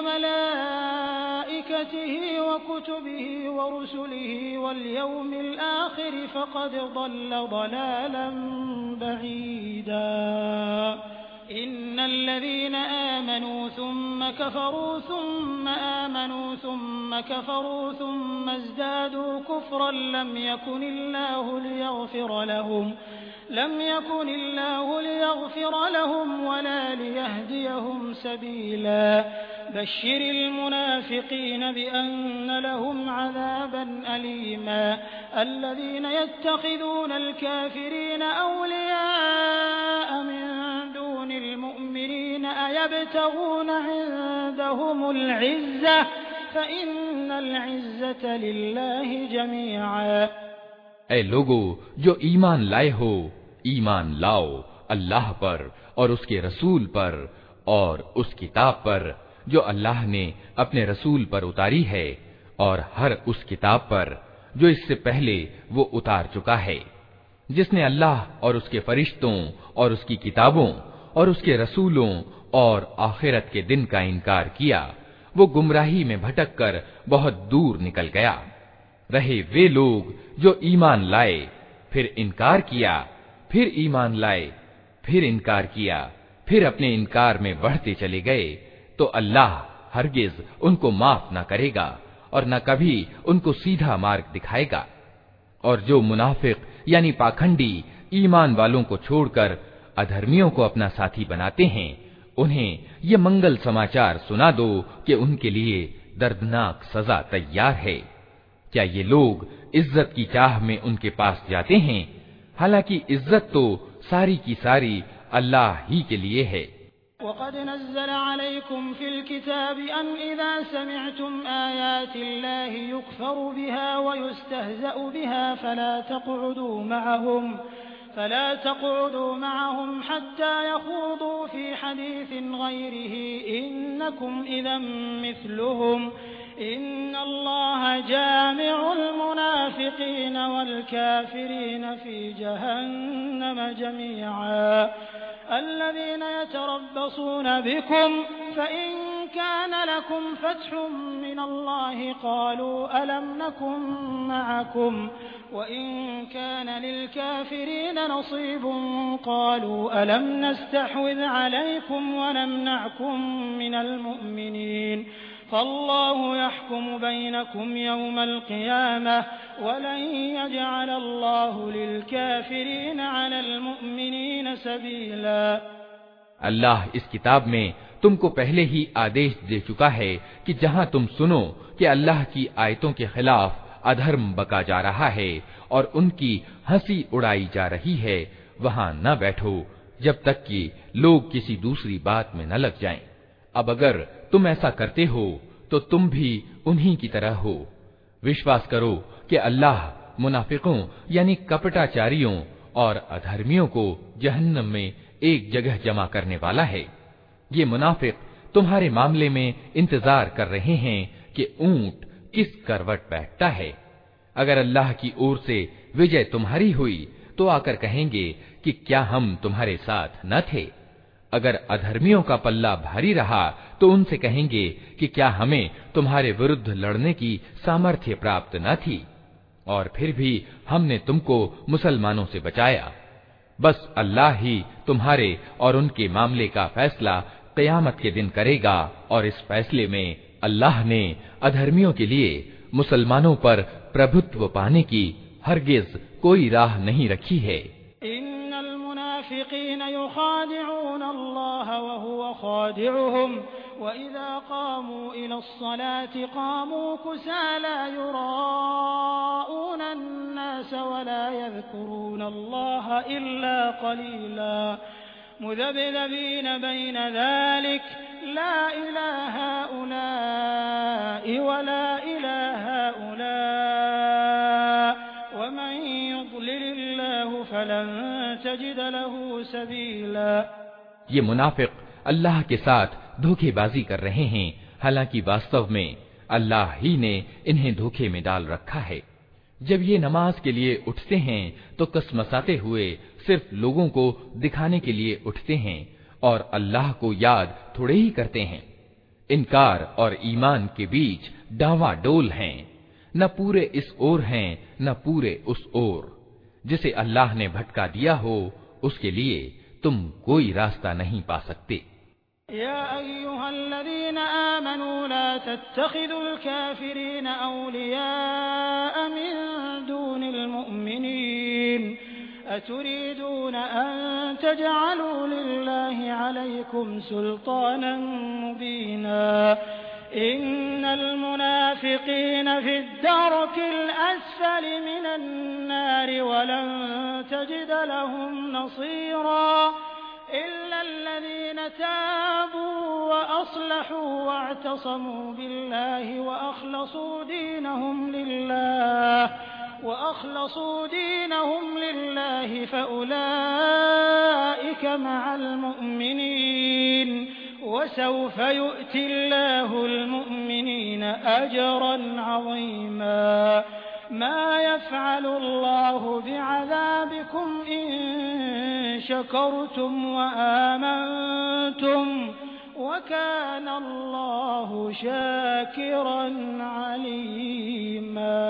मलाइकतिही व कुतुबिही व रुसुलिही वल यौमिल आखिर फ़क़द ضل ضلاला बईदा। इन्नल्लज़ीना आमनू सुम्म कफ़रू सुम्म आमनू सुम्म कफ़रू सुम्म इज़्दादू कुफ़्रन लम यकुनिल्लाहु लियग़फ़िर लहुम लम यकुनिल्लाहु लियग़फ़िर लहुम वला लियहदियहुम सबीला। बश्शिरिल मुनाफ़िक़ीन बिअन्न लहुम अज़ाबन अलीमा। अल्लज़ीना यत्तख़िज़ूनल काफ़िरीन औलियाअ मिन दूनिल मुअ्मिनीन अयब्तग़ून इंदहुमुल इज़्ज़ह फ़इन्नल इज़्ज़ता लिल्लाहि जमीअन। ऐ लोगो जो ईमान लाए हो, ईमान लाओ अल्लाह पर और उसके रसूल पर और उस किताब पर जो अल्लाह ने अपने रसूल पर उतारी है, और हर उस किताब पर जो इससे पहले वो उतार चुका है। जिसने अल्लाह और उसके फरिश्तों और उसकी किताबों और उसके रसूलों और आखिरत के दिन का इनकार किया, वो गुमराही में भटक कर बहुत दूर निकल गया। रहे वे लोग जो ईमान लाए, फिर इनकार किया, फिर ईमान लाए, फिर इनकार किया, फिर अपने इनकार में बढ़ते चले गए, तो अल्लाह हरगिज उनको माफ न करेगा और न कभी उनको सीधा मार्ग दिखाएगा। और जो मुनाफिक यानी पाखंडी ईमान वालों को छोड़कर अधर्मियों को अपना साथी बनाते हैं, उन्हें ये मंगल समाचार सुना दो कि उनके लिए दर्दनाक सजा तैयार है। क्या ये लोग इज्जत की चाह में उनके पास जाते हैं? हालांकि इज्जत तो सारी की सारी अल्लाह ही के लिए है। वक़द नज़्ज़ल अलैकुम फ़िल किताबि अन इज़ा समिअतुम आयातिल्लाहि युकफ़रु बिहा व युस्तहज़अु बिहा फला तक़उदू मअहुम फला तक़उदू मअहुम हत्ता यख़ूदू फ़ी हदीसिन ग़ैरिही इन्नकुम इज़न मिस्लुहुम इन्नल्लाह जामिउल मुनाफ़िक़ीन वल काफ़िरीन फ़ी जहन्नम जमीअन। الذين يتربصون بكم فإن كان لكم فتح من الله قالوا ألم نكن معكم وإن كان للكافرين نصيب قالوا ألم نستحوذ عليكم ونمنعكم من المؤمنين فالله يحكم بينكم يوم القيامة ولن يجعل الله للكافرين على المؤمنين سبيلا। अल्लाह इस किताब में तुमको पहले ही आदेश दे चुका है कि जहाँ तुम सुनो कि अल्लाह की आयतों के खिलाफ अधर्म बका जा रहा है और उनकी हंसी उड़ाई जा रही है, वहाँ न बैठो जब तक कि लोग किसी दूसरी बात में न लग जाएं। अब अगर तुम ऐसा करते हो तो तुम भी उन्हीं की तरह हो। विश्वास करो कि अल्लाह मुनाफिकों यानी कपटाचारियों और अधर्मियों को जहन्नम में एक जगह जमा करने वाला है। ये मुनाफिक तुम्हारे मामले में इंतजार कर रहे हैं कि ऊंट किस करवट बैठता है। अगर अल्लाह की ओर से विजय तुम्हारी हुई तो आकर कहेंगे कि क्या हम तुम्हारे साथ न थे। अगर अधर्मियों का पल्ला भारी रहा तो उनसे कहेंगे कि क्या हमें तुम्हारे विरुद्ध लड़ने की सामर्थ्य प्राप्त न थी, और फिर भी हमने तुमको मुसलमानों से बचाया। बस अल्लाह ही तुम्हारे और उनके मामले का फैसला क़यामत के दिन करेगा, और इस फैसले में अल्लाह ने अधर्मियों के लिए मुसलमानों पर प्रभुत्व पाने की हरगिज कोई राह नहीं रखी है। इन्नल मुनाफ़िक़ीन युख़ादिऊन अल्लाह व हुव ख़ादिउहुम व इज़ा क़ामू इलस्सलाति क़ामू कुसाला युराऊन अन्नास व ला यज़कुरून अल्लाह इल्ला क़लीला मुज़ब्ज़बीन बैन ज़ालिक ला इलाहा उलाई वला इलाहा उला वमन युद्लिलिल्लाहु फलन तजिद लहू सबीला। ये मुनाफिक अल्लाह के साथ धोखेबाजी कर रहे हैं, हालांकि वास्तव में अल्लाह ही ने इन्हें धोखे में डाल रखा है। जब ये नमाज के लिए उठते हैं तो कसमसाते हुए सिर्फ लोगों को दिखाने के लिए उठते हैं और अल्लाह को याद थोड़े ही करते हैं। इनकार और ईमान के बीच डावाडोल हैं, न पूरे इस ओर हैं न पूरे उस ओर। जिसे अल्लाह ने भटका दिया हो उसके लिए तुम कोई रास्ता नहीं पा सकते। या अय्युहल्लज़ीना आमनू ला तत्तखिज़ुल काफ़िरीना औलिया मिन दूनिल मुमिनीन अतुरीदून अन तजअलू लिल्लाहि अलैकुम सुल्तानन मुबीना इन्नल मुनाफ़िक़ीना फ़िद्दरकिल अस्फ़लि मिनन नारि वलन तजिद लहुम नसीरा इल्लल्लज़ीना ताबू व अस्लहू वअतसमू बिल्लाहि व अख़लसू दीनहुम लिल्लाह وأخلصوا دينهم لله فأولئك مع المؤمنين وسوف يؤتي الله المؤمنين أجرا عظيما ما يفعل الله بعذابكم إن شكرتم وآمنتم وكان الله شاكرا عليما।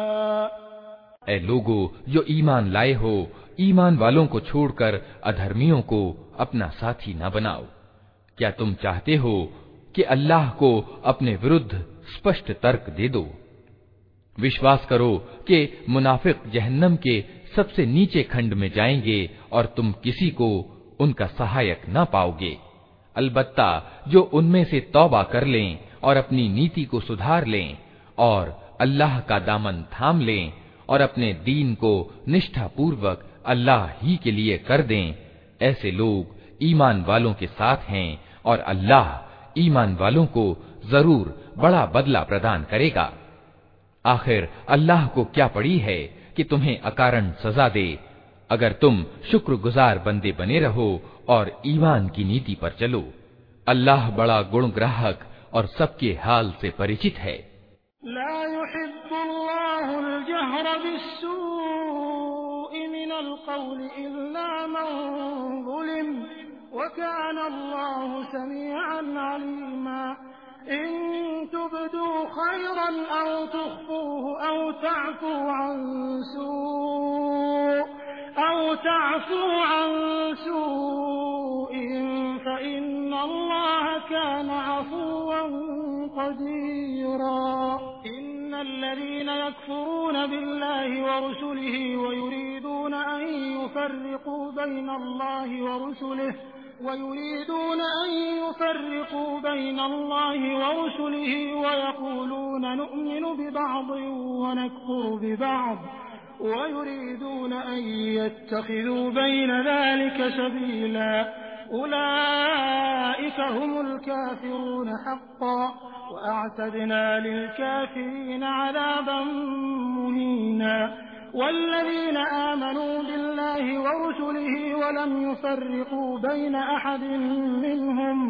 ऐ लोगो जो ईमान लाए हो, ईमान वालों को छोड़कर अधर्मियों को अपना साथी न बनाओ। क्या तुम चाहते हो कि अल्लाह को अपने विरुद्ध स्पष्ट तर्क दे दो? विश्वास करो कि मुनाफिक जहन्नम के सबसे नीचे खंड में जाएंगे और तुम किसी को उनका सहायक न पाओगे। अलबत्ता जो उनमें से तौबा कर लें और अपनी नीति को सुधार लें और अल्लाह का दामन थाम लें और अपने दीन को निष्ठापूर्वक अल्लाह ही के लिए कर दें, ऐसे लोग ईमान वालों के साथ हैं और अल्लाह ईमान वालों को जरूर बड़ा बदला प्रदान करेगा। आखिर अल्लाह को क्या पड़ी है कि तुम्हें अकारण सजा दे, अगर तुम शुक्रगुजार बंदे बने रहो और ईमान की नीति पर चलो। अल्लाह बड़ा गुणग्राहक और सबके हाल से परिचित है। ला युहिब्बुल्लाहुल जहरा बिस्सूइ मिनल क़ौलि इल्ला मन ज़ुलिम व काना अल्लाहु समीअन अलीमा। इन तुब्दू खैरन औ तुख़्फूहु औ तअफ़ू अन सूअ औ तअफ़ू अन सूइन फ़इन्नल्लाह कान अफ़ुव्वन क़दीरा। इन्नल्लज़ीना यकफ़ुरूना बिल्लाहि व रुसुलिहि व युरीदून अन युफ़र्रिक़ू बैनल्लाहि व रुसुलिहि ويريدون أن يفرقوا بين الله ورسله ويقولون نؤمن ببعض ونكفر ببعض ويريدون أن يتخذوا بين ذلك سبيلا أولئك هم الكافرون حقا وأعتدنا للكافرين عذابا مهينا। والذين آمنوا بالله ورسله ولم يفرقوا بين أحد منهم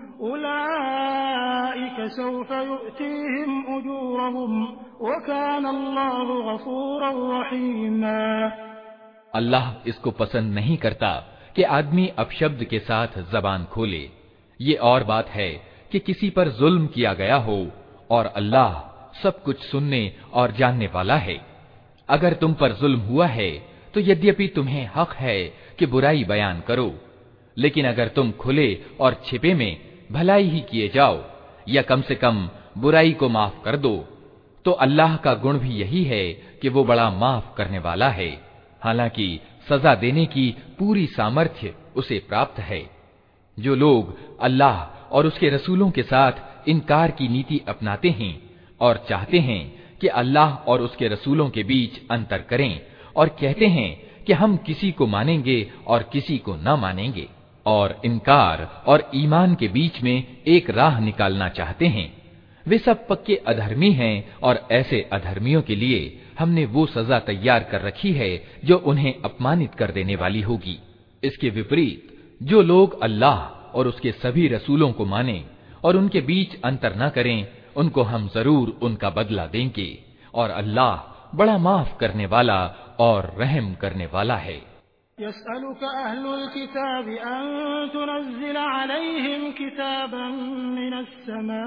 أولئك سوف يؤتيهم أجورهم وكان الله غفورا رحيما। अल्लाह इसको पसंद नहीं करता कि आदमी अपशब्द के साथ जबान खोले। ये और बात है कि किसी पर जुल्म किया गया हो और अल्लाह सब कुछ सुनने और जानने वाला है। अगर तुम पर जुल्म हुआ है तो यद्यपि तुम्हें हक है कि बुराई बयान करो, लेकिन अगर तुम खुले और छिपे में भलाई ही किए जाओ या कम से कम बुराई को माफ कर दो, तो अल्लाह का गुण भी यही है कि वो बड़ा माफ करने वाला है। हालांकि सजा देने की पूरी सामर्थ्य उसे प्राप्त है। जो लोग अल्लाह और उसके रसूलों के साथ इनकार की नीति अपनाते हैं और चाहते हैं कि अल्लाह और उसके रसूलों के बीच अंतर करें और कहते हैं कि हम किसी को मानेंगे और किसी को न मानेंगे, और इनकार और ईमान के बीच में एक राह निकालना चाहते हैं। वे सब पक्के अधर्मी हैं और ऐसे अधर्मियों के लिए हमने वो सजा तैयार कर रखी है जो उन्हें अपमानित कर देने वाली होगी। इसके विपरीत जो लोग अल्लाह और उसके सभी रसूलों को माने और उनके बीच अंतर न करें, उनको हम जरूर उनका बदला देंगे और अल्लाह बड़ा माफ करने वाला और रहम करने वाला है। यस्अलुका अहलुल किताब अन तुनज़्ज़िल अलैहिम किताबन मिनस समा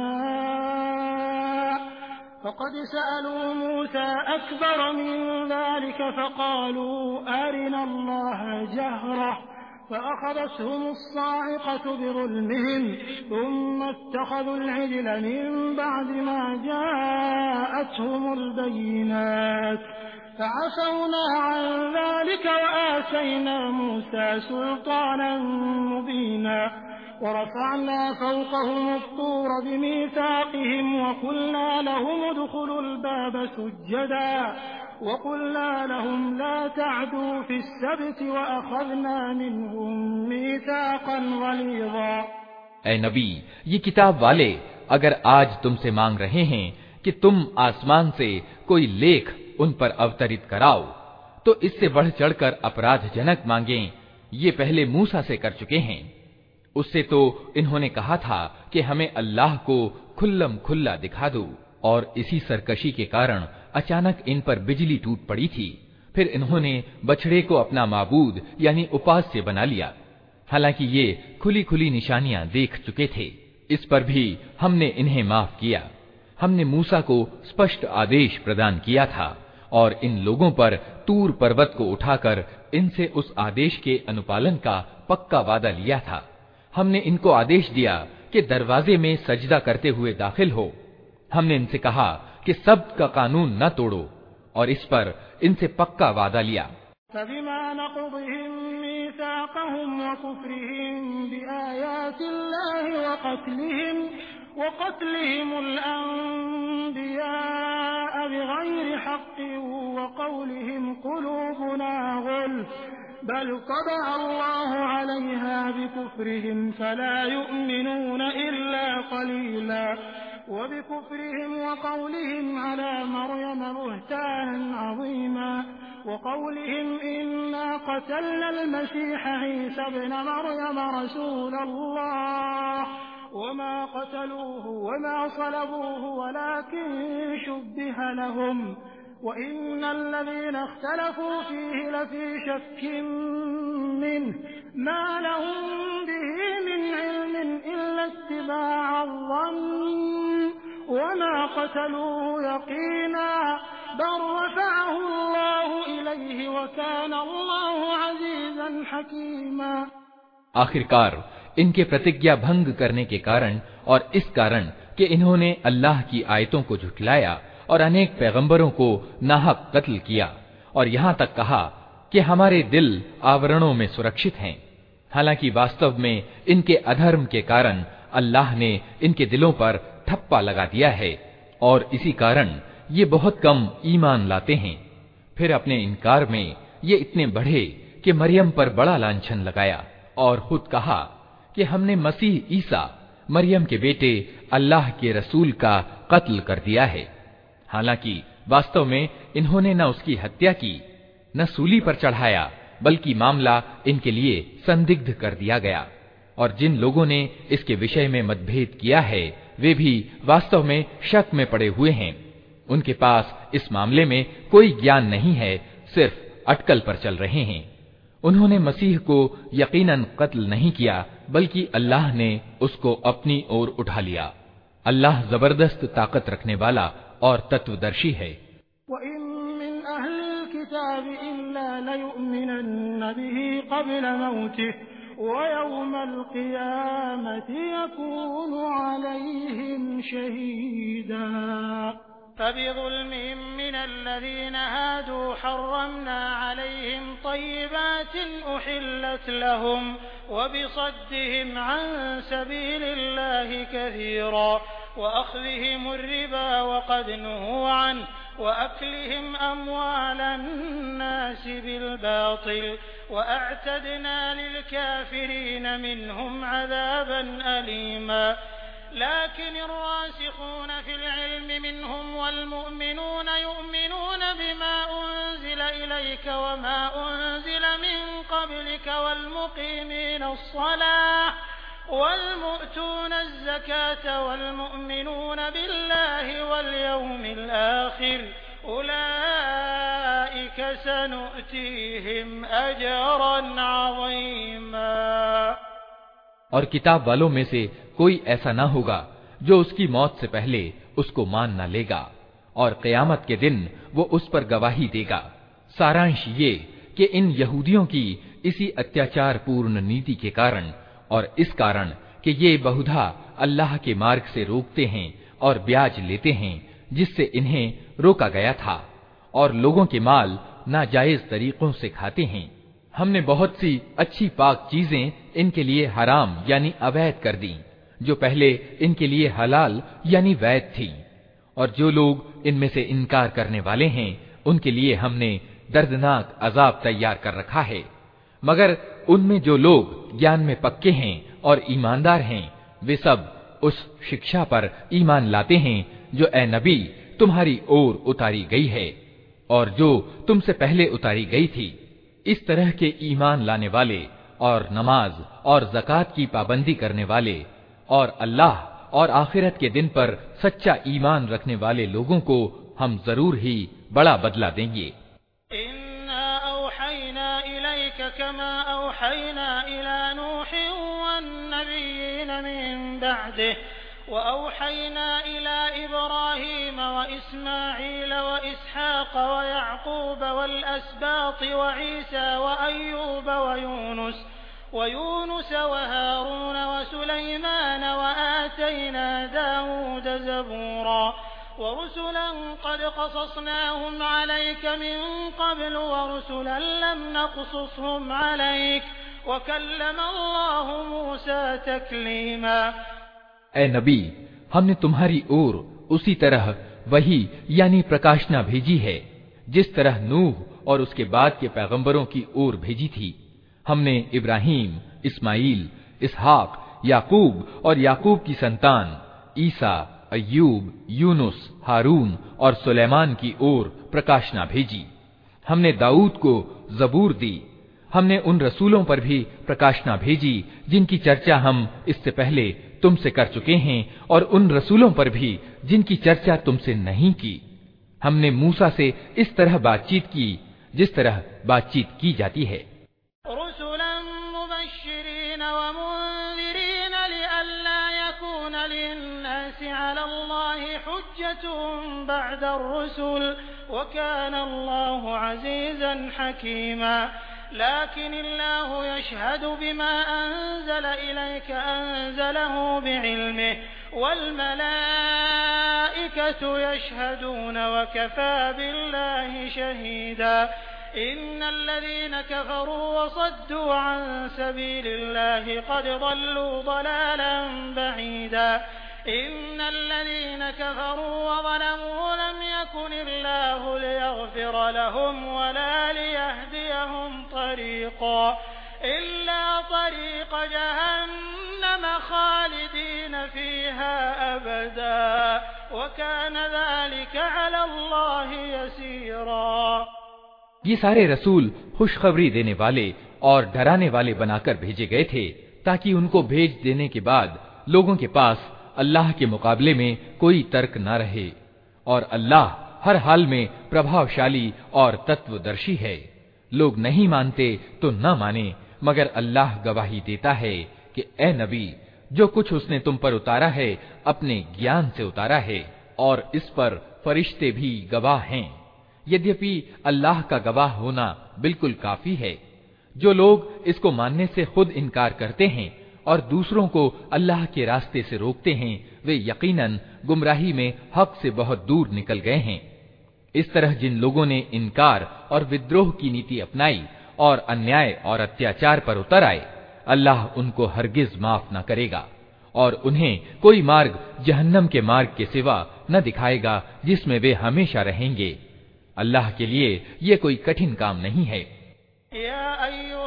फ़क़द सअलू मूसा अकबर मिन ज़ालिक फ़क़ालू अरिना अल्लाह जहरा फ़अख़ज़तहुम अस्साइक़तु बिज़ुल्मिहिम थुम्मा इत्तख़ज़ुल इज्ल मिन बअदि मा जाअतहुमुल बय्यिनात فعفونا عن ذلك وآتينا موسى سلطانا مبينا ورفعنا فوقهم الطور بميثاقهم وقلنا لهم ادخلوا الباب سجدا وقلنا لهم لا تعدوا في السبت وأخذنا منهم ميثاقا غليظا। ऐ नबी, ये किताब वाले अगर आज तुमसे मांग रहे हैं कि तुम आसमान से कोई लेख उन पर अवतरित कराओ, तो इससे बढ़ चढ़कर अपराधजनक मांगें ये पहले मूसा से कर चुके हैं। उससे तो इन्होंने कहा था कि हमें अल्लाह को खुल्लम खुल्ला दिखा दो, और इसी सरकशी के कारण अचानक इन पर बिजली टूट पड़ी थी। फिर इन्होंने बछड़े को अपना माबूद यानी उपास्य बना लिया, हालांकि ये खुली खुली निशानियां देख चुके थे। इस पर भी हमने इन्हें माफ किया। हमने मूसा को स्पष्ट आदेश प्रदान किया था और इन लोगों पर तूर पर्वत को उठाकर इनसे उस आदेश के अनुपालन का पक्का वादा लिया था। हमने इनको आदेश दिया कि दरवाजे में सजदा करते हुए दाखिल हो। हमने इनसे कहा कि सब्त का कानून न तोड़ो, और इस पर इनसे पक्का वादा लिया। वक़त्लिहिमुल अंबियाअ बिग़ैरि हक़्क़िन वक़ौलिहिम क़ुलूबुना ग़ुल्फ़ बल तबअ अल्लाहु अलैहा बिकुफ़्रिहिम फला युमिनून इल्ला क़लीला वबिकुफ़्रिहिम वक़ौलिहिम अला मर्यम बुहतानन अज़ीमा वक़ौलिहिम इन्ना क़तलनल मसीह ईसा इब्न मर्यम रसूलल्लाह वमा क़तलूहु वमा सलबूहु वलाकिन शुब्बिह लहुम वइन्नल लज़ीना इख्तलफ़ू फ़ीहि लफ़ी शक्किन मिन्हु मा लहुम बिही मिन इल्मिन इल्ला इत्तिबाअ-ज़न्न वमा क़तलूहु यक़ीना बल रफ़अहु अल्लाहु इलैहि वकाना अल्लाहु अज़ीज़न हकीमा। आखिरकार इनके प्रतिज्ञा भंग करने के कारण और इस कारण कि इन्होंने अल्लाह की आयतों को झुठलाया और अनेक पैगंबरों को नाहक कत्ल किया और यहाँ तक कहा कि हमारे दिल आवरणों में सुरक्षित हैं, हालांकि वास्तव में इनके अधर्म के कारण अल्लाह ने इनके दिलों पर ठप्पा लगा दिया है और इसी कारण ये बहुत कम ईमान लाते हैं। फिर अपने इनकार में ये इतने बढ़े कि मरियम पर बड़ा लांछन लगाया और खुद कहा कि हमने मसीह ईसा मरियम के बेटे अल्लाह के रसूल का कत्ल कर दिया है, हालांकि वास्तव में इन्होंने न उसकी हत्या की न सूली पर चढ़ाया, बल्कि मामला इनके लिए संदिग्ध कर दिया गया। और जिन लोगों ने इसके विषय में मतभेद किया है वे भी वास्तव में शक में पड़े हुए हैं। उनके पास इस मामले में कोई ज्ञान नहीं है, सिर्फ अटकल पर चल रहे हैं। उन्होंने मसीह को यकीनन कत्ल नहीं किया, बल्कि अल्लाह ने उसको अपनी ओर उठा लिया। अल्लाह जबरदस्त ताकत रखने वाला और तत्वदर्शी है। فبظلمهم من الذين هادوا حرمنا عليهم طيبات أحلت لهم وبصدهم عن سبيل الله كثيرا وأخذهم الربا وقد نهوا عنه وأكلهم أموال الناس بالباطل वअअतदना लिलकाफिरीन मिनहुम अज़ाबन अलीमा लकिन अर्रासिखून फिल इल्मि मिनहुम वल्मुअमिनून युअमिनून बिमा उन्ज़िल इलैक वमा उन्ज़िल मिन क़ब्लिक वल्मुक़ीमीन अस्सलाह वल्मुअतून अज़्ज़कात वल्मुअमिनून बिल्लाहि वल्यौमिल आखिर उलाइक सनुअतीहिम अजरन अज़ीमा। और किताब वालों में से कोई ऐसा न होगा जो उसकी मौत से पहले उसको मान न लेगा और क़यामत के दिन वो उस पर गवाही देगा। सारांश ये कि इन यहूदियों की इसी अत्याचार पूर्ण नीति के कारण और इस कारण कि ये बहुधा अल्लाह के मार्ग से रोकते हैं और ब्याज लेते हैं जिससे इन्हें रोका गया था, और लोगों के माल नाजायज तरीकों से खाते हैं। हमने बहुत सी अच्छी पाक चीजें इनके लिए हराम यानी अवैध कर दी जो पहले इनके लिए हलाल यानी वैध थी, और जो लोग इनमें से इनकार करने वाले हैं उनके लिए हमने दर्दनाक अजाब तैयार कर रखा है। मगर उनमें जो लोग ज्ञान में पक्के हैं और ईमानदार हैं वे सब उस शिक्षा पर ईमान लाते हैं जो ए नबी तुम्हारी ओर उतारी गई है और जो तुमसे पहले उतारी गई थी। इस तरह के ईमान लाने वाले और नमाज और ज़कात की पाबंदी करने वाले और अल्लाह और आखिरत के दिन पर सच्चा ईमान रखने वाले लोगों को हम जरूर ही बड़ा बदला देंगे। इन्ना औहैना इलैक कमा औहैना इला नूहिन वन्नबिय्यीन मिन बअदिह वऔहैना इला इब्राहीम वइस्माईल वइस्हाक वयअक़ूब वलअस्बात वईसा वअय्यूब वयूनुस वयूनुस वहारून वसुलैमान वआतैना दाऊद ज़बूरा वरुसुला क़द क़सस्नाहुम अलैक मिन क़ब्ल वरुसुला लम नक़सुसहुम अलैक वकल्लम अल्लाहु मूसा तकलीमा। ए नबी, हमने तुम्हारी ओर उसी तरह वही यानी प्रकाशना भेजी है जिस तरह नूह और उसके बाद के पैगंबरों की ओर भेजी थी। हमने इब्राहीम, इस्माइल, इसहाक, याकूब और याकूब की संतान ईसा, अय्यूब, यूनुस, हारून और सुलेमान की ओर प्रकाशना भेजी। हमने दाऊद को जबूर दी। हमने उन रसूलों पर भी प्रकाशना भेजी जिनकी चर्चा हम इससे पहले तुमसे कर चुके हैं और उन रसूलों पर भी जिनकी चर्चा तुमसे नहीं की। हमने मूसा से इस तरह बातचीत की जिस तरह बातचीत की जाती है। रुसुलन मुबश्शिरीन व मुन्ज़िरीन लिअल्ला यकून लिन्नासि अलल्लाहि हुज्जतुन बअदा अर्रुसुल व काना अल्लाहु अज़ीज़न हकीमा। लकिन अल्लाहु यशहदु बिमा अंज़ल इलैक अंज़लहु बिइल्मिहि वल मलाइकतु यशहदून व कफ़ा बिल्लाहि शहीदा। इन्नल्लज़ीन कफ़रू व सद्दू अन सबीलिल्लाहि क़द ضल्लू ضलालन बഈदा। इन्नल्लज़ीन कफ़रू व ज़लमू लम यकुनिल्लाहु लियग़फ़िर लहुम वला लियहदियहुम तरीक़ा इल्ला तरीक़ जहन्नम ख़ालिदीन फ़ीहा अबदा व कान ज़ालिक अला अल्लाहि यसीरा। ये सारे रसूल खुशखबरी देने वाले और डराने वाले बनाकर भेजे गए थे ताकि उनको भेज देने के बाद लोगों के पास अल्लाह के मुकाबले में कोई तर्क न रहे, और अल्लाह हर हाल में प्रभावशाली और तत्वदर्शी है। लोग नहीं मानते तो न माने, मगर अल्लाह गवाही देता है कि ए नबी, जो कुछ उसने तुम पर उतारा है अपने ज्ञान से उतारा है, और इस पर फरिश्ते भी गवाह हैं। यद्यपि अल्लाह का गवाह होना बिल्कुल काफी है। जो लोग इसको मानने से खुद इनकार करते हैं और दूसरों को अल्लाह के रास्ते से रोकते हैं, वे यकीनन गुमराही में हक से बहुत दूर निकल गए हैं। इस तरह जिन लोगों ने इनकार और विद्रोह की नीति अपनाई और अन्याय और अत्याचार पर उतर आए, अल्लाह उनको हरगिज माफ न करेगा और उन्हें कोई मार्ग जहन्नम के मार्ग के सिवा न दिखाएगा जिसमें वे हमेशा रहेंगे। अल्लाह के लिए ये कोई कठिन काम नहीं है। या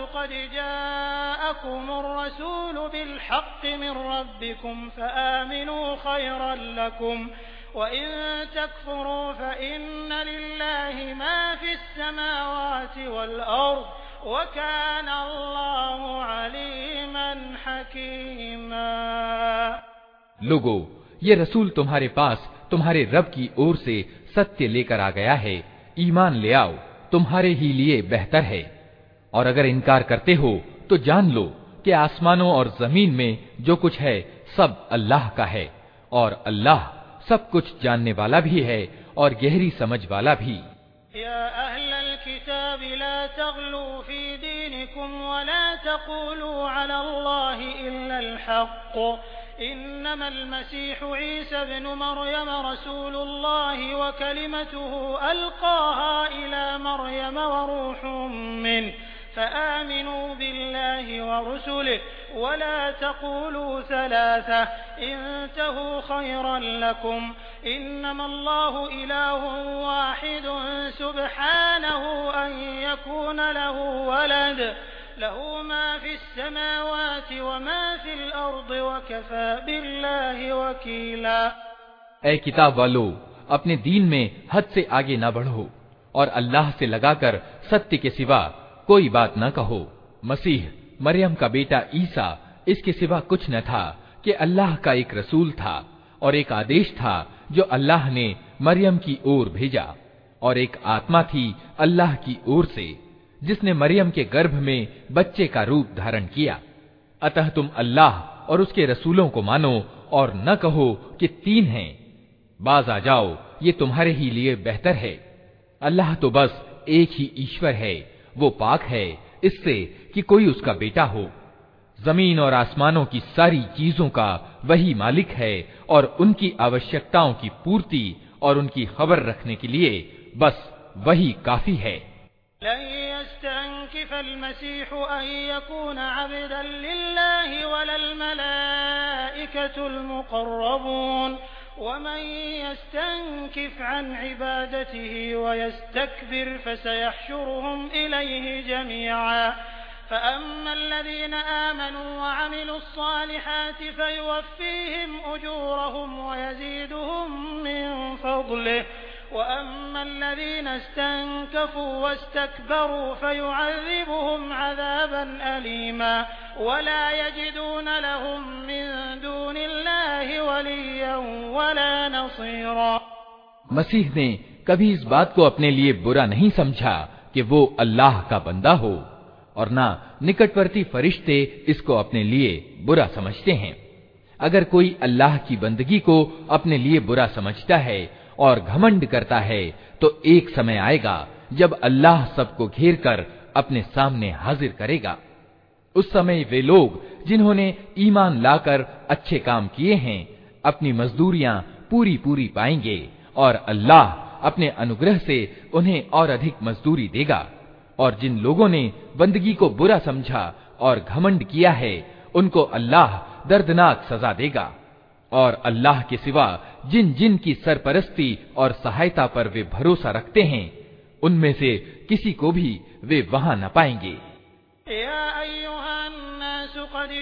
قد جاءكم الرسول بالحق من ربكم فآمنوا خيرا لكم وإن تكفروا فإن لله ما في السماوات والأرض وكان الله عليما حكيما। लोगो, ये रसूल तुम्हारे पास तुम्हारे रब की ओर से सत्य लेकर आ गया है, ईमान ले आओ, तुम्हारे ही लिए बेहतर है। और अगर इनकार करते हो तो जान लो कि आसमानों और जमीन में जो कुछ है सब अल्लाह का है, और अल्लाह सब कुछ जानने वाला भी है और गहरी समझ वाला भी। या अहलल किताब ला तग़लू फी दीनिकुम वला तक़ूलू अला अल्लाहि इल्लल हक़्क़ इन्नमल मसीहु ईसा इब्न मरयम रसूलुल्लाहि व कलिमतुहु अलक़ाहा इला मरयम व रूहुम मिन्हु فآمنوا بالله ورسله ولا تقولوا ثلاثة انتهوا خيرا لكم إنما الله إله واحد سبحانه أن يكون له ولد له ما في السماوات وما في الأرض وكفى بالله वकीला। ऐ किताब वालों, अपने दीन में हद से आगे न बढ़ो और अल्लाह से लगाकर सत्य के सिवा कोई बात न कहो। मसीह मरियम का बेटा ईसा इसके सिवा कुछ न था कि अल्लाह का एक रसूल था और एक आदेश था जो अल्लाह ने मरियम की ओर भेजा, और एक आत्मा थी अल्लाह की ओर से जिसने मरियम के गर्भ में बच्चे का रूप धारण किया। अतः तुम अल्लाह और उसके रसूलों को मानो और न कहो कि तीन हैं। बाज आ जाओ, ये तुम्हारे ही लिए बेहतर है। अल्लाह तो बस एक ही ईश्वर है, वो पाक है इससे कि कोई उसका बेटा हो। जमीन और आसमानों की सारी चीजों का वही मालिक है और उनकी आवश्यकताओं की पूर्ति और उनकी खबर रखने के लिए बस वही काफी है। लन यस्तंकिफल मसीहु अन यकूना अब्दन लिल्लाहि वलल मलाइकतुल मुक़र्रबून वमन यस्तंकिफ अन इबादतिही वयस्तकबिर फसयहशुरुहुम इलैहि जमीआ فأما الذين آمنوا وعملوا الصالحات فيوفيهم أجورهم ويزيدهم من فضله وأما الذين استنكفوا واستكبروا فيعذبهم عذابا أليما ولا يجدون لهم من دون الله وليا ولا نصيرا। मसीह ने कभी इस बात को अपने लिए बुरा नहीं समझा कि वो अल्लाह का बंदा हो, और ना निकटवर्ती फरिश्ते इसको अपने लिए बुरा समझते हैं। अगर कोई अल्लाह की बंदगी को अपने लिए बुरा समझता है और घमंड करता है तो एक समय आएगा जब अल्लाह सबको घेर कर अपने सामने हाजिर करेगा। उस समय वे लोग जिन्होंने ईमान लाकर अच्छे काम किए हैं अपनी मजदूरियां पूरी पूरी पाएंगे, और अल्लाह अपने अनुग्रह से उन्हें और अधिक मजदूरी देगा। और जिन लोगों ने बंदगी को बुरा समझा और घमंड किया है उनको अल्लाह दर्दनाक सजा देगा। और अल्लाह के सिवा जिन जिन की सरपरस्ती और सहायता पर वे भरोसा रखते हैं उनमें से किसी को भी वे वहां न पाएंगे। या अय्युहन नास क़द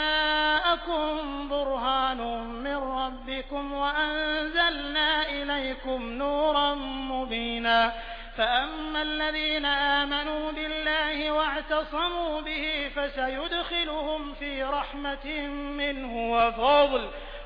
जाअकुम बुरहानुम मिन रब्बिकुम व अंज़लना इलैकुम नूरन मुबीना فأما الذين آمنوا بالله واعتصموا به فسيدخلهم في رحمة منه وفضل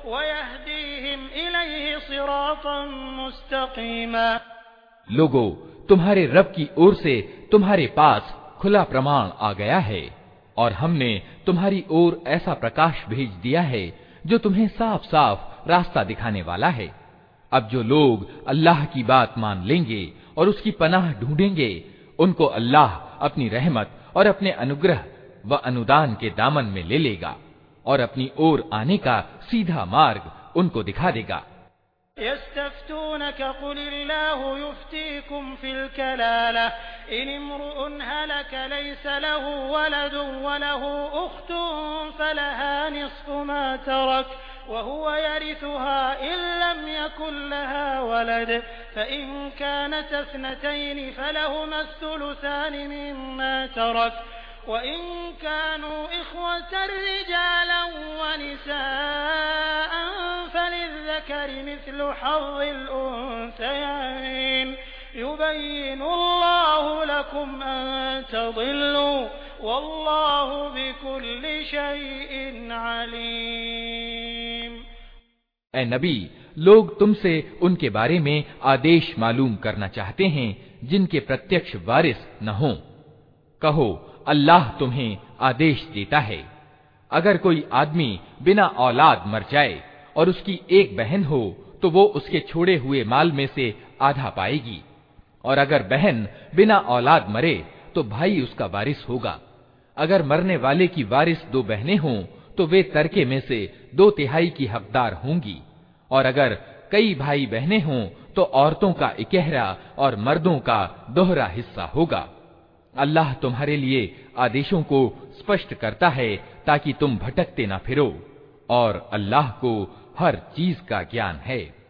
ويهديهم إليه صراطا مستقيما। लोगो, तुम्हारे रब की ओर से तुम्हारे पास खुला प्रमाण आ गया है, और हमने तुम्हारी ओर ऐसा प्रकाश भेज दिया है जो तुम्हें साफ साफ रास्ता दिखाने वाला है। अब जो लोग अल्लाह की बात मान लेंगे और उसकी पनाह ढूंढेंगे उनको अल्लाह अपनी रहमत और अपने अनुग्रह व अनुदान के दामन में ले लेगा और अपनी ओर आने का सीधा मार्ग उनको दिखा देगा। यस्तफ्तूनक कुलिल्लाहु युफ्तीकुम फिल कलाला इन इम्रुउन हलक लैस लहु वलदुन वलहु उख्तुन फलहा निस्फु मा तरक वहुव यरिथुहा इन लम यकुन लहा वलद फइन कानत इस्नतैन फलहुमा الثلثان मिम्मा तरक वइन कानू इख्वतन रिजालन वनिसाअन फलिज़्ज़करि मिस्लु हज़्ज़िल उन्सयैन युबय्यिनुल्लाहु लकुम अन तज़िल्लू वल्लाहु बिकुल्लि शैइन अलीम। ऐ नबी, लोग तुमसे उनके बारे में आदेश मालूम करना चाहते हैं जिनके प्रत्यक्ष वारिस न हों। कहो, अल्लाह तुम्हें आदेश देता है, अगर कोई आदमी बिना औलाद मर जाए और उसकी एक बहन हो तो वो उसके छोड़े हुए माल में से आधा पाएगी, और अगर बहन बिना औलाद मरे तो भाई उसका वारिस होगा। अगर मरने वाले की वारिस दो बहनें हों तो वे तरके में से दो तिहाई की हकदार होंगी, और अगर कई भाई बहनें हों तो औरतों का इकहरा और मर्दों का दोहरा हिस्सा होगा। अल्लाह तुम्हारे लिए आदेशों को स्पष्ट करता है ताकि तुम भटकते न फिरो, और अल्लाह को हर चीज का ज्ञान है।